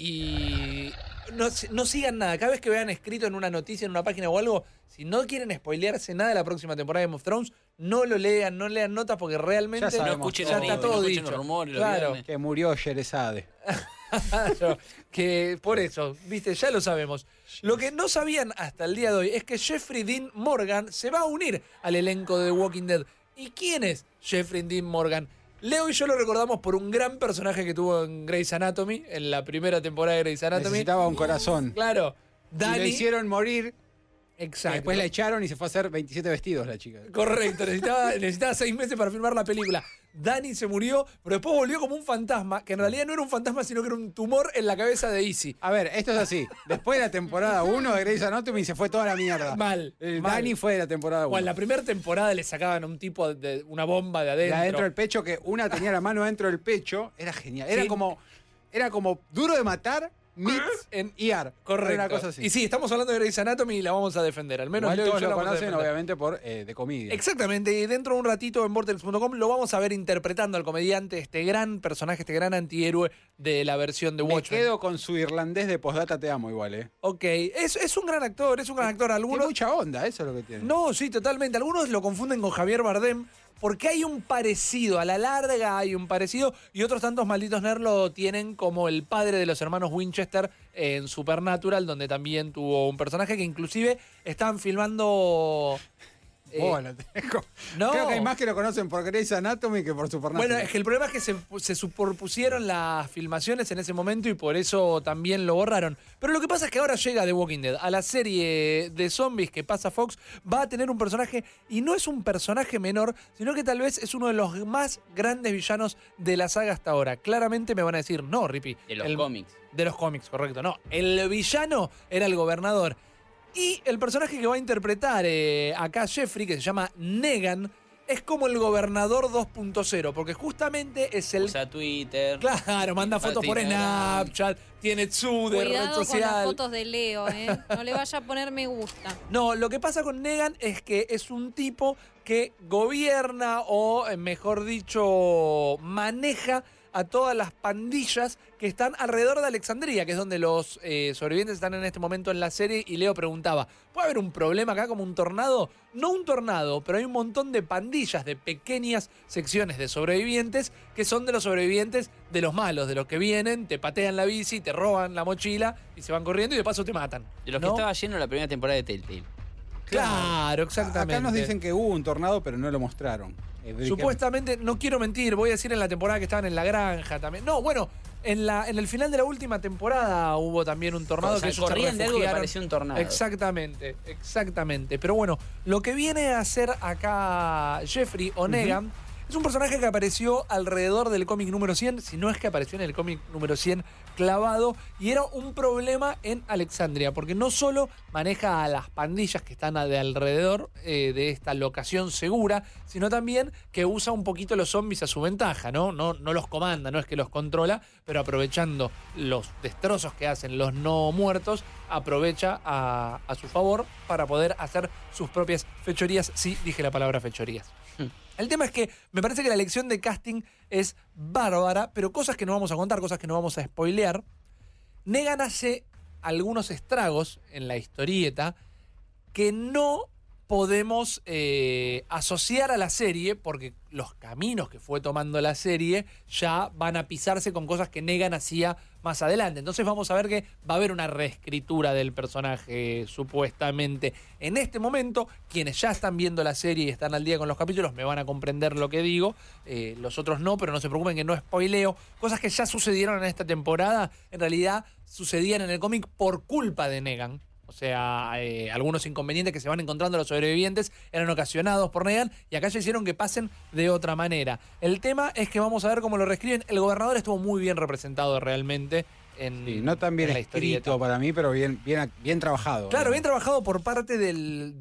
y no sigan nada. Cada vez que vean escrito en una noticia, en una página o algo, si no quieren spoilearse nada de la próxima temporada de Game of Thrones, no lo lean, no lean notas porque realmente Ya sabemos No escuchen todo. el está ritmo, todo no escuchen dicho. los rumores, los Claro, viernes. Que murió Sherezade. claro, que por eso, viste, ya lo sabemos. Lo que no sabían hasta el día de hoy es que Jeffrey Dean Morgan se va a unir al elenco de The Walking Dead. ¿Y quién es Jeffrey Dean Morgan? Leo y yo lo recordamos por un gran personaje que tuvo en Grey's Anatomy, en la primera temporada de Grey's Anatomy. Necesitaba un corazón. Claro, Y Dani. lo hicieron morir. Exacto. Después la echaron y se fue a hacer 27 vestidos la chica. Correcto, necesitaba 6 meses para filmar la película. Dani se murió, pero después volvió como un fantasma, que en realidad no era un fantasma, sino que era un tumor en la cabeza de Izzy. A ver, esto es así. Después de la temporada 1 de Grey's Anatomy se fue toda la mierda. Mal. El mal. Dani fue de la temporada 1. O en la primera temporada le sacaban a un tipo de una bomba de adentro. De adentro del pecho, que una tenía la mano dentro del pecho. Era genial. Era Sí. como Duro de Matar meets En ER. Correcto. Era una cosa así. Y sí, estamos hablando de Grey's Anatomy y la vamos a defender. Al menos Igual Leo y todos yo lo la vamos a conocen, defender. obviamente, por de comedia. Exactamente, y dentro de un ratito en Vortex.com lo vamos a ver interpretando al comediante, este gran personaje, este gran antihéroe de la versión de Me Watchmen. quedo con su irlandés de postdata te amo igual, Ok, es un gran actor, Tiene Algunos, mucha onda, eso es lo que tiene. no, sí, totalmente. Algunos lo confunden con Javier Bardem porque hay un parecido, a la larga hay un parecido, y otros tantos malditos nerds lo tienen como el padre de los hermanos Winchester en Supernatural, donde también tuvo un personaje que inclusive estaban filmando... Vos lo tenés como- no. Creo que hay más que lo conocen por Grey's Anatomy que por Supernatural. Bueno, es que el problema es que se superpusieron las filmaciones en ese momento y por eso también lo borraron. Pero lo que pasa es que ahora llega The Walking Dead. A la serie de zombies que pasa Fox va a tener un personaje, y no es un personaje menor, sino que tal vez es uno de los más grandes villanos de la saga hasta ahora. Claramente me van a decir, no, Rippy. De los cómics. De los cómics, correcto. No, el villano era el gobernador. Y el personaje que va a interpretar acá Jeffrey, que se llama Negan, es como el gobernador 2.0, porque justamente es el... Usa Twitter. Claro, manda fotos por Snapchat, tiene de red Cuidado con social. las fotos de Leo, ¿eh? No le vaya a poner me gusta. No, lo que pasa con Negan es que es un tipo que gobierna o, mejor dicho, maneja a todas las pandillas que están alrededor de Alexandria, que es donde los sobrevivientes están en este momento en la serie, y Leo preguntaba, ¿puede haber un problema acá como un tornado? No un tornado, pero hay un montón de pandillas, de pequeñas secciones de sobrevivientes que son de los sobrevivientes de los malos, de los que vienen, te patean la bici, te roban la mochila y se van corriendo y de paso te matan. De los ¿no? que estaba lleno la primera temporada de Telltale. Claro, exactamente. Acá nos dicen que hubo un tornado, pero no lo mostraron. Supuestamente, no quiero mentir, voy a decir en la temporada que estaban en la granja también. No, bueno, en el final de la última temporada hubo también un tornado, O sea, que ellos corrían se de algo que refugiaron. parecía un tornado. Exactamente. Pero bueno, lo que viene a hacer acá Jeffrey o Negan es un personaje que apareció alrededor del cómic número 100, si no es que apareció en el cómic número 100 clavado, y era un problema en Alexandria, porque no solo maneja a las pandillas que están de alrededor de esta locación segura, sino también que usa un poquito los zombies a su ventaja, ¿no? No los comanda, no es que los controla, pero aprovechando los destrozos que hacen los no muertos, aprovecha a su favor para poder hacer sus propias fechorías. Sí, dije la palabra fechorías. El tema es que me parece que la elección de casting es bárbara, pero cosas que no vamos a contar, cosas que no vamos a spoilear. Negan hace algunos estragos en la historieta que no podemos asociar a la serie, porque los caminos que fue tomando la serie ya van a pisarse con cosas que Negan hacía más adelante. Entonces vamos a ver que va a haber una reescritura del personaje, supuestamente. En este momento, quienes ya están viendo la serie y están al día con los capítulos me van a comprender lo que digo. Los otros no, pero no se preocupen que no spoileo. Cosas que ya sucedieron en esta temporada, en realidad sucedían en el cómic por culpa de Negan. O sea, algunos inconvenientes que se van encontrando los sobrevivientes eran ocasionados por Negan, y acá ya hicieron que pasen de otra manera. El tema es que vamos a ver cómo lo reescriben. El gobernador estuvo muy bien representado realmente en no tan bien en la escrito historieta. para mí, pero bien trabajado. Claro, bien trabajado por parte Se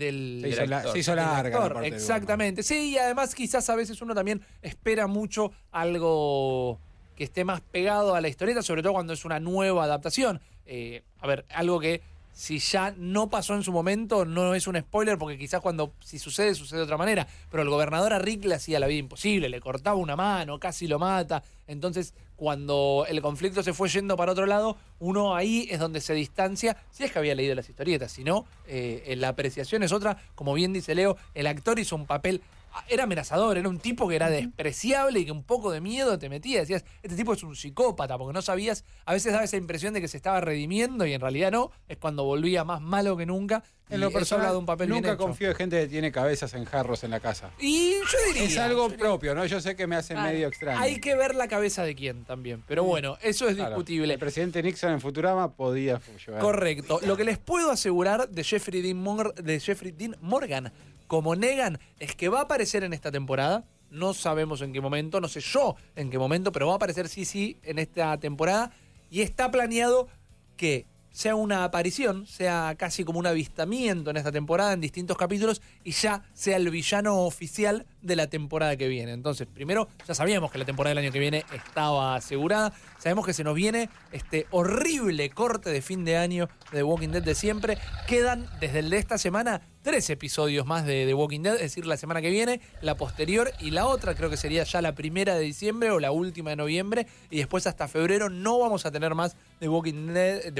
hizo larga la parte del exactamente. Sí, y además quizás a veces uno también espera mucho algo que esté más pegado a la historieta, sobre todo cuando es una nueva adaptación. A ver, algo que si ya no pasó en su momento, no es un spoiler, porque quizás si sucede de otra manera. Pero el gobernador a Rick le hacía la vida imposible, le cortaba una mano, casi lo mata. Entonces, cuando el conflicto se fue yendo para otro lado, uno ahí es donde se distancia, si es que había leído las historietas. Si no, la apreciación es otra. Como bien dice Leo, el actor hizo un papel... Era amenazador, era un tipo que era despreciable y que un poco de miedo te metía. Decías, este tipo es un psicópata, porque no sabías, a veces daba esa impresión de que se estaba redimiendo y en realidad no, es cuando volvía más malo que nunca. En lo personal, habla de un papel bien nunca hecho. confío en gente que tiene cabezas en jarros en la casa. Y yo diría... Es algo propio, ¿no? Yo sé que me hace medio extraño. Hay que ver la cabeza de quién también, pero bueno, eso es discutible. El presidente Nixon en Futurama podía llevar. Correcto. Lo que les puedo asegurar de Jeffrey Dean Morgan como Negan es que va a aparecer en esta temporada. No sabemos en qué momento, no sé yo en qué momento, pero va a aparecer sí en esta temporada. Y está planeado que sea una aparición, sea casi como un avistamiento en esta temporada, en distintos capítulos, y ya sea el villano oficial de la temporada que viene. Entonces, primero, ya sabíamos que la temporada del año que viene estaba asegurada. Sabemos que se nos viene este horrible corte de fin de año de The Walking Dead de siempre. Quedan, desde el de esta semana, 3 episodios más de The Walking Dead, es decir, la semana que viene, la posterior y la otra, creo que sería ya la 1 de diciembre o la última de noviembre, y después hasta febrero no vamos a tener más The Walking Dead.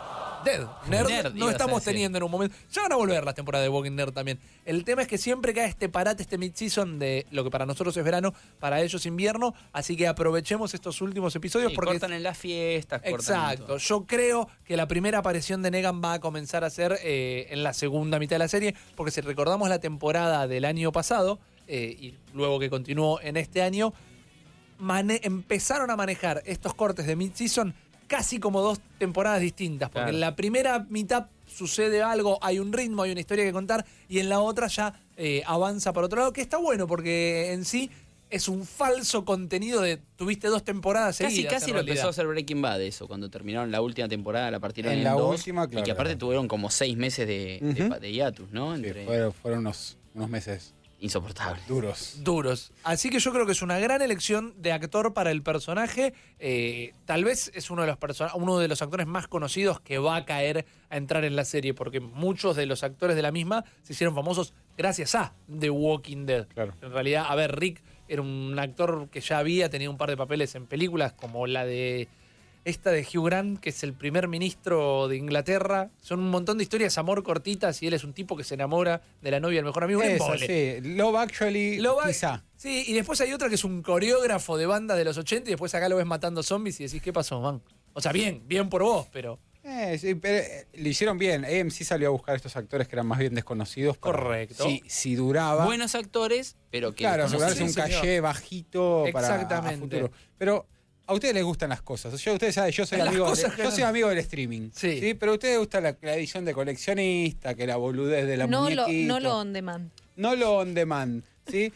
Nerd no estamos teniendo en un momento. Ya van a volver las temporadas de Walking Dead también. El tema es que siempre cae este parate, este mid-season de lo que para nosotros es verano, para ellos invierno, así que aprovechemos estos últimos episodios porque cortan en las fiestas. Exacto. Yo creo que la primera aparición de Negan va a comenzar a ser en la segunda mitad de la serie, porque si recordamos la temporada del año pasado y luego que continuó en este año, empezaron a manejar estos cortes de mid-season casi como 2 temporadas distintas, porque en la primera mitad sucede algo, hay un ritmo, hay una historia que contar, y en la otra ya avanza para otro lado, que está bueno, porque en sí es un falso contenido de tuviste 2 temporadas seguidas. Casi lo empezó a hacer Breaking Bad eso, cuando terminaron la última temporada, la partieron en la 2, última, claro, y que aparte tuvieron como 6 meses de hiatus, ¿no? Sí, fueron unos meses insoportable. Duros. Así que yo creo que es una gran elección de actor para el personaje. Tal vez es uno de los actores más conocidos que va a caer a entrar en la serie, porque muchos de los actores de la misma se hicieron famosos gracias a The Walking Dead. Claro. En realidad, a ver, Rick era un actor que ya había tenido un par de papeles en películas, como la de esta de Hugh Grant, que es el primer ministro de Inglaterra. Son un montón de historias, amor cortitas, y él es un tipo que se enamora de la novia del mejor amigo. Eso, sí. Love Actually, quizá. Sí, y después hay otra que es un coreógrafo de banda de los 80 y después acá lo ves matando zombies y decís, ¿qué pasó, man? O sea, bien por vos, pero... Sí, pero lo hicieron bien. AMC salió a buscar estos actores que eran más bien desconocidos. Correcto. Si duraba. Buenos actores, pero que... Claro, asegurarse un caché bajito para Exactamente. futuro. Pero a ustedes les gustan las cosas. Ustedes saben, yo soy amigo del streaming. Sí. Pero a ustedes les gusta la edición de coleccionista, que la boludez de la muñequita. No lo on demand. No lo on demand, ¿sí?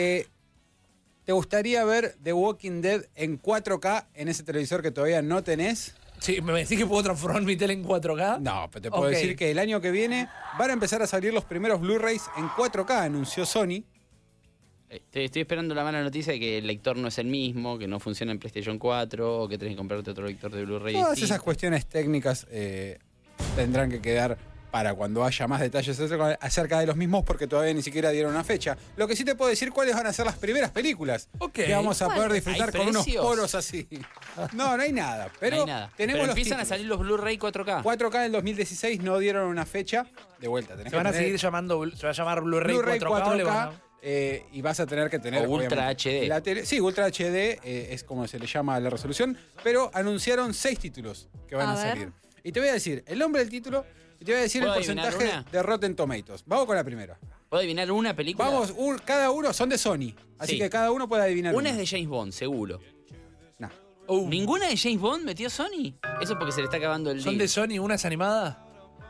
¿Te gustaría ver The Walking Dead en 4K en ese televisor que todavía no tenés? Sí, ¿me decís que puedo transformar mi tele en 4K? No, pero te puedo decir que el año que viene van a empezar a salir los primeros Blu-rays en 4K, anunció Sony. Estoy esperando la mala noticia de que el lector no es el mismo, que no funciona en PlayStation 4, o que tenés que comprarte otro lector de Blu-ray. Todas esas cuestiones técnicas tendrán que quedar para cuando haya más detalles acerca de los mismos, porque todavía ni siquiera dieron una fecha. Lo que sí te puedo decir cuáles van a ser las primeras películas que vamos a poder disfrutar con unos poros así. No hay nada. Pero, no hay nada. Tenemos pero los empiezan a salir los Blu-ray 4K. 4K en el 2016 no dieron una fecha. De vuelta, tenés se van a seguir llamando, se va a llamar Blu-ray 4K. Y vas a tener que tener... O Ultra HD. La sí, Ultra HD es como se le llama la resolución. Pero anunciaron 6 títulos que van a salir. Y te voy a decir el nombre del título y te voy a decir el porcentaje de Rotten Tomatoes. Vamos con la primera. ¿Puedo adivinar una película? Vamos, cada uno son de Sony. Así que cada uno puede adivinar una. Es de James Bond, seguro. No. ¿Ninguna de James Bond metió Sony? Eso porque se le está acabando el ¿Son de Sony? ¿Una es animada?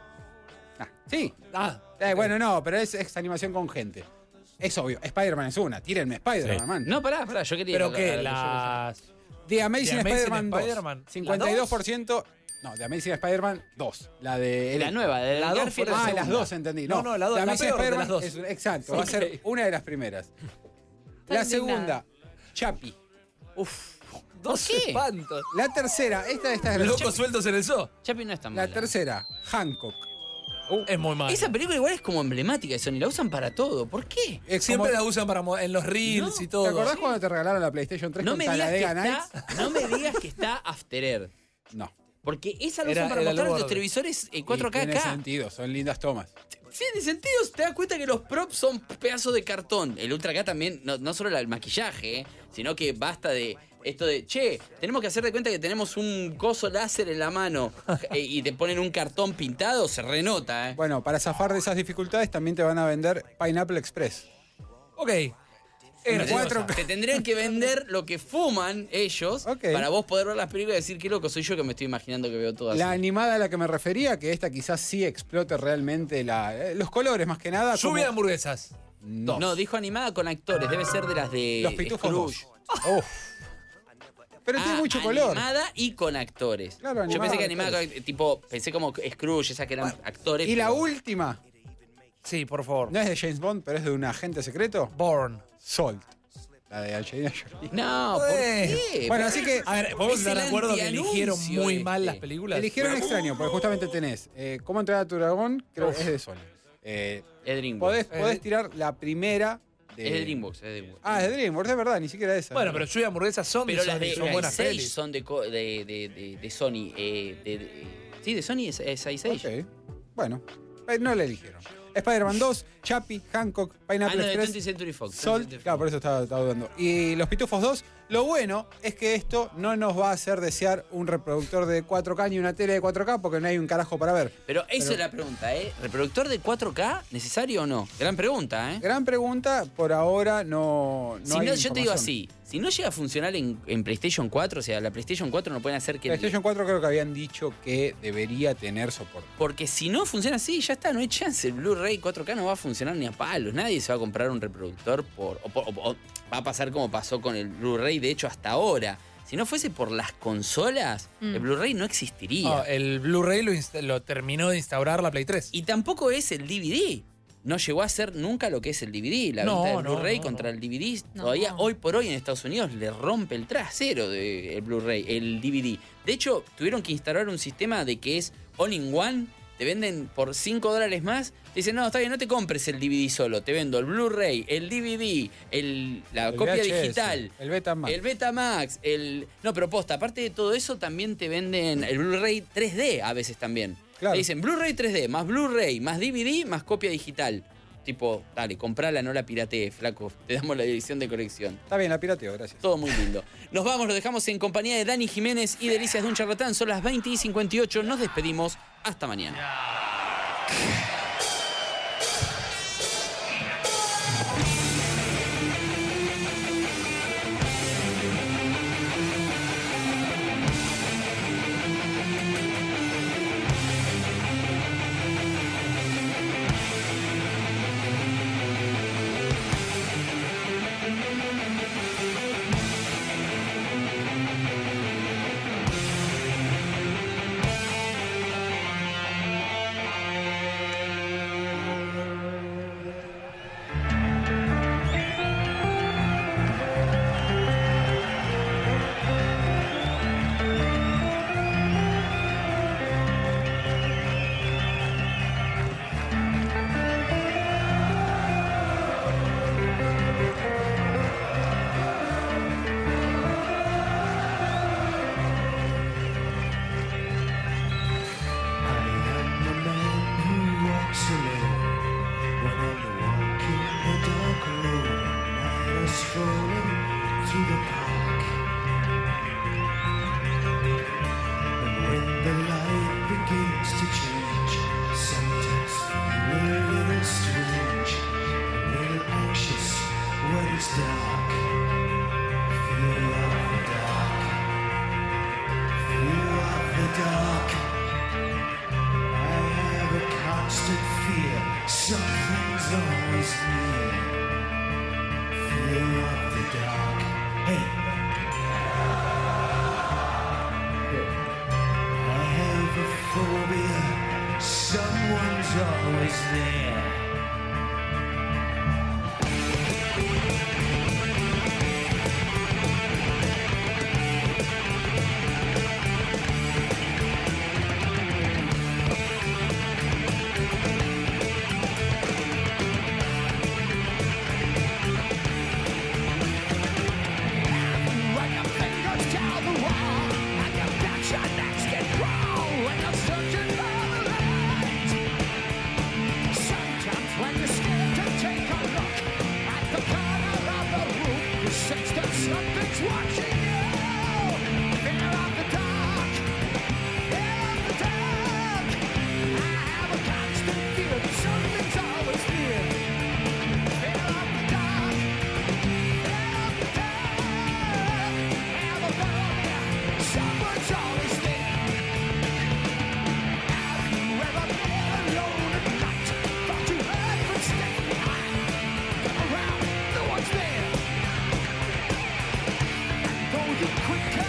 Sí. Bueno, no, pero es animación con gente. Es obvio. Spider-Man es una. Tírenme Spider-Man, man. No, pará, yo quería... ¿Pero qué? The Amazing Spider-Man 2. 52%... No, The Amazing Spider-Man 2. La de... La nueva, de la 2. Las dos, entendí. No, la 2. The Amazing Spider-Man dos. Exacto, va a ser una de las primeras. La segunda, Chappie. Uf, 12 espantos. La tercera, esta es la... Locos sueltos en el zoo. Chappie no es tan mala. La tercera, Hancock. Es muy mala. Esa película igual es como emblemática de Sony, la usan para todo. ¿Por qué? Siempre la usan en los reels y todo. ¿Te acordás cuando te regalaron la PlayStation 3 con Talladega Nights? No me digas que está After Earth. No. Porque esa la usan para mostrar los televisores en 4K tiene acá. sentido, son lindas tomas. Sí, de sentido, te das cuenta que los props son pedazos de cartón. El Ultra K también, no solo el maquillaje, sino que basta de esto de, tenemos que hacer de cuenta que tenemos un coso láser en la mano y te ponen un cartón pintado, se renota. Bueno, para zafar de esas dificultades también te van a vender Pineapple Express. Ok. Te tendrían que vender lo que fuman ellos para vos poder ver las películas y decir qué loco soy yo que me estoy imaginando que veo todas. La animada a la que me refería, que esta quizás sí explote realmente los colores más que nada. Lluvia de hamburguesas. No, dijo animada con actores, debe ser de las de Los Pitufos. Pero tiene mucho color. Animada y con actores. Claro, yo pensé que animada, pensé como Scrooge, esas que eran actores. Y la última. Sí, por favor. No es de James Bond, pero es de un agente secreto. Bourne. Salt. La de Angelina Jolie. No, ¿por qué? Bueno, así que... A ver, ¿podemos estar de acuerdo que eligieron muy mal las películas? Eligieron extraño, porque justamente tenés Cómo entrenar a tu dragón, creo que es de Sony. Es DreamWorks. Podés tirar la primera... Es de DreamWorks. Es de DreamWorks, es verdad, ni siquiera esa. Bueno, pero Lluvia de hamburguesas son pero de Sony, son buenas pelis. Son de Sony. Sí, de Sony es i6. Ok, bueno, no la eligieron. Spider-Man 2, Chappie, Hancock, Pineapple Express, 20th Century Fox. Salt, claro, por eso estaba dudando. Y Los Pitufos 2, lo bueno es que esto no nos va a hacer desear un reproductor de 4K ni una tele de 4K porque no hay un carajo para ver. Pero esa es la pregunta, ¿reproductor de 4K necesario o no? Gran pregunta, Gran pregunta, por ahora no hay yo te digo así, si no llega a funcionar en PlayStation 4, o sea, la PlayStation 4 no pueden hacer que... PlayStation 4 creo que habían dicho que debería tener soporte. Porque si no funciona así, ya está, no hay chance. El Blu-ray 4K no va a funcionar ni a palos. Nadie se va a comprar un reproductor o va a pasar como pasó con el Blu-ray, de hecho, hasta ahora. Si no fuese por las consolas, el Blu-ray no existiría. El Blu-ray lo terminó de instaurar la Play 3. Y tampoco es el DVD. no llegó a ser nunca lo que es el DVD. La venta del Blu-ray contra el DVD, todavía hoy por hoy en Estados Unidos le rompe el trasero del Blu-ray, el DVD. De hecho, tuvieron que instalar un sistema de que es all-in-one. Te venden por $5 más. Te dicen, no, está bien, no te compres el DVD solo. Te vendo el Blu-ray, el DVD, la copia VHS, digital. el Betamax. El Betamax. No, pero posta, aparte de todo eso, también te venden el Blu-ray 3D a veces también. Claro. Te dicen Blu-ray 3D, más Blu-ray, más DVD, más copia digital. Tipo, dale, comprala, no la piratees, flaco. Te damos la edición de colección. Está bien, la pirateo, gracias. Todo muy lindo. Nos vamos, lo dejamos en compañía de Dani Jiménez y Delicias de un Charlatán. Son las 20:58. Nos despedimos. Hasta mañana. Someone's always there. Quick